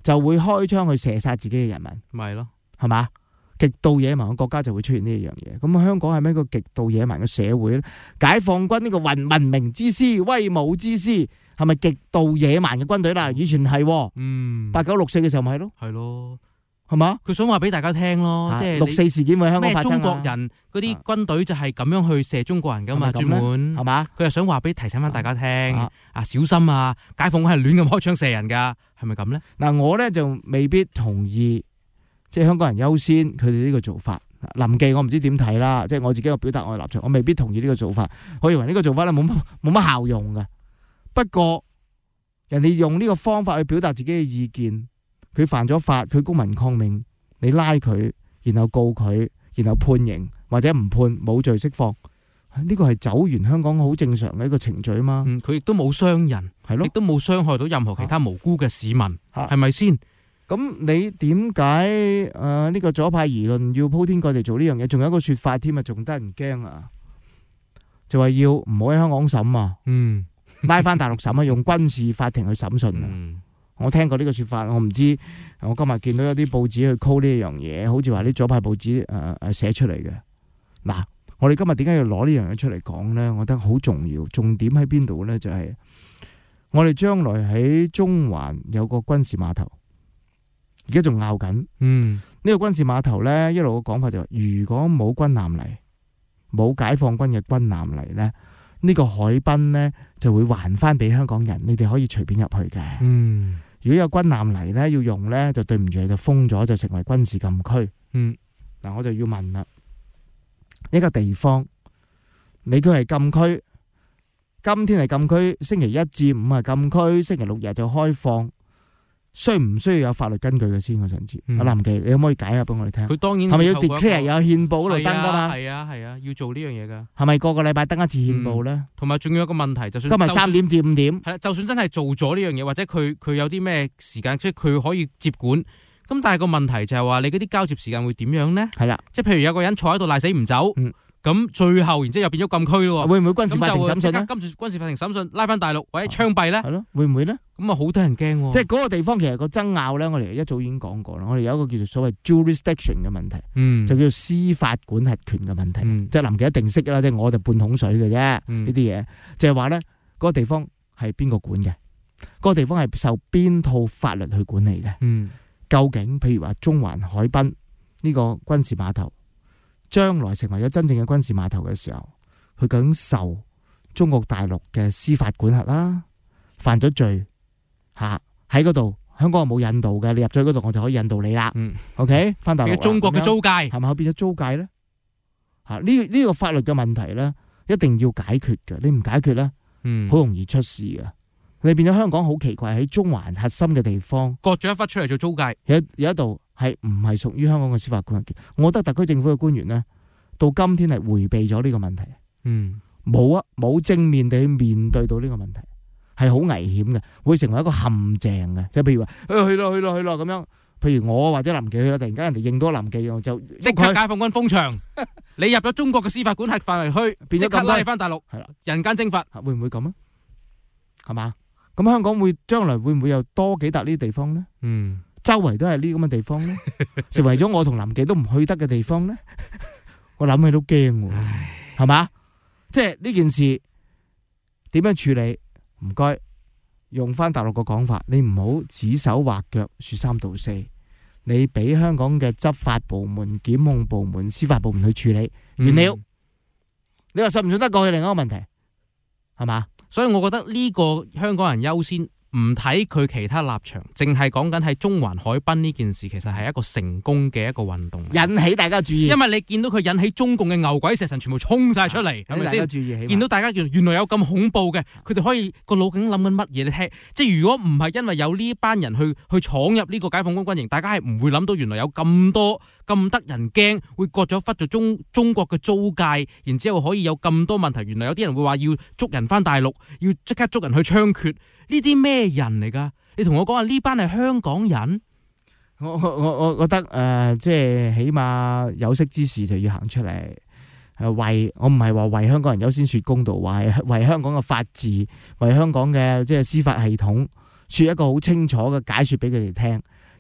就會開槍去射殺自己嘅人民， 咪咯， 係嘛？極度野蠻嘅國家就會出現呢一樣嘢。咁香港係咪一個極度野蠻嘅社會咧？解放軍呢個文明之師、威武之師，係咪極度野蠻嘅軍隊啦？以前係，8964嘅時候咪係咯， 係咯， 係嘛？ 佢想話俾大家聽咯，即係 6.4事件會喺香港發生啊。 咩中國人嗰啲軍隊就係咁樣去射中國人噶嘛，專門係嘛？ 佢又想話俾提醒翻大家聽，小心啊！解放軍係亂咁開槍射人噶，係咪咁咧？ 嗱，我咧就未必同意。即係香港人優先，佢哋呢個做法，林記我唔知點睇啦。即係我自己個表達我嘅立場，我未必同意呢個做法。我認為呢個做法咧冇乜效用嘅。不過人哋用呢個方法去表達自己嘅意見，佢犯咗法，佢公民抗命，你拉佢，然後告佢，然後判刑或者唔判冇罪釋放，呢個係走完香港好正常嘅一個程序嘛。 佢亦都冇傷人，係咯，亦都冇傷害到任何其他無辜嘅市民，係咪先？ 咁你點解呢個左派輿論要鋪天蓋地做呢樣嘢？仲有一個說法添啊，仲得人驚啊！就話要唔好喺香港審啊，拉翻大陸審啊，用軍事法庭去審訊啊。我聽過呢個說法，我唔知。我今日見到有啲報紙去 call 呢樣嘢，好似話啲左派報紙寫出嚟嘅。嗱，我哋今日點解要攞呢樣嘢出嚟講呢？我覺得好重要。重點喺邊度呢？就係我哋將來喺中環有個軍事碼頭。而家仲拗緊，呢個軍事碼頭咧，一路嘅講法就話，如果冇軍艦嚟，冇解放軍嘅軍艦嚟咧，呢個海濱咧就會還翻俾香港人，你哋可以隨便入去嘅。如果有軍艦嚟咧，要用咧，就對唔住，就封咗，就成為軍事禁區。嗱，我就要問啦，一個地方，你佢係禁區，今天係禁區，星期1至5係禁區，星期6日就開放。需唔需要有法律根據嘅先？我想知。阿林記，你可唔可以解下俾我哋聽？ 佢當然係咪要 declare 有憲報嗰度登噶嘛？ 係啊，要做呢樣嘢噶。 係咪個個禮拜登一次憲報咧？ 同埋仲有一個問題，就算今日3點至5點， 係啦，就算真係做咗呢樣嘢，或者佢有啲咩時間，即係佢可以接管。咁但係個問題就係話，你嗰啲交接時間會點樣咧？ 係啦， 即係譬如有個人坐喺度賴死唔走。咁最後然之後又變咗禁區咯， 會唔會軍事法庭審訊咧？ 跟住軍事法庭審訊，拉翻大陸或者槍斃咧？ 係咯，會唔會咧？ 咁啊，好多人驚。即係嗰個地方其實個爭拗咧，我哋一早已經講過啦。我哋有一個叫做所謂 jurisdiction 嘅問題，就叫做司法管轄權嘅問題。即係林記一定識啦，即係我就半桶水嘅啫。呢啲嘢就係話咧，嗰個地方係邊個管嘅？嗰個地方係受邊套法律去管理嘅？究竟譬如話中環海濱呢個軍事碼頭，將來成為咗真正嘅軍事碼頭嘅時候，佢究竟受中國大陸嘅司法管轄啦，犯咗罪喺嗰度，香港冇引渡嘅，你入咗嗰度我就可以引渡你啦。OK， 翻大陸中國嘅租界係咪變咗租界咧？呢個法律嘅問題咧，一定要解決嘅。你唔解決咧，好容易出事嘅。你變咗香港好奇怪，喺中環核心嘅地方割咗一忽出嚟做租界， 有一度係唔係屬於香港嘅司法管轄權？我覺得特區政府嘅官員呢，到今天係迴避咗呢個問題。冇正面地去面對到呢個問題，係好危險嘅，會成為一個陷阱嘅。即係譬如話，去咯咁樣。譬如我或者林記去啦，突然間人哋認到林記，就即刻解放軍封場。你入咗中國嘅司法管轄範圍區，即刻拉你翻大陸，係啦，人間蒸發， 會唔會咁啊？係嘛？咁香港將來會唔會有多幾笪呢啲地方呢？周圍都係呢咁嘅地方呢，成為咗我同林記都唔去得嘅地方呢？我諗起都驚，係嘛？即係呢件事點樣處理？唔該，用翻大陸個講法，你唔好指手畫腳，說三道四。你俾香港嘅執法部門、檢控部門、司法部門去處理完了。你話信唔信得過去？另一個問題係嘛？ 所以我覺得呢個香港人優先。唔睇佢其他立場，淨係講緊喺中環海濱呢件事，其實係一個成功嘅一個運動， 引起大家注意。 因為你見到佢引起中共嘅牛鬼蛇神全部衝晒出嚟，係咪先？見到大家原來有咁恐怖嘅，佢哋可以個腦筋諗緊乜嘢？你聽，即係如果唔係因為有呢班人去闖入呢個解放軍軍營，大家係唔會諗到原來有咁多咁得人驚，會割咗忽咗中國嘅租界，然之後可以有咁多問題。原來有啲人會話要捉人翻大陸，要即刻捉人去槍決。呢啲咩人嚟噶？你同我講下呢班係香港人？ 我覺得即係起碼有識之士就要行出嚟，為我唔係話為香港人優先說公道，話係為香港嘅法治，為香港嘅即係司法系統說一個好清楚嘅解說俾佢哋聽。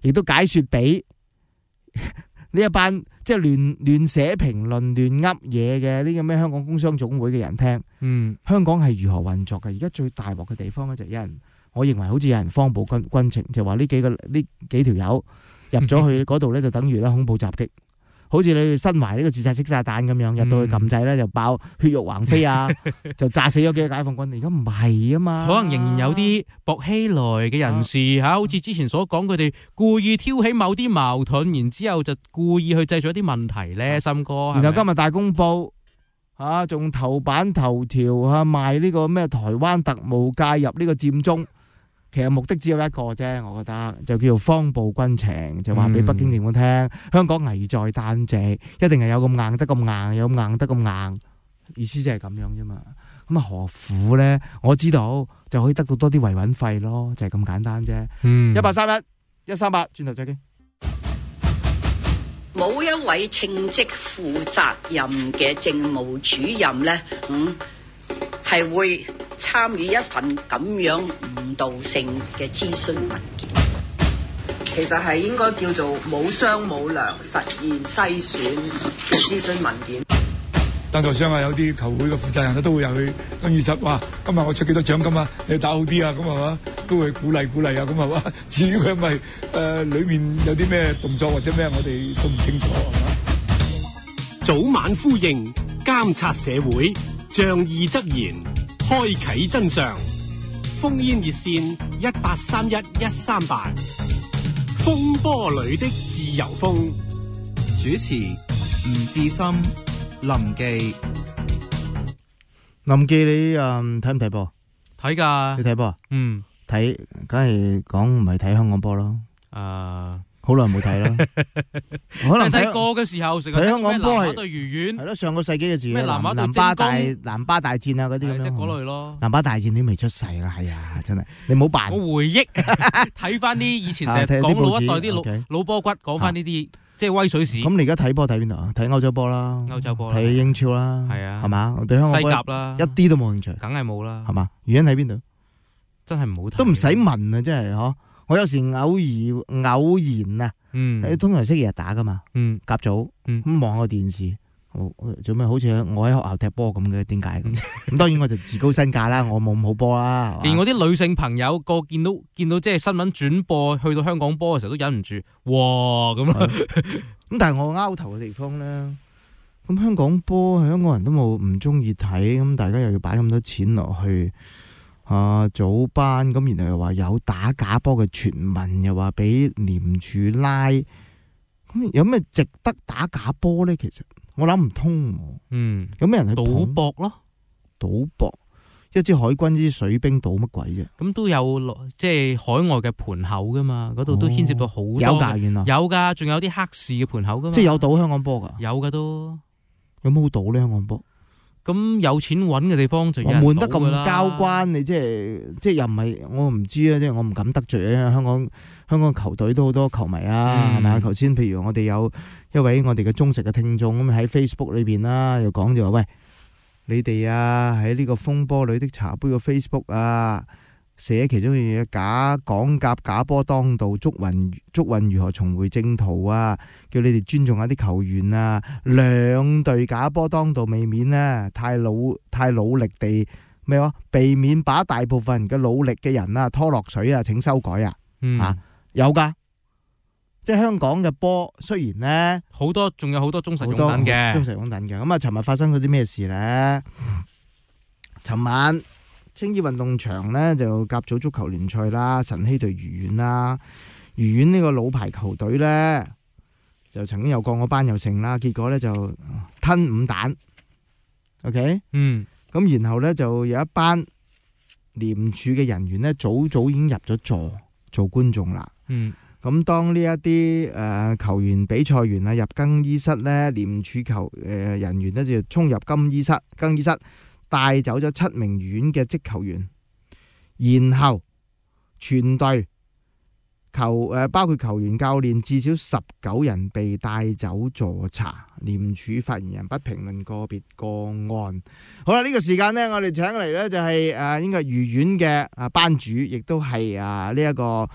亦都解說俾呢一班即係亂寫評論、亂噏嘢嘅呢個咩香港工商總會嘅人聽。香港係如何運作嘅？而家最大鑊嘅地方咧就有人，我認為好似有人謊報軍情，就話呢幾條友入咗去嗰度咧，就等於咧恐怖襲擊。好似你新懷呢個自殺式炸彈咁樣，入到去撳掣咧就爆血肉橫飛啊，就炸死咗幾個解放軍。而家唔係啊嘛， 可能仍然有啲薄熙來嘅人士嚇，好似之前所講，佢哋故意挑起某啲矛盾，然之後就故意去製造一啲問題咧，森哥。 然後今日大公報嚇仲頭版頭條嚇賣呢個咩台灣特務介入呢個佔中。其實目的只有一個啫，我覺得就叫做謊報軍情，就話俾北京政府聽，香港危在旦夕，一定係有咁硬得咁硬，有咁硬得咁硬，意思即係咁樣啫嘛。咁啊何苦咧？我知道就可以得到多啲維穩費咯，就係咁簡單啫。1831-138，轉頭再傾。 冇一位稱職負責任嘅政務主任咧，係會參與一份咁樣誤導性嘅諮詢文件， 其實係應該叫做冇商冇量實現篩選嘅諮詢文件。 贊助商啊，有啲球會嘅負責人都會入去更衣室，哇！今日我出幾多獎金啊？你打好啲啊！咁係嘛，都會鼓勵啊！咁係嘛。至於佢係咪裡面有啲咩動作或者咩，我哋都唔清楚係嘛。 早晚呼應，監察社會，仗義執言，開啟真相。烽煙熱線1831-138，風波裏的自由風。 主持吳志森、林記。 林記，你睇唔睇波？ 睇㗎。 你睇波啊？睇，梗係講唔係睇香港波咯。好耐冇睇啦。可能細個嘅時候成日睇香港波係對魚丸， 係咯，上個世紀嘅字咩南巴大戰啊嗰啲咁樣， 即係嗰類咯。 南巴大戰你未出世啦，係啊，真係你冇扮。 我回憶睇翻啲以前成日講老一代啲老波骨，講翻呢啲即係威水史。 咁你而家睇波睇邊度啊？睇歐洲波啦，睇英超啦， 係啊， 係嘛？對香港西甲啦， 一啲都冇興趣， 梗係冇啦， 係嘛？原因喺邊度？ 真係唔好睇， 都唔使問啊！真係嗬。我有時偶然啊，通常星期日打噶嘛，甲組咁望個電視，做咩好似我喺學校踢波咁嘅？點解咁？咁當然我就自高身價啦，我冇咁好波啦。 連我啲女性朋友個見到即係新聞轉播去到香港波嘅時候都忍唔住，哇咁啊！ 咁但係我拗頭嘅地方咧，咁香港波香港人都唔中意睇，咁大家又要擺咁多錢落去。早班咁，然後又話有打假波嘅傳聞，又話俾廉署拉，咁有咩值得打假波咧？其實我諗唔通。有咩人去賭博咯？ 賭博，一支海軍啲水兵賭乜鬼啫？ 咁都有即係海外嘅盤口噶嘛？嗰度都牽涉到好多。 有㗎，原來有㗎，仲有啲黑市嘅盤口噶嘛？ 即係有賭香港波㗎？ 有㗎都。 有冇賭咧？香港波？ 咁有錢揾嘅地方就有人賭㗎啦。悶得咁交關，你即係又唔係我唔知啊，即係我唔敢得罪啊。香港球隊都好多球迷啊，係咪啊？頭先譬如我哋有一位我哋嘅忠實嘅聽眾咁喺 Facebook 裏邊啦，又講就話喂，你哋啊喺呢個風波裏的茶杯嘅 Facebook 啊，寫其中嘅嘢港甲假波當道，足運如何重回正途啊？叫你哋尊重下啲球員啊！兩隊假波當道，未免呢太努力地咩話？避免把大部分人嘅努力嘅人啊拖落水啊！請修改啊！有㗎，即係香港嘅波，雖然呢仲有好多忠實擁躉嘅， 咁啊，尋日發生咗啲咩事呢？尋晚青衣運動場呢，就甲組足球聯賽啦，晨曦對愉園啦，愉園呢個老牌球隊呢，就曾經有降過班又勝啦，結果呢就吞5蛋 ，OK，咁然後呢，就有一班廉署嘅人員呢，早已經入咗座做觀眾啦，咁當呢一啲球員比賽完啊入更衣室呢，廉署人員呢就衝入更衣室。帶走咗7名院嘅職球員，然後全隊包括球員、教練至少19人被帶走助查。廉署發言人不評論個別個案。好啦，呢個時間呢，我哋請嚟呢就係應該係愉園嘅班主，亦都係呢一個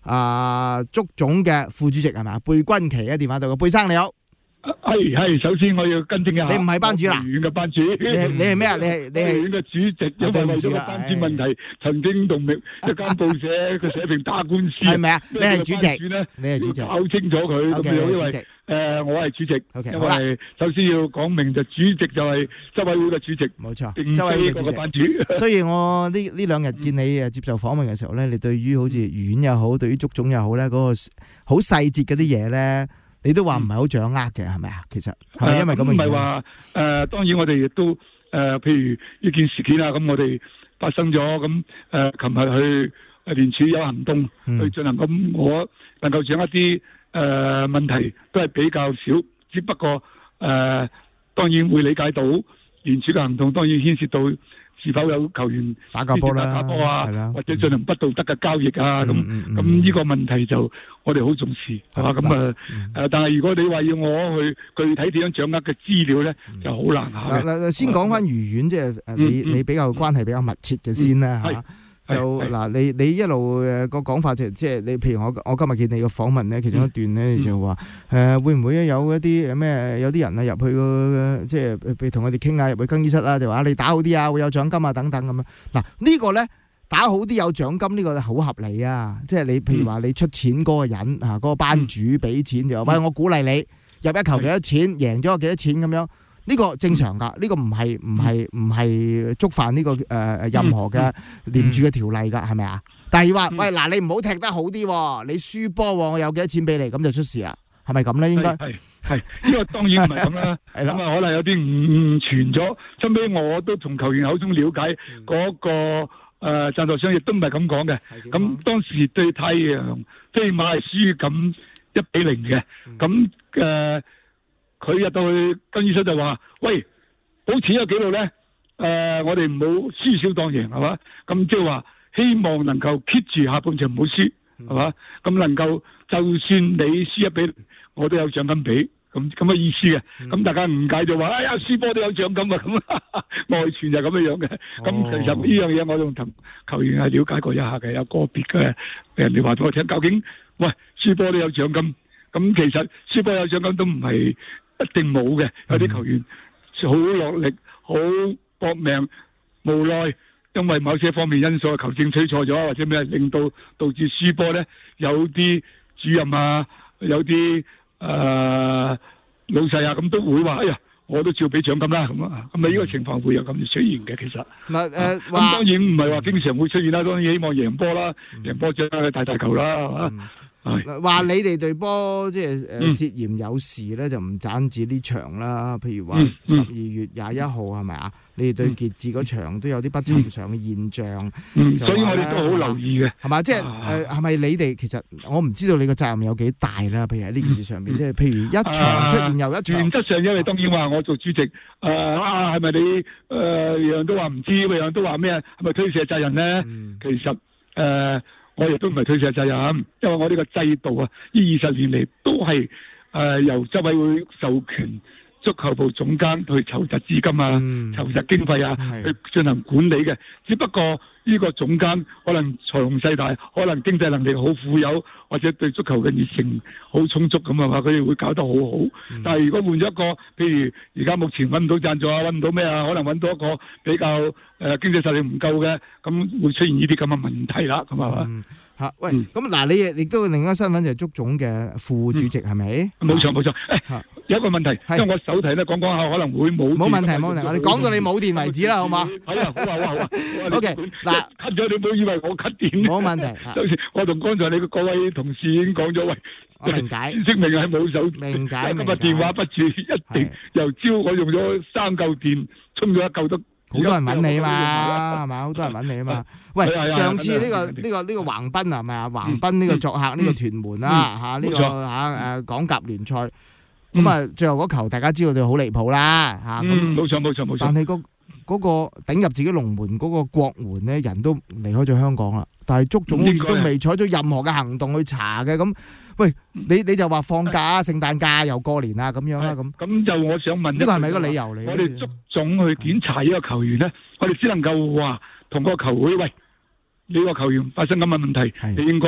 足總嘅副主席係咪？貝君奇喺電話度嘅，貝生你好。 係，首先我要更正一下， 你唔係班主啦， 園嘅班主， 你係咩啊？你係園嘅主席，因為為咗個班主問題，曾經同一間報社嘅社評打官司， 係咪啊？你係主席，你係主席， 搞清楚佢咁樣，因為我係主席，因為首先要講明就主席就係執委會嘅主席， 冇錯， 執委會嘅班主。 所以我呢兩日見你接受訪問嘅時候咧，你對於好似園又好，對於足總又好咧，嗰個好細節嗰啲嘢咧。你都話唔係好掌握嘅，係咪啊？其實係咪因為咁嘅原因？ 唔係話當然我哋亦都譬如呢件事件啊，咁我哋發生咗咁琴日去聯署有行動去進行，咁我能夠掌握啲問題都係比較少，只不過當然會理解到聯署嘅行動當然牽涉到是否有球員打假波啦， 或者進行不道德嘅交易啊，咁呢個問題就我哋好重視，係嘛？咁但係如果你話要我去具體點樣掌握嘅資料咧，就好難嚇。 先講翻愉園，即係你比較關係比較密切嘅先啦嚇。就嗱，你一路個講法即係你，譬如我今日見你個訪問咧，其中一段咧就話會唔會有一啲咩有啲人啊入去個即係譬如同佢哋傾下入去更衣室啦，就話你打好啲啊，會有獎金啊等等咁樣。嗱呢個咧打好啲有獎金呢個好合理啊，即係你譬如話你出錢嗰個人嗰個班主俾錢就話喂，我鼓勵你入一球幾多錢，贏咗幾多錢咁樣。呢個正常㗎，呢個唔係觸犯呢個任何嘅廉署嘅條例㗎，係咪啊？但係話喂嗱，你唔好踢得好啲，你輸波我有幾多錢俾你，咁就出事啦，係咪咁咧？應該係呢個當然唔係咁啦，咁啊可能有啲誤傳咗，後尾我都從球員口中了解嗰個贊助商亦都唔係咁講嘅，咁當時對太陽飛馬係輸咁1-0嘅，咁佢入到去更衣室就話：喂，保持呢個紀錄咧，我哋唔好輸少當贏，係嘛？咁即係話希望能夠 keep 住下半場唔好輸，係嘛？咁能夠就算你輸1-0，我都有獎金俾，咁嘅意思嘅。咁大家誤解就話：哎呀，輸波都有獎金啊！咁外傳就係咁樣嘅。咁其實呢樣嘢我仲同球員係了解過一下嘅，有個別嘅人哋話俾我聽，究竟喂輸波都有獎金，咁其實輸波有獎金都唔係一定冇嘅，有啲球員好落力、好搏命，無奈因為某些方面因素，球證吹錯咗或者咩，令到導致輸波咧。有啲主任啊，有啲老細啊，咁都會話：哎呀，我都照俾獎金啦。咁啊，咁啊，呢個情況會有咁出現嘅。其實咁當然唔係話經常會出現啦，當然希望贏波啦，贏波獎大球啦，係嘛？ 話你哋隊波即係涉嫌有事咧，就唔單止呢場啦。譬如話12月21號係咪啊？你哋對傑志嗰場都有啲不尋常嘅現象， 所以我哋都好留意嘅，係嘛？即係係咪你哋其實我唔知道你個責任有幾大啦？譬如喺呢件事上邊，即係譬如一場出現又一場。 原則上，因為當然話我做主席，係咪你樣樣都話唔知，樣樣都話咩？係咪推卸責任咧？其實我亦都唔係推卸責任，因為我呢個制度啊，呢20年嚟都係由執委會授權足球部總監去籌集資金啊、籌集經費啊，去進行管理嘅。只不過呢個總監可能財雄勢大，可能經濟能力好富有，或者對足球嘅熱誠好充足咁啊嘛，佢哋會搞得好好。但係如果換咗一個，譬如而家目前揾唔到贊助啊，揾唔到咩啊，可能揾到一個比較經濟實力唔夠嘅，咁會出現呢啲咁嘅問題啦，咁係嘛？ 喂，咁嗱，你亦都另一個身份就係足總嘅副主席係咪？ 冇錯冇錯。有一個問題，因為我手提咧講下可能會冇。 冇問題冇問題，我哋講到你冇電為止啦，好嘛？ 好啊好啊。 OK， 嗱 ，cut 咗你唔好以為我 cut 電。 冇問題。 我同剛才你各位同事已經講咗，喂， 我明解。 聲明係冇手， 明解。 今日電話不住，一定由朝我用咗3嚿電，充咗1嚿都。 好多人揾你嘛，係嘛？好多人揾你啊嘛。喂，上次呢個橫濱係咪啊？橫濱呢個作客呢個屯門啦嚇，呢個港甲聯賽，咁啊最後嗰球大家知道就好離譜啦嚇。 冇錯。 但係嗰個頂入自己龍門嗰個國門咧，人都離開咗香港啦。但係足總好似都未採取任何嘅行動去查嘅。咁喂，你就話放假、聖誕假又過年啊咁樣啦咁。 咁就我想問， 呢個係咪一個理由嚟？ 我哋足總去檢查呢個球員咧，我哋只能夠話同個球會，喂，你個球員發生咁嘅問題，你應該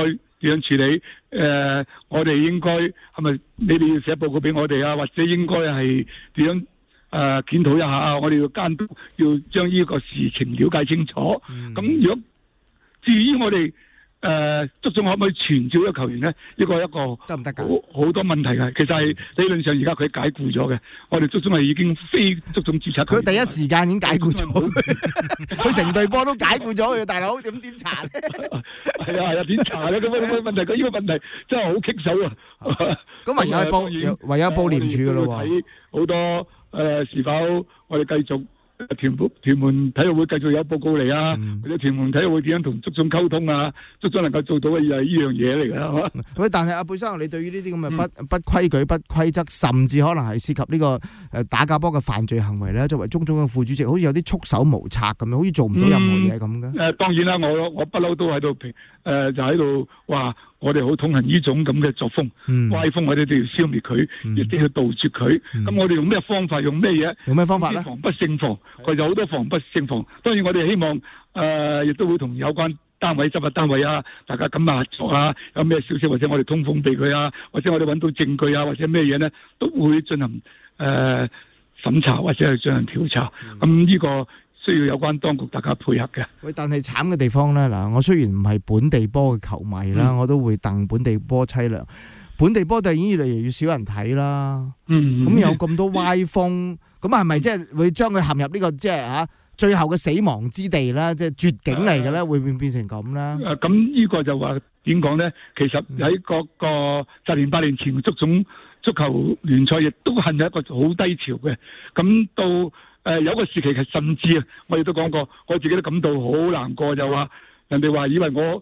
點樣處理？我哋應該係咪你哋要寫報告俾我哋啊？或者應該係點樣檢討一下啊？我哋要監督，要將呢個事情了解清楚。咁如果至於我哋足總可唔可以傳召一個球員呢？呢個一個得唔得㗎？ 好多問題嘅。其實係理論上而家佢解僱咗嘅。我哋足總係已經非足總註冊。 佢第一時間已經解僱咗，佢成隊波都解僱咗佢，大佬點查咧？ 係啊，點查咧？咁問題，佢呢個問題真係好棘手啊！ 咁唯有報廉署㗎咯喎。 睇好多是否我哋繼續。屯門體育會繼續有報告嚟啊，或者屯門體育會點樣同足總溝通啊？足總能夠做到嘅又係呢樣嘢嚟㗎，係嘛？ 喂，但係阿貝生，你對於呢啲咁嘅不規矩、不規則，甚至可能係涉及呢個打假波嘅犯罪行為咧，作為足總嘅副主席，好似有啲束手無策咁樣，好似做唔到任何嘢咁嘅。 當然啦，我不嬲都喺度就喺度話。我哋好痛恨呢種咁嘅作風，歪風我哋都要消滅佢，亦都要杜絕佢。咁我哋用咩方法？用咩嘢？ 用咩方法咧？ 防不勝防，佢有好多防不勝防。當然我哋希望亦都會同有關單位、執法單位啊，大家咁合作啊。有咩消息或者我哋通風俾佢啊，或者我哋揾到證據啊，或者咩嘢咧，都會進行審查或者係進行調查。咁呢個需要有關當局大家配合嘅。喂， 但係慘嘅地方咧，嗱，我雖然唔係本地波嘅球迷啦，我都會戥本地波凄涼。本地波就已經越嚟越少人睇啦。咁有咁多歪風，咁係咪即係會將佢陷入呢個即係最後嘅死亡之地啦？即係絕境嚟嘅咧，會變成咁咧？ 咁呢個就話點講咧？其實喺嗰個10年8年前足總足球聯賽亦都係一個好低潮嘅。咁到有個時期係甚至啊，我亦都講過，我自己都感到好難過，就話人哋話以為我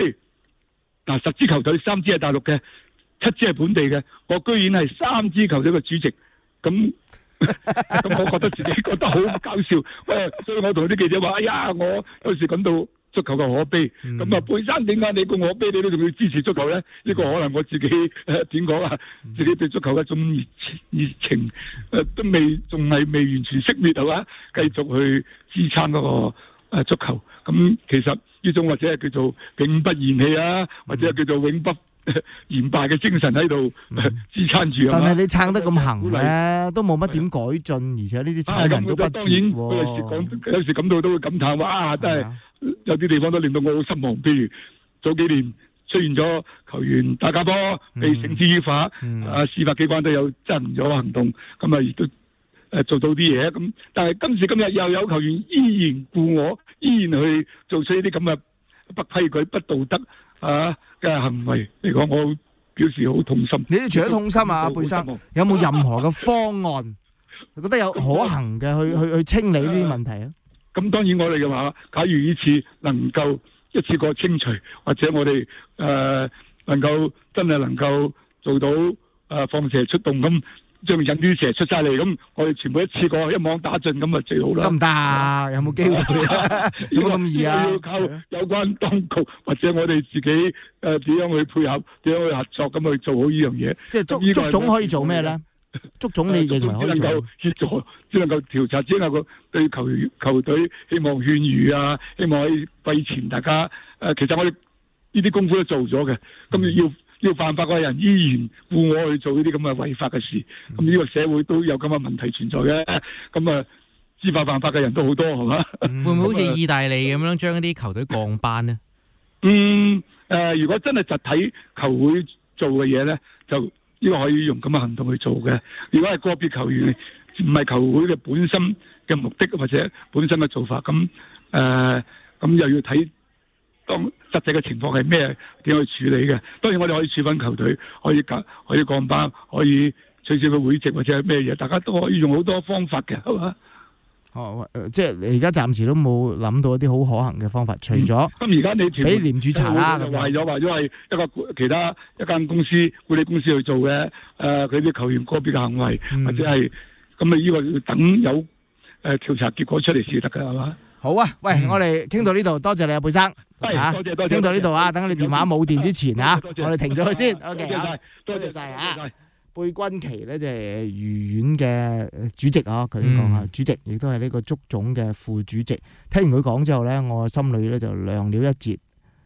10支球隊3支係大陸嘅，7支係本地嘅，我居然係3支球隊嘅主席，咁我覺得自己覺得好搞笑。所以我同啲記者話：哎呀，我有時感到足球嘅可悲。咁啊，貝生點解你個可悲你都仲要支持足球咧？呢個可能我自己點講啊？自己對足球嘅一種熱情都仲係未完全熄滅係嘛？繼續去支撐嗰個足球。咁其實呢種或者係叫做永不言棄啊，或者係叫做永不言敗嘅精神喺度支撐住。 但係你撐得咁行咧，都冇乜點改進，而且呢啲醜聞都不絕喎。 有時感到都會感嘆，哇！真係有啲地方都令到我好失望。譬如早幾年出現咗球員打假波被繩之於法，司法機關都有執行咗行動，咁啊亦都做到啲嘢。咁但係今時今日又有球員依然故我，依然去做出呢啲咁嘅不規矩、不道德嘅行為嚟講，我表示好痛心。 你哋除咗痛心啊，貝生，有冇任何嘅方案？你覺得有可行嘅去清理呢啲問題啊？ 咁當然我哋嘅話，假如呢次能夠一次過清除，或者我哋能夠真係能夠做到放蛇出洞咁，將引啲蛇出晒嚟，咁我哋全部一次過一網打盡咁啊最好啦。 得唔得啊？有冇機會啊？有冇咁易啊？ 要靠有關當局或者我哋自己點樣去配合，點樣去合作咁去做好呢樣嘢。 即係足總可以做咩咧？足總你認為可以做？ 只能夠協助，只能夠調查，只能夠對球隊希望勸喻啊，希望可以費前大家其實我哋呢啲功夫都做咗嘅，咁要犯法嘅人依然故我去做呢啲咁嘅違法嘅事，咁呢個社會都有咁嘅問題存在嘅，咁啊知法犯法嘅人都好多係嘛？ 會唔會好似意大利咁樣將一啲球隊降班呢？ 如果真係實體球會做嘅嘢咧，就呢個可以用咁嘅行動去做嘅。如果係個別球員唔係球會嘅本身嘅目的或者本身嘅做法，咁又要睇當實際嘅情況係咩，點去處理嘅。當然我哋可以處分球隊，可以降班，可以取消個會籍或者係咩嘢，大家都可以用好多方法嘅，係嘛？ 即係你而家暫時都冇諗到一啲好可行嘅方法，除咗咁而家你俾廉署查啦，咁話咗係一個其他一間公司管理公司去做嘅，佢啲球員個別嘅行為，或者係咁啊，呢個要等有調查結果出嚟先得㗎，係嘛？ 好啊，喂，我哋傾到呢度，多謝你啊，貝生， 多謝， 傾到呢度啊，等你電話冇電之前啊，我哋停咗佢先 ，OK 啊， 多謝晒啊。 貝鈞奇咧就係愉園嘅主席啊，佢先講下，主席亦都係呢個足總嘅副主席。聽完佢講之後咧，我心裏咧就亮了一截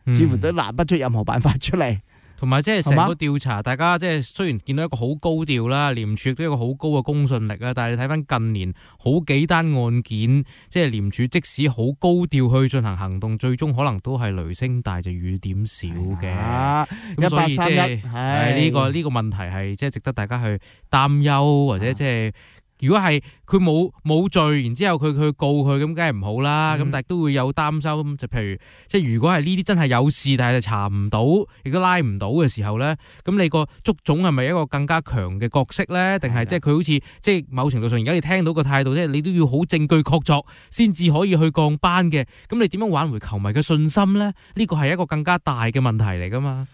似乎都拿不出任何辦法出嚟。 同埋即係成個調查，大家即係雖然見到一個好高調啦，廉署亦都有一個好高嘅公信力啦，但係你睇翻近年好幾單案件，即係廉署即使好高調去進行行動，最終可能都係雷聲大就雨點少嘅。咁所以即係呢個問題係即係值得大家去擔憂，或者即係。如果係佢冇罪，然之後佢告佢，咁梗係唔好啦。咁但係都會有擔心，就譬如即係如果係呢啲真係有事，但係查唔到，亦都拉唔到嘅時候咧，咁你個足總係咪一個更加強嘅角色咧？定係即係佢好似即係某程度上，而家你聽到個態度，即係你都要好證據確鑿先至可以去降班嘅。咁你點樣挽回球迷嘅信心咧？呢個係一個更加大嘅問題嚟噶嘛。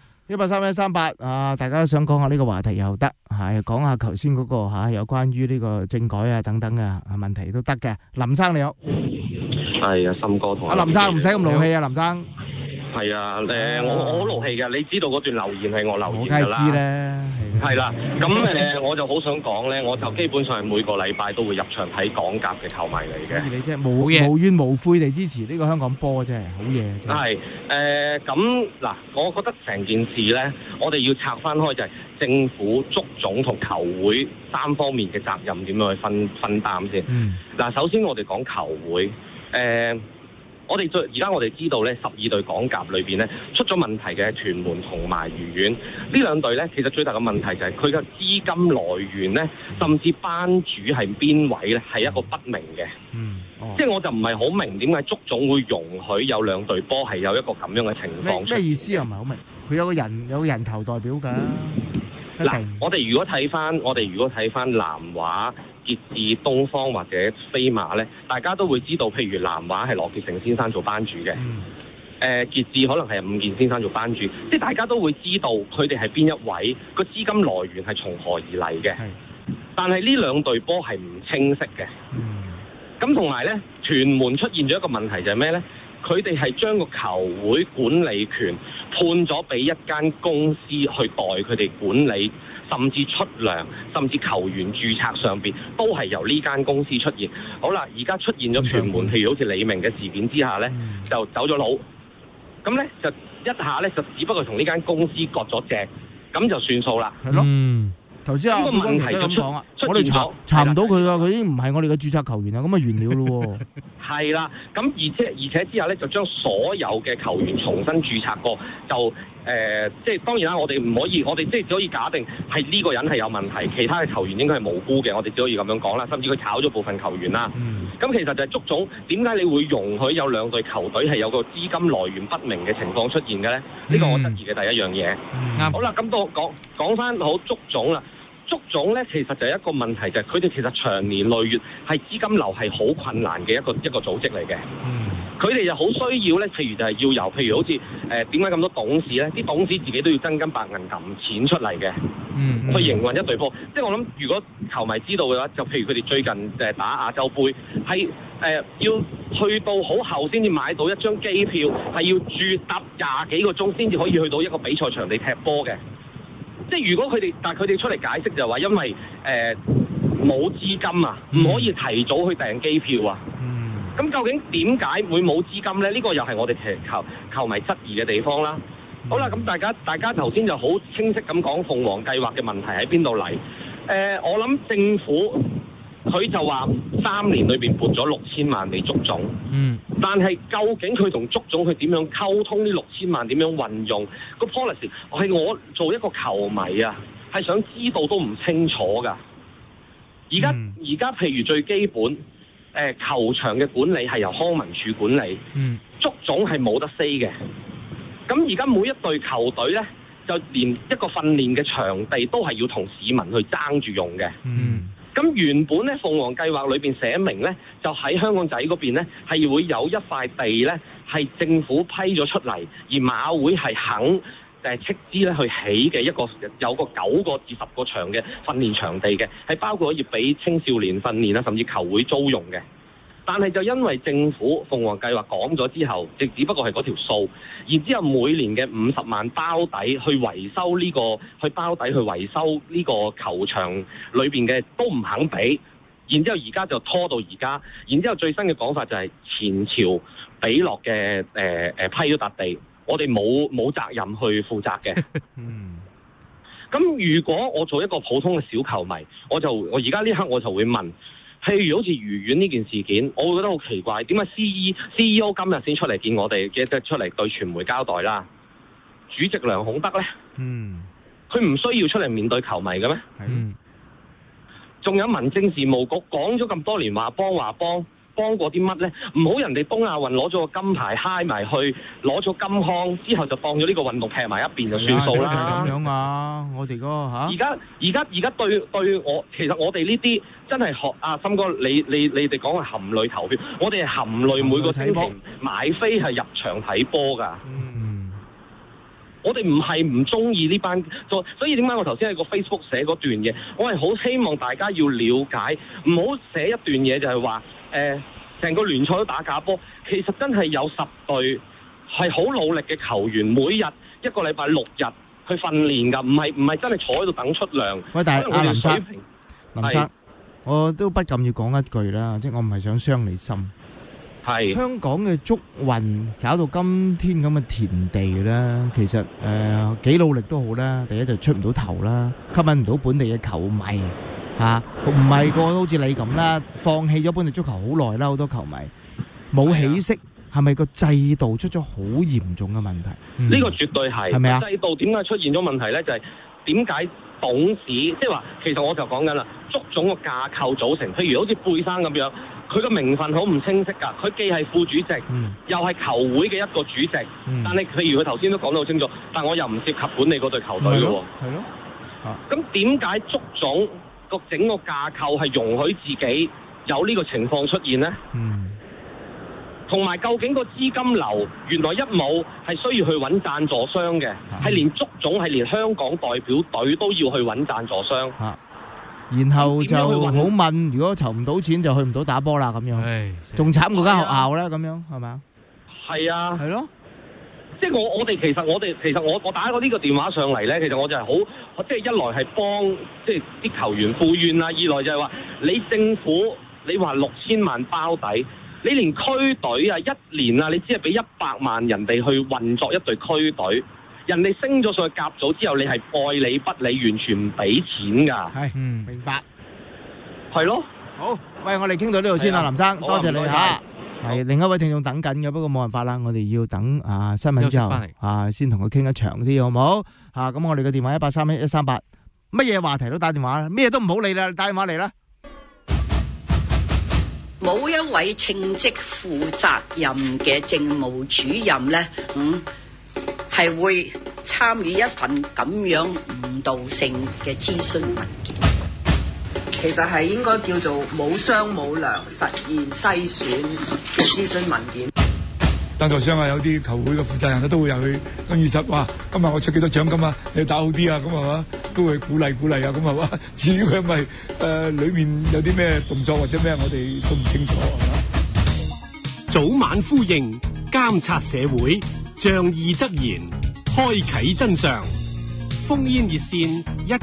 13138啊！大家都想講下呢個話題又得，係講下頭先嗰個有關於呢個政改啊等等嘅問題都得嘅。林生你好， 係啊，森哥同阿林生唔使咁勞氣啊，林生。 係啊，我好勞氣嘅，你知道嗰段留言係我留言㗎啦。 我梗係知咧， 係啦。咁我就好想講咧，我就基本上係每個禮拜都會入場睇港甲嘅球迷嚟嘅。 所以你即係無怨無悔地支持呢個香港波真係好嘢。 係咁嗱，我覺得成件事咧，我哋要拆翻開就係政府、足總同球會三方面嘅責任點樣去分擔先。嗱，首先我哋講球會，而家我哋知道咧，12隊港甲裏邊咧出咗問題嘅屯門同埋愉園呢兩隊咧，其實最大嘅問題就係佢嘅資金來源咧，甚至班主係邊位咧，係一個不明嘅。即係我就唔係好明點解足總會容許有兩隊波係有一個咁樣嘅情況。 咩意思啊？唔係好明。佢有個人頭代表㗎。 嗱，我哋如果睇翻南華、傑志、東方或者飛馬咧，大家都會知道，譬如南華係羅傑成先生做班主嘅，傑志可能係伍健先生做班主，即係大家都會知道佢哋係邊一位，個資金來源係從何而嚟嘅。但係呢兩隊波係唔清晰嘅。咁同埋咧，屯門出現咗一個問題就係咩咧？佢哋係將個球會管理權判咗俾一間公司去代佢哋管理，甚至出糧，甚至球員註冊上邊都係由呢間公司出現。好啦，而家出現咗屯門，譬如好似李明嘅事件之下呢，就走咗佬。咁呢，就一下呢，就只不過同呢間公司割咗席，咁就算數啦。 係咯。頭先阿顧光庭都咁講啊，我哋查唔到佢噶，佢已經唔係我哋嘅註冊球員啦，咁啊完了咯。係啦，咁而且之後咧就將所有嘅球員重新註冊過，就即係當然啦，我哋即係只可以假定係呢個人係有問題，其他嘅球員應該係無辜嘅，我哋只可以咁樣講啦，甚至佢炒咗部分球員啦。咁其實就係足總點解你會容許有兩隊球隊係有個資金來源不明嘅情況出現嘅咧？呢個我質疑嘅第一樣嘢。好啦，咁到講翻好足總啦。足總咧，其實就係一個問題，就係佢哋其實長年累月係資金流係好困難嘅一個組織嚟嘅。佢哋就好需要咧，譬如就係要由，譬如好似點解咁多董事咧？啲董事自己都要真金白銀撳錢出嚟嘅，去營運一隊波。即係我諗，如果球迷知道嘅話，就譬如佢哋最近打亞洲杯，係要去到好後先至買到一張機票，係要住搭20幾個鐘先至可以去到一個比賽場地踢波嘅。即係如果但係佢哋出嚟解釋就係話，因為冇資金啊，唔可以提早去訂機票啊。咁究竟點解會冇資金咧？呢個又係我哋球迷質疑嘅地方啦。好啦，咁大家頭先就好清晰咁講鳳凰計劃嘅問題喺邊度嚟？我諗政府佢就話3年裏邊撥咗6000萬俾足總。但係究竟佢同足總佢點樣溝通呢6000萬點樣運用個 policy？ 係我做一個球迷啊，係想知道都唔清楚㗎。而家譬如最基本球場嘅管理係由康文署管理，足總係冇得 say 嘅。咁而家每一隊球隊呢，就連一個訓練嘅場地都係要同市民去爭住用嘅。咁原本咧，鳳凰計劃裏邊寫明咧，就喺香港仔嗰邊咧，係會有一塊地咧，係政府批咗出嚟，而馬會係肯斥資咧去起嘅有個9個至10個場嘅訓練場地嘅，係包括可以俾青少年訓練啦，甚至球會租用嘅。但係就因為政府鳳凰計劃講咗之後，只不過係嗰條數，然之後每年嘅50萬包底去維修呢個球場裏邊嘅都唔肯俾，然之後而家就拖到而家，然之後最新嘅講法就係前朝俾落嘅批咗笪地， 我哋冇責任去負責嘅。咁如果我做一個普通嘅小球迷，我而家呢刻我就會問，譬如好似愉園呢件事件，我會覺得好奇怪，點解 CEO 今日先出嚟見我哋，即係出嚟對傳媒交代啦？主席梁孔德呢？佢唔需要出嚟面對球迷嘅咩？仲有民政事務局講咗咁多年話幫過啲乜呢？唔好人哋東亞運攞咗個金牌嗨埋去，攞咗金腔之後就當咗呢個運動劈埋一邊就算數啦。 咁樣啊，我哋嗰個而家對我，其實我哋呢啲真係學阿森哥，你哋講係含淚投票，我哋係含淚每個星期買飛係入場睇波㗎。我哋唔係唔中意呢班，所以點解我頭先喺個 Facebook 寫嗰段嘢，我係好希望大家要了解，唔好寫一段嘢就係話成個聯賽都打假波，其實真係有10隊係好努力嘅球員，每日一個禮拜6日去訓練㗎，唔係真係坐喺度等出糧。 喂，但係阿林生，我都不禁要講一句啦，即係我唔係想傷你心。係香港嘅足運搞到今天咁嘅田地啦，其實幾努力都好啦，第一就出唔到頭啦，吸引唔到本地嘅球迷嚇，唔係個都好似你咁啦，放棄咗本地足球好耐啦，好多球迷冇起色，係咪個制度出咗好嚴重嘅問題？ 呢個絕對係， 係咪啊？ 制度點解出現咗問題呢？就係點解董事，即係話其實我就講緊啦，足總個架構組成，譬如好似貝生咁樣。佢個名分好唔清晰㗎，佢既係副主席，又係球會嘅一個主席，但係譬如佢頭先都講得好清楚，但我又唔涉及管理嗰隊球隊嘅喎。係咯，咁點解足總個整個架構係容許自己有呢個情況出現呢？同埋究竟個資金流原來一冇係需要去揾贊助商嘅，係連足總係連香港代表隊都要去揾贊助商。 然後就好問，如果籌唔到錢就去唔到打波啦咁樣，仲慘過間學校啦咁樣，係咪啊？ 係啊， 係咯， 即係我哋其實我打過呢個電話上嚟咧，其實我就係好，即係一來係幫即係啲球員負怨啦，二來就係話你政府你話6000萬包底，你連區隊啊一年啊，你只係俾100萬人哋去運作一隊區隊。人哋升咗上去甲組之後，你係愛理不理，完全唔俾錢㗎。 係，明白。 係咯。 好，喂，我哋傾到呢度先啦，林生，多謝你嚇。係另一位聽眾等緊嘅，不過冇辦法啦，我哋要等新聞之後先同佢傾得長啲，好唔好？咁我哋嘅電話1831138，乜嘢話題都打電話啦，咩都唔好理啦，打電話嚟啦。 冇一位稱職負責任嘅政務主任咧，係會參與一份咁樣誤導性嘅諮詢文件， 其實係應該叫做冇商冇量實現篩選嘅諮詢文件。 贊助商啊，有啲球會嘅負責人都會入去更衣室，哇！今日我出幾多獎金啊？你打好啲啊？咁係嘛，都會鼓勵啊，咁係嘛。至於佢係咪裡面有啲咩動作或者咩，我哋都唔清楚係嘛。 早晚呼應，監察社會。仗義執言，開啟真相。烽煙熱線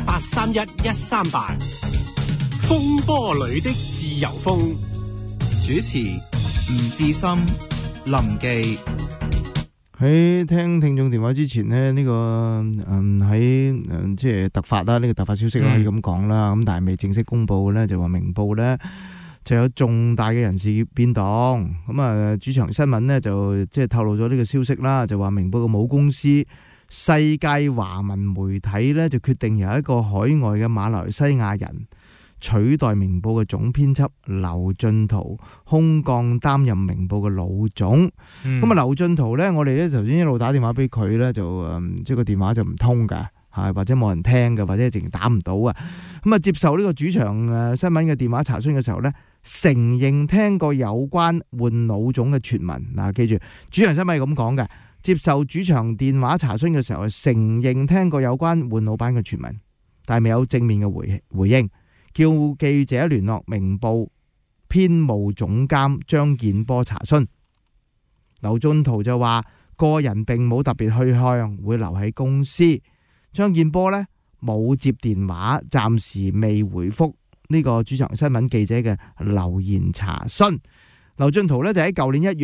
1831138，風波裏的自由風。 主持吳志森、林記。 喺聽聽眾電話之前呢，呢個喺即係突發啦，呢個突發消息可以咁講啦。咁但係未正式公佈咧，就話明報咧就有重大嘅人事變動，咁主場新聞呢，就即係透露咗呢個消息啦，就話明報嘅母公司世界華文媒體呢，就決定由一個海外嘅馬來西亞人取代明報嘅總編輯劉進圖，空降擔任明報嘅老總。咁劉進圖呢，我哋呢頭先一路打電話俾佢呢，就即係個電話就唔通㗎。或者冇人聽嘅，或者直情打唔到啊！咁接受呢個主場新聞嘅電話查詢嘅時候呢，承認聽過有關換老總嘅傳聞。嗱，記住主場新聞係咁講嘅，接受主場電話查詢嘅時候，承認聽過有關換老闆嘅傳聞，但係未有正面嘅回應，叫記者聯絡明報編務總監張建波查詢。劉進圖就話個人並冇特別去向，會留喺公司。張建波呢冇接電話，暫時未回覆呢個主場新聞記者嘅留言查詢。劉進圖呢就喺舊年1月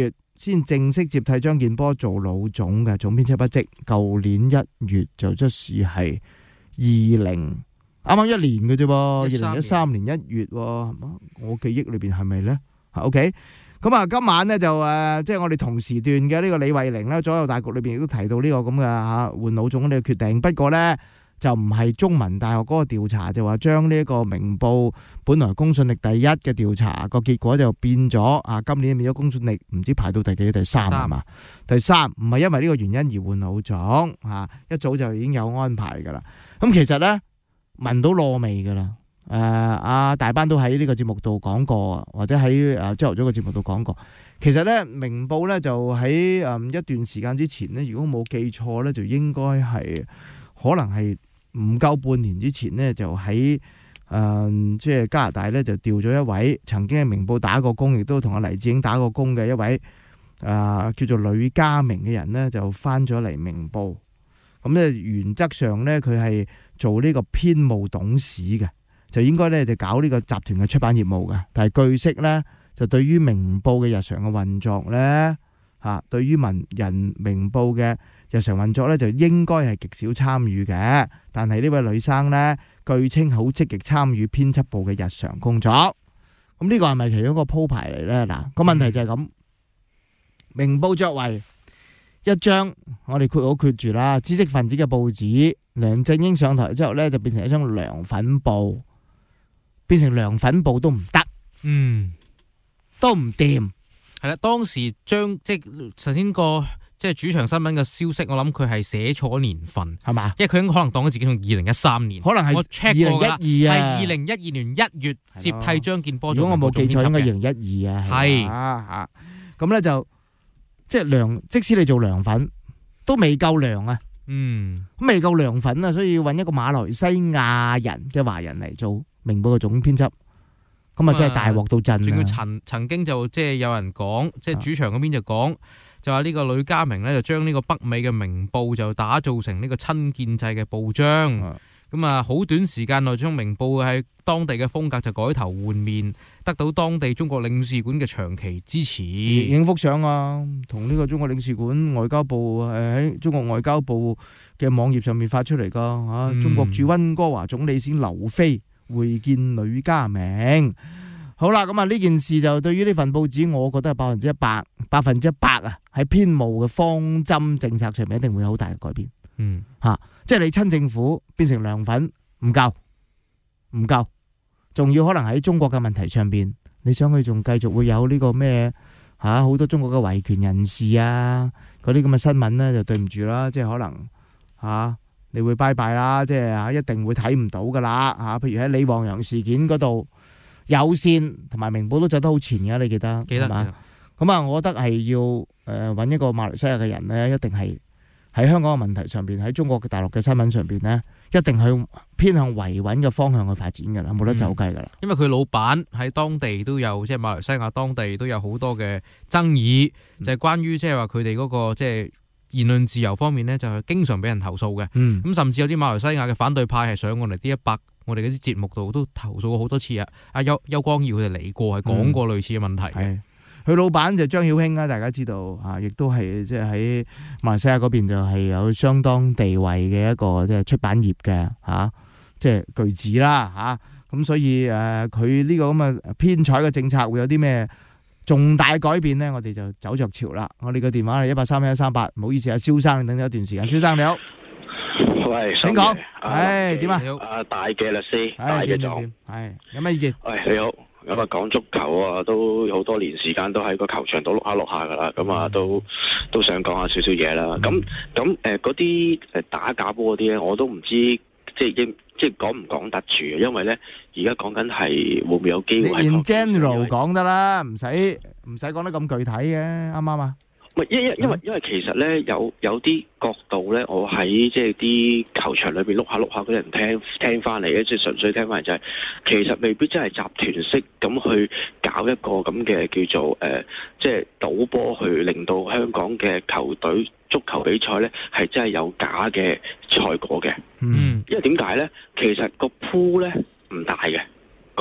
先正式接替張健波做老總嘅總編輯一職。舊年1月就即是係啱啱1年嘅啫噃，2013年1月喎，我記憶裏邊係咪咧？OK， 咁啊，今晚咧就即係我哋同時段嘅呢個李慧玲咧，左右大局裏邊亦都提到呢個咁嘅換老總呢個決定。不過咧就唔係中文大學嗰個調查，就話將呢個明報本來公信力第一嘅調查個結果就變咗今年變咗公信力唔知排到第幾第三係嘛？第三唔係因為呢個原因而換老總一早就已經有安排噶啦。咁其實咧聞到燶味噶啦。阿大班都喺呢個節目度講過，或者喺朝頭早嘅節目度講過。其實咧，明報咧就喺一段時間之前咧，如果冇記錯咧，就應該係可能係唔夠半年之前咧，就喺即係加拿大咧就調咗一位曾經喺明報打過工，亦都同阿黎智英打過工嘅一位叫做呂家明嘅人咧，就翻咗嚟明報。咁咧原則上咧，佢係做呢個編務董事嘅。就應該咧就搞呢個集團嘅出版業務嘅，但係據悉咧就對於明報嘅日常嘅運作咧對於明報嘅日常運作咧就應該係極少參與嘅。但係呢位女生咧據稱好積極參與編輯部嘅日常工作。咁呢個係咪其中一個鋪排嚟咧？嗱，個問題就係咁，明報作為一張我哋括好括住啦知識分子嘅報紙，梁振英上台之後咧就變成一張涼粉報。變成涼粉報都唔得，都唔掂。 係啦，當時將即係首先個即係主場新聞嘅消息，我諗佢係寫錯年份， 係嘛？ 因為佢應該可能當咗自己從2013年， 可能係我 check 過㗎，係 2012 年1月接替張健波。 如果我冇記錯，應該2012啊。 係咁咧就即係涼，即使你做涼粉都未夠涼啊。未夠涼粉啊，所以要揾一個馬來西亞人嘅華人嚟做明報嘅總編輯，咁啊真係大鑊到震啊！ 仲要曾經就即係有人講，即係主場嗰邊就講，就話呢個呂家明咧就將呢個北美嘅明報就打造成呢個親建制嘅報章，咁啊好短時間內將明報喺當地嘅風格就改頭換面，得到當地中國領事館嘅長期支持。 影幅相啊，同呢個中國領事館外交部喺中國外交部嘅網頁上面發出嚟噶中國駐溫哥華總領事劉飛會見呂家明。好啦，咁啊呢件事就對於呢份報紙，我覺得係100%啊，喺編務嘅方針政策上面一定會有好大嘅改變。即係你親政府變成涼粉唔夠，仲要可能喺中國嘅問題上邊，你想佢仲繼續會有呢個咩好多中國嘅維權人士啊嗰啲咁嘅新聞呢，就對唔住啦，即係可能你會拜拜啦，即係一定會睇唔到噶啦譬如喺李旺陽事件嗰度，有線同埋明報都走得好前嘅，你記得嘛？咁啊，我覺得係要揾一個馬來西亞嘅人呢，一定係喺香港嘅問題上邊，喺中國嘅大陸嘅新聞上邊呢，一定係偏向維穩嘅方向去發展噶啦，冇得走雞噶啦。 因為佢老闆喺當地都有，即係馬來西亞當地都有好多嘅爭議，就係關於即係話佢哋嗰個即係言論自由方面呢，就係經常俾人投訴嘅。咁甚至有啲馬來西亞嘅反對派係上過嚟D100我哋嗰啲節目度都投訴過好多次啊。阿邱光耀佢哋嚟過，係講過類似嘅問題嘅。 佢老闆就張曉卿啦，大家知道亦都係即係喺馬來西亞嗰邊就係有相當地位嘅一個即係出版業嘅即係巨子啦咁所以佢呢個咁嘅編採嘅政策會有啲咩重大改變呢？我哋就走着潮啦。我哋嘅電話係183-138，唔好意思啊，蕭生你等咗一段時間。蕭生你好， 喂， 請講。點啊？ 大嘅律師，大嘅總， 有咩意見？ 你好。咁啊，講足球啊，都好多年時間都喺個球場度碌下噶啦，咁啊都想講下少少嘢啦。咁嗰啲打假波嗰啲咧，我都唔知即係講唔講得住，因為咧而家講緊係會唔會有機會。 In general 講得啦，唔使講得咁具體嘅，啱唔啱啊？ 因為其實咧有啲角度咧，我喺即係啲球場裏邊碌下嗰啲人聽翻嚟嘅，即係純粹聽翻嚟就係，其實未必真係集團式咁去搞一個咁嘅叫做即係賭波，去令到香港嘅球隊足球比賽咧係真係有假嘅賽果嘅。因為點解咧？其實個pool咧唔大嘅，個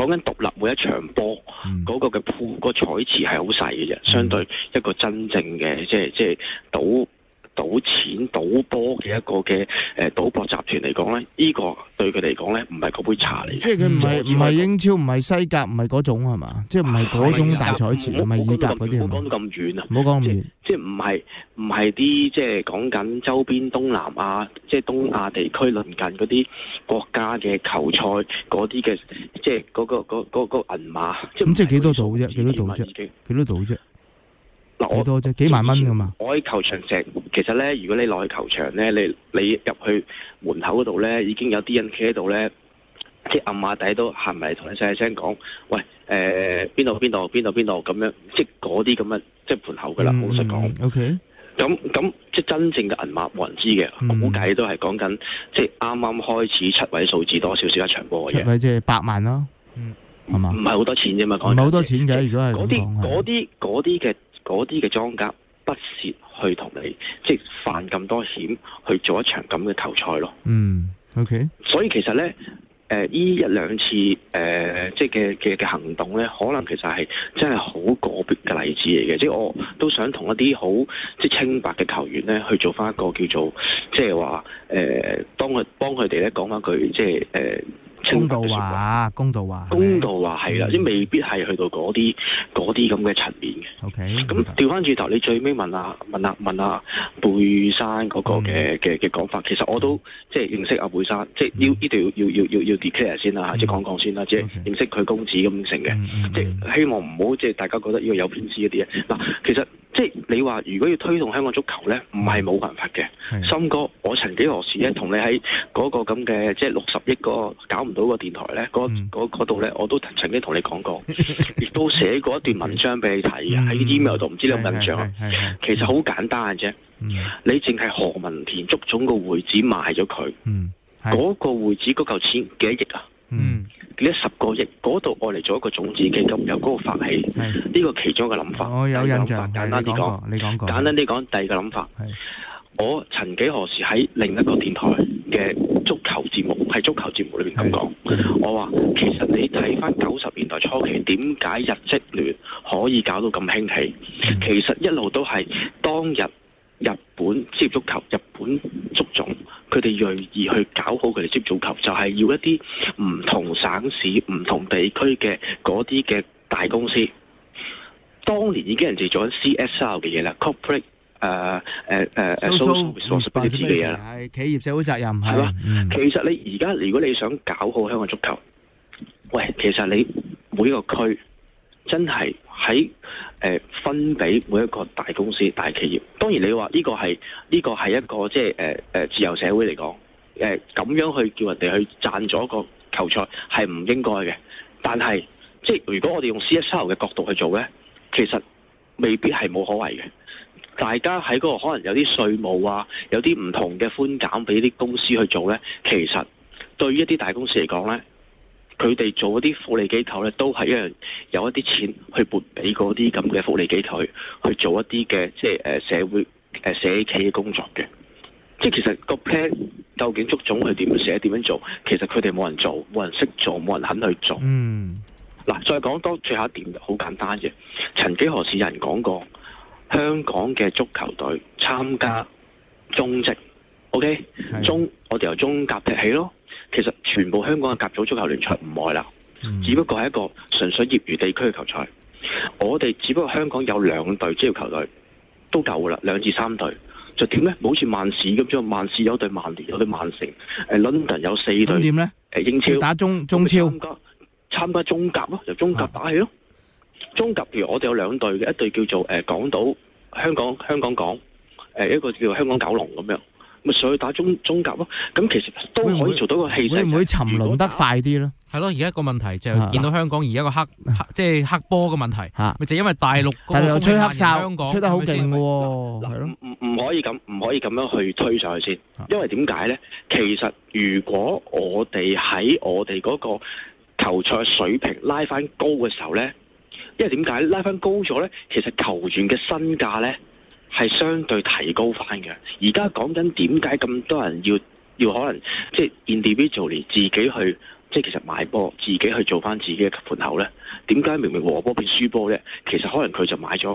講緊獨立每一場波嗰個嘅鋪個彩池係好細嘅啫，相對一個真正嘅即係賭錢賭波嘅一個嘅賭博集團嚟講咧，呢個對佢哋嚟講咧唔係嗰杯茶嚟嘅。 即係佢唔係英超，唔係西甲，唔係嗰種係嘛？即係唔係嗰種大彩池，唔係意甲嗰啲。 唔好講到咁遠啊！ 唔好講咁遠。 即係唔係啲即係講緊周邊東南亞，即係東亞地區鄰近嗰啲國家嘅球賽嗰啲嘅，即係嗰個銀碼。 咁即係幾多度啫？幾多度啫？幾多度啫？幾多啫？幾萬蚊噶嘛？ 我喺球場其實咧，如果你落去球場咧，你入去門口嗰度咧，已經有啲人企喺度咧，即係暗馬底都行埋嚟同你細細聲講，喂，邊度咁樣，即係嗰啲咁嘅即係盤口噶啦，老實講。 OK。 咁即係真正嘅銀碼冇人知嘅，我估計都係講緊即係啱啱開始7位數字多少少一場波嘅啫。 7位即係100萬咯，係嘛？ 唔係好多錢啫嘛，講唔係好多錢嘅，如果係嗰啲嘅莊家不屑去同你即係犯咁多險去做一場咁嘅球賽咯。 OK。 所以其實咧，呢一兩次即係嘅行動咧，可能其實係真係好個別嘅例子嚟嘅。即係我都想同一啲好即係清白嘅球員咧，去做翻一個叫做即係話幫佢哋咧講翻句即係公道話係啦，即係未必係去到嗰啲咁嘅層面嘅。 OK。 咁調翻轉頭，你最尾問下貝山嗰個嘅講法，其實我都即係認識阿貝山，即係呢度要 declare 先啦，即係講先啦，即係認識佢公子咁成嘅，即係希望唔好即係大家覺得呢個有偏私一啲嘢。嗱，其實即係你話如果要推動香港足球咧，唔係冇辦法嘅。森哥，我曾幾何時咧同你喺嗰個咁嘅即係60億個搞唔到個電台咧，嗰度咧我都曾經同你講過，亦都寫過一段文章俾你睇嘅，喺 email 度，唔知你有冇印象啊？其實好簡單嘅啫，你淨係何文田足總個會址賣咗佢，嗰個會址嗰嚿錢幾多億啊？幾多10個億，嗰度愛嚟做一個種子基金，有嗰個發起，呢個其中一個諗法。 我有印象， 簡單啲講， 你講過。 簡單啲講，第二個諗法，我曾幾何時喺另一個電台嘅足球節目，喺足球節目裏邊咁講，我話其實你睇翻90年代初期，點解日職聯可以搞到咁興起？其實一路都係當日日本職業足球、日本足總，佢哋銳意去搞好佢哋職業足球，就係要一啲唔同省市、唔同地區嘅嗰啲嘅大公司。當年已經人哋做緊 CSR 嘅嘢啦 ，corporate social responsibility 嘅嘢啦， 係企業社會責任係嘛？其實你而家如果你想搞好香港足球，喂，其實你每一個區真係喺分俾每一個大公司、大企業。當然你話呢個係一個即係自由社會嚟講，咁樣去叫人哋去贊助一個球賽係唔應該嘅。但係即係如果我哋用 CSR 嘅角度去做咧，其實未必係冇可為嘅。大家喺嗰個可能有啲稅務啊，有啲唔同嘅寬減俾啲公司去做咧，其實對於一啲大公司嚟講咧，佢哋做嗰啲福利機構咧，都係一樣有一啲錢去撥俾嗰啲咁嘅福利機構去做一啲嘅即係社會社企嘅工作嘅。即係其實個 plan 究竟足總佢點樣寫、點樣做，其實佢哋冇人做、冇人識做、冇人肯去做。嗱，再講多最後一點，好簡單嘅。曾幾何時有人講過，香港嘅足球隊參加中職 ，OK， 我哋由中甲踢起咯。其實全部香港嘅甲組足球聯賽唔愛啦，只不過係一個純粹業餘地區嘅球賽。我哋只不過香港有2隊職業球隊都夠噶啦，2至3隊就點咧？好似曼市咁樣，曼市有隊曼聯，有隊曼城，London 有4隊。 咁點咧？ 英超打中超， 參加中甲咯，由中甲打起咯。中甲譬如我哋有2隊嘅，一隊叫做港島香港港，一個叫做香港九龍咁樣。咪上去打中甲咯，咁其實都可以做到個氣勢。 會唔會沉淪得快啲咧？ 係咯，而家個問題就係見到香港而家個即係黑波嘅問題，咪就因為大陸又吹黑哨， 香港吹得好勁喎，係咯。 唔可以咁樣去推上去先，因為點解咧？其實如果我哋喺我哋嗰個球賽水平拉翻高嘅時候咧，因為點解拉翻高咗咧？其實球員嘅身價咧係相對提高翻嘅。而家講緊點解咁多人要可能即係 individually 自己去即係其實買波自己去做翻自己嘅盤口咧，點解明明和波變輸波咧？其實可能佢就買咗，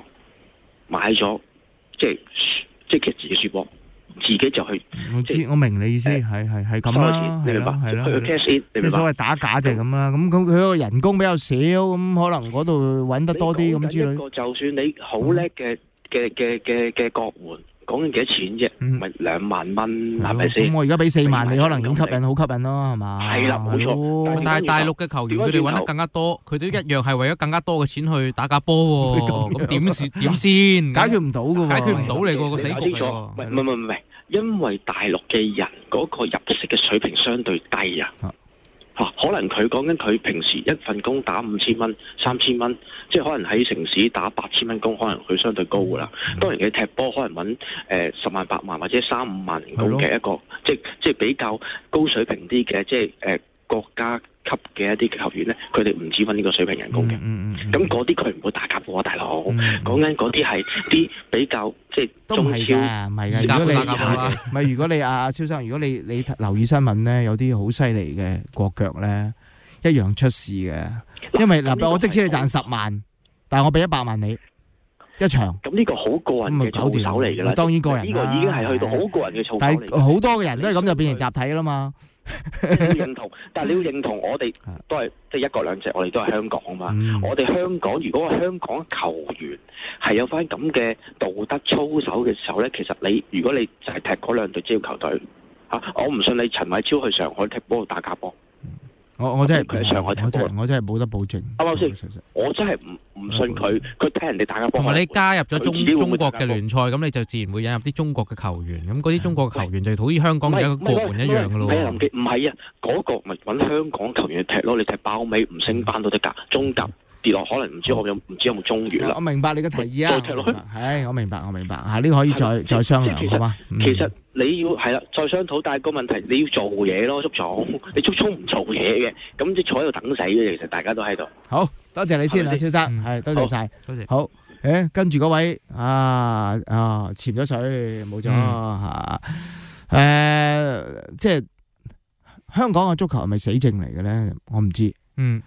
即係其實自己輸波。自己就去， 我明你意思，係咁啦，係啦，係啦，即係所謂打假就係咁啦。咁佢個人工比較少，咁可能嗰度揾得多啲咁之類。 就算你好叻嘅國援，講緊幾多錢啫？咪2萬蚊，係咪先？ 咁我而家俾4萬，你可能已經吸引，好吸引咯，係嘛？ 係啦，冇錯。 但係大陸嘅球員，佢哋揾得更加多，佢都一樣係為咗更加多嘅錢去打假波喎。咁點先？ 解決唔到嘅喎， 解決唔到嚟喎，個死局嚟喎。 唔係。因為大陸嘅人嗰個入息嘅水平相對低啊，可能佢講緊佢平時一份工打5000蚊、3000蚊，即係可能喺城市打8000蚊工，可能佢相對高噶啦。當然佢踢波可能揾10萬、8萬或者3-5萬人工嘅一個，即係比較高水平啲嘅，即係國家級嘅一啲球員咧，佢哋唔止揾呢個水平人工嘅。咁嗰啲佢唔會打假波啊，大佬。講緊嗰啲係啲比較即係都唔係㗎，唔係㗎。如果你阿蕭生，如果你留意新聞咧，有啲好犀利嘅國腳咧，一樣出事嘅。因為嗱，我即使你賺10萬，但係我俾100萬你一場。 咁呢個好個人嘅操守嚟㗎啦。 當然個人啦， 呢個已經係去到好個人嘅操守嚟。 但係好多嘅人都係咁就變成集體啦嘛。 認同，但係你要認同我哋都係即係1國2制，我哋都係香港啊嘛。我哋香港如果香港球員係有翻咁嘅道德操守嘅時候咧，其實如果你就係踢嗰2隊職業球隊我唔信你陳偉超去上海踢波打假波。 我真係佢喺上海踢波， 我真係冇得保證。 啱啱先？我真係唔信佢踢人哋打假波。 同埋你加入咗中國嘅聯賽，咁你就自然會引入啲中國嘅球員。咁嗰啲中國嘅球員就好似香港嘅一個國門一樣噶咯。 唔係啊，嗰個咪揾香港球員去踢咯。你踢包尾唔升班都得㗎，中甲跌落可能唔知有冇中乙啦。我明白你嘅提議啊。係，我明白呢個可以再商量好嗎？ 其實你要係啦，再商討，但係個問題你要做嘢咯，足總。你足總唔做嘢嘅，咁即坐喺度等死嘅。其實大家都喺度。 好多謝你先啊，蕭生，係多謝晒。 多謝。 好，跟住嗰位潛咗水冇咗嚇。即係香港嘅足球係咪死症嚟嘅咧？我唔知。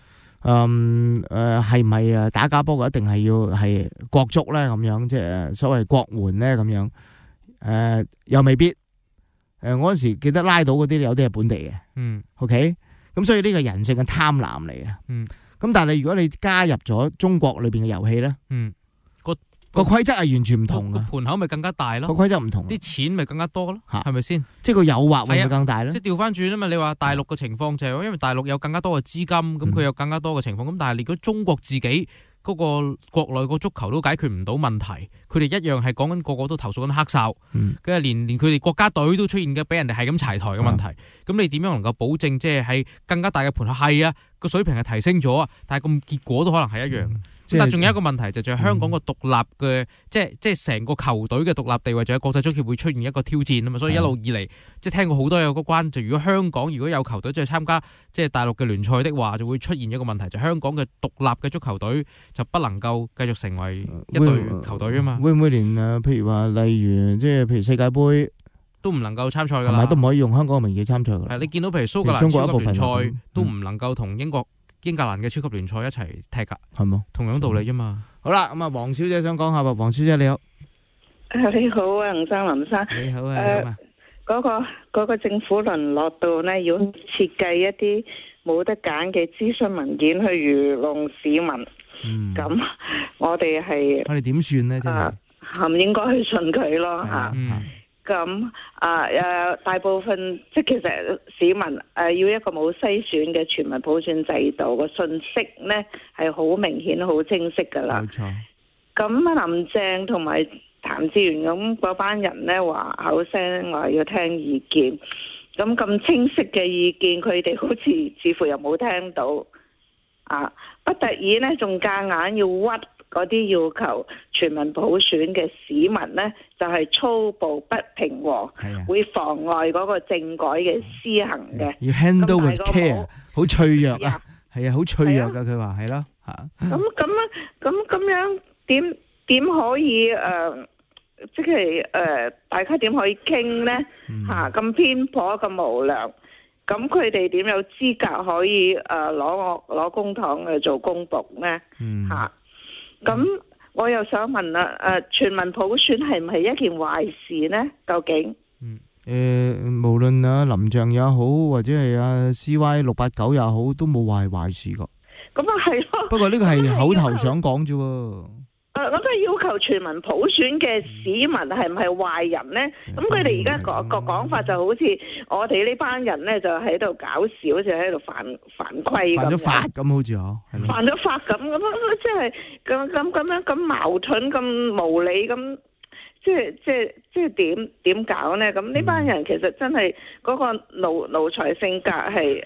係咪打假波嘅一定係要係國足咧咁樣，即係所謂國援咧咁樣？又未必。我嗰時記得拉到嗰啲有啲係本地嘅。OK， 咁所以呢個人性嘅貪婪嚟嘅。咁但係如果你加入咗中國裏邊嘅遊戲咧，個規則係完全唔同嘅。 盤口咪更加大咯， 個規則唔同， 啲錢咪更加多咯，係咪先？ 即係個誘惑會唔會更大咧？ 即係調翻轉啊嘛！你話大陸嘅情況就係因為大陸有更加多嘅資金，咁佢有更加多嘅情況。咁但係如果中國自己嗰個國內個足球都解決唔到問題，佢哋一樣係講緊個個都投訴緊黑哨，跟住連佢哋國家隊都出現嘅俾人哋係咁柴台嘅問題。咁你點樣能夠保證即係喺更加大嘅盤口？係啊，個水平係提升咗啊，但係個結果都可能係一樣。但係仲有一個問題就係香港個獨立嘅，即係成個球隊嘅獨立地位，就喺國際足協會出現一個挑戰啊嘛。所以一路以嚟，即係聽過好多有關，就如果香港如果有球隊即係參加即係大陸嘅聯賽的話，就會出現一個問題，就香港嘅獨立嘅足球隊就不能夠繼續成為一隊球隊啊嘛。 會唔會連譬如話例如即係譬如世界盃都唔能夠參賽㗎啦， 都唔可以用香港嘅名義參賽㗎。 係你見到譬如蘇格蘭超級聯賽都唔能夠同英格蘭嘅超級聯賽一齊踢㗎， 係冇同樣道理啫嘛。 好啦，咁啊，黃小姐想講下喎，黃小姐你好。 你好啊，吳生林生。 你好啊。 嗰個政府淪落到呢，要設計一啲冇得揀嘅諮詢文件去愚弄市民。咁我哋點算呢？真係唔應該去信佢咯嚇。咁大部分即係其實市民要一個冇篩選嘅全民普選制度，個信息呢係好明顯、好清晰㗎啦。冇錯。咁林鄭同埋譚志源咁嗰班人呢話口聲話要聽意見，咁清晰嘅意見，佢哋好似乎又冇聽到啊！不得已呢，仲夾硬要屈嗰啲要求全民普選嘅市民呢，就係粗暴不平和，會妨礙嗰個政改嘅施行嘅。 要 handle with care， 好脆弱啊，係啊，好脆弱噶。佢話係咯嚇。 咁樣點可以即係大家點可以傾呢？嚇咁偏頗咁無良， 咁佢哋點有資格可以攞公帑去做公僕咧？嚇，咁我又想問啦，全民普選係唔係一件壞事咧？究竟？ 無論啊林鄭也好，或者係啊 CY689也好，都冇話係壞事噶。 咁啊係咯。不過呢個係口頭想講啫喎。 我都係要求全民普選嘅市民係唔係壞人咧？咁佢哋而家個講法就好似我哋呢班人咧，就喺度搞笑，就喺度犯規咁。 犯咗法咁好似嗬。 犯咗法咁，即係咁樣咁矛盾咁無理咁。即係點搞呢？咁呢班人其實真係嗰個奴才性格係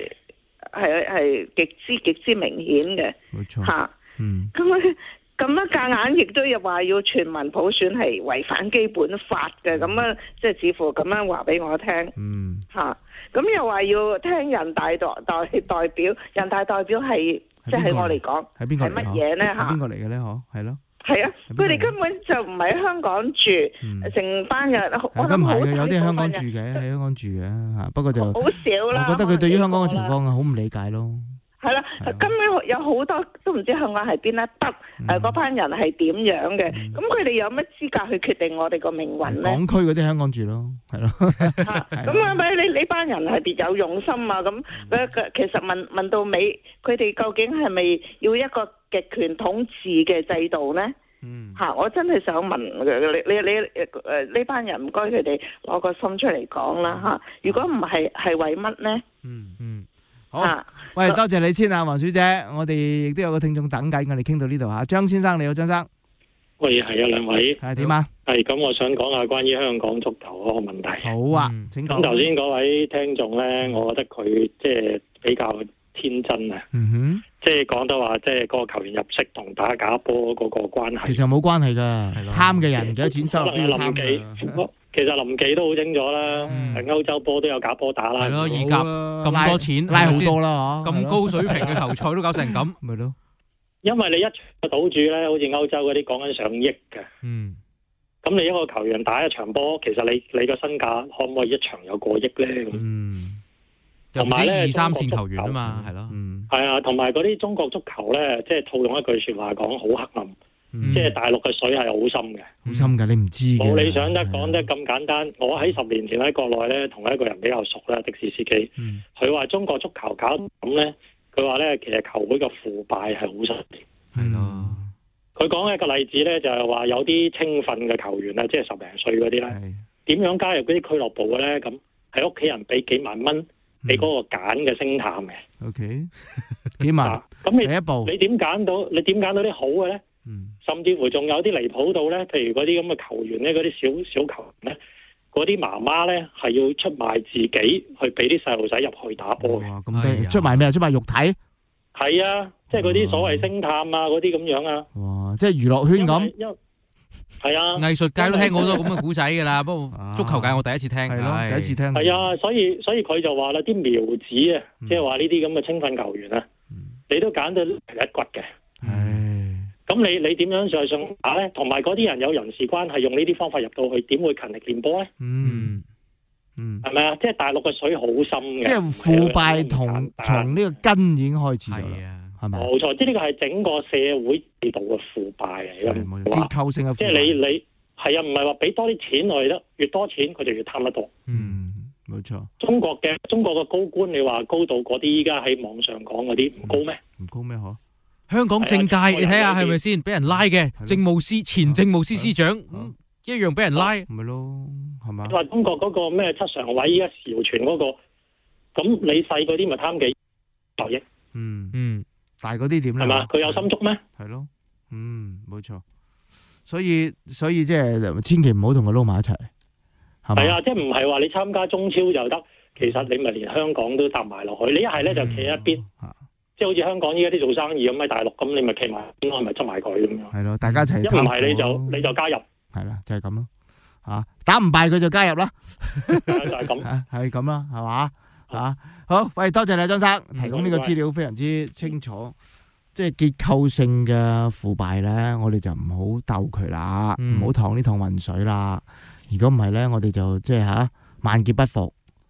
極之明顯嘅， 冇錯嚇。咁樣夾硬亦都要話要全民普選係違反基本法嘅，咁啊即係似乎咁樣話俾我聽，嚇。咁又話要聽人大代表，人大代表係即係我嚟講係乜嘢呢？嚇？ 邊個嚟嘅咧？嗬，係咯。 係啊，佢哋根本就唔喺香港住，成班人我諗好有啲喺香港住嘅，喺香港住嘅嚇。不過就好少啦。 我覺得佢對於香港嘅情況好唔理解咯。 係啦，根本有好多都唔知香港係邊一得，嗰班人係點樣嘅？咁佢哋有乜資格去決定我哋個命運咧？ 港區嗰啲香港住咯，係咯。 咁啊咪你班人係別有用心啊！咁其實問到尾，佢哋究竟係咪要一個極權統治嘅制度咧？我真係想問你呢班人，唔該佢哋攞個心出嚟講啦嚇！如果唔係，係為乜咧？ 好，喂，多謝你先啊，黃小姐，我哋亦都有個聽眾等緊，我哋傾到呢度嚇。張先生你好，張生。 喂，係啊，兩位。 係點啊？ 係咁，我想講下關於香港足球嗰個問題。 好啊，請講。 咁頭先嗰位聽眾咧，我覺得佢即係比較天真啊。即係講得話，即係嗰個球員入息同打假波嗰個關係。 其實冇關係㗎，貪嘅人幾多錢收入都要貪㗎。 其實林記都好清楚啦，歐洲波都有假波打啦。 係咯，意甲咁多錢拉好多啦， 咁高水平嘅球賽都搞成咁， 咪咯。 因為你一場賭注咧，好似歐洲嗰啲講緊上億嘅。咁你一個球員打一場波，其實你個身價可唔可以一場有過億咧？ 同埋咧，二三線球員啊嘛，係咯。 係啊，同埋嗰啲中國足球咧，即係套用一句説話講，好黑暗。即係大陸嘅水係好深嘅， 好深㗎，你唔知嘅。 冇你想得講得咁簡單。我喺10年前喺國內咧，同一個人比較熟啦，的士司機。佢話中國足球搞咁咧，佢話咧其實球會嘅腐敗係好犀利。 係咯。 佢講一個例子咧，就係話有啲青訓嘅球員啊，即係10零歲嗰啲咧，點樣加入嗰啲俱樂部嘅咧？咁係屋企人俾幾萬蚊俾嗰個揀嘅星探嘅。 OK， 幾萬。 咁你第一步，你點揀到啲好嘅咧？甚至乎仲有啲離譜到咧，譬如嗰啲咁嘅球員咧，嗰啲小球員咧，嗰啲媽媽咧係要出賣自己去俾啲細路仔入去打波嘅。 咁低，出賣咩啊？出賣肉體？ 係啊，即係嗰啲所謂星探啊，嗰啲咁樣啊。 哇！即係娛樂圈咁。 係啊， 藝術界都聽好多咁嘅古仔㗎啦，不過足球界我第一次聽。 係咯，第一次聽。 係啊，所以佢就話啦，啲苗子啊，即係話呢啲咁嘅青訓球員啊，你都揀到一骨嘅。咁你點樣上打咧？同埋嗰啲人有人事關係，用呢啲方法入到去，點會勤力練波咧？係咪啊？即係大陸嘅水好深嘅。即係腐敗從呢個根已經開始咗啦，係咪？ 冇錯，即係呢個係整個社會制度嘅腐敗嚟嘅， 結構性嘅腐敗。 即係你係啊，唔係話俾多啲錢落去得，越多錢佢就越貪得多。 冇錯。中國嘅高官，你話高到嗰啲依家喺網上講嗰啲唔高咩？ 唔高咩？嗬？ 香港政界，你睇下係咪先俾人拉嘅？政務司前政務司司長一樣俾人拉， 咪咯，係嘛？ 話中國嗰個咩七常委依家謠傳嗰個，咁你細嗰啲咪貪幾百億？ 大嗰啲點咧？ 係嘛？佢有心足咩？ 係咯，冇錯。所以即係千祈唔好同佢撈埋一齊，係嘛？ 係啊，即係唔係話你參加中超就得，其實你咪連香港都搭埋落去。你一係咧就企一邊。即係好似香港依家啲做生意咁喺大陸，咁你咪企埋，我咪執埋佢咁樣。 係咯，大家一齊。 一唔係你就加入。 係啦，就係咁咯。打唔敗佢就加入啦。 就係咁。 係咁啦，係嘛？好，喂，多謝你張生提供呢個資料非常之清楚。即係結構性嘅腐敗咧，我哋就唔好鬥佢啦，唔好趟呢趟渾水啦。如果唔係咧，我哋就即係萬劫不復。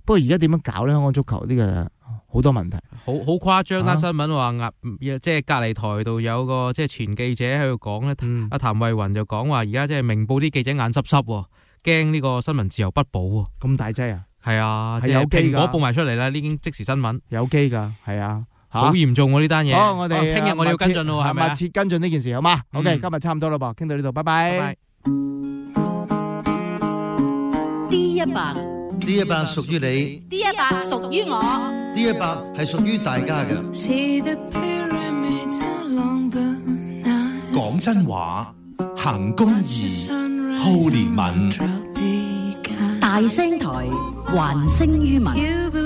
不過而家點樣搞咧？香港足球呢個好多問題， 好誇張啦！新聞話即係隔離台度有個即係前記者喺度講咧，阿譚慧雲就講話而家即係明報啲記者眼濕濕，驚呢個新聞自由不保喎。 咁大劑啊？ 係啊， 係有機㗎。 蘋果報埋出嚟啦，呢經即時新聞有機㗎，係啊。 好嚴重喎呢單嘢。 好，我哋聽日我哋要跟進咯，係咪？ 密切跟進呢件事，好嘛？OK，今日差唔多啦噃，傾到呢度，拜拜。 D100屬於你 ，D100屬於我 ，D100係屬於大家嘅。 講真話，行公義，好憐憫， 大聲台還聲於民。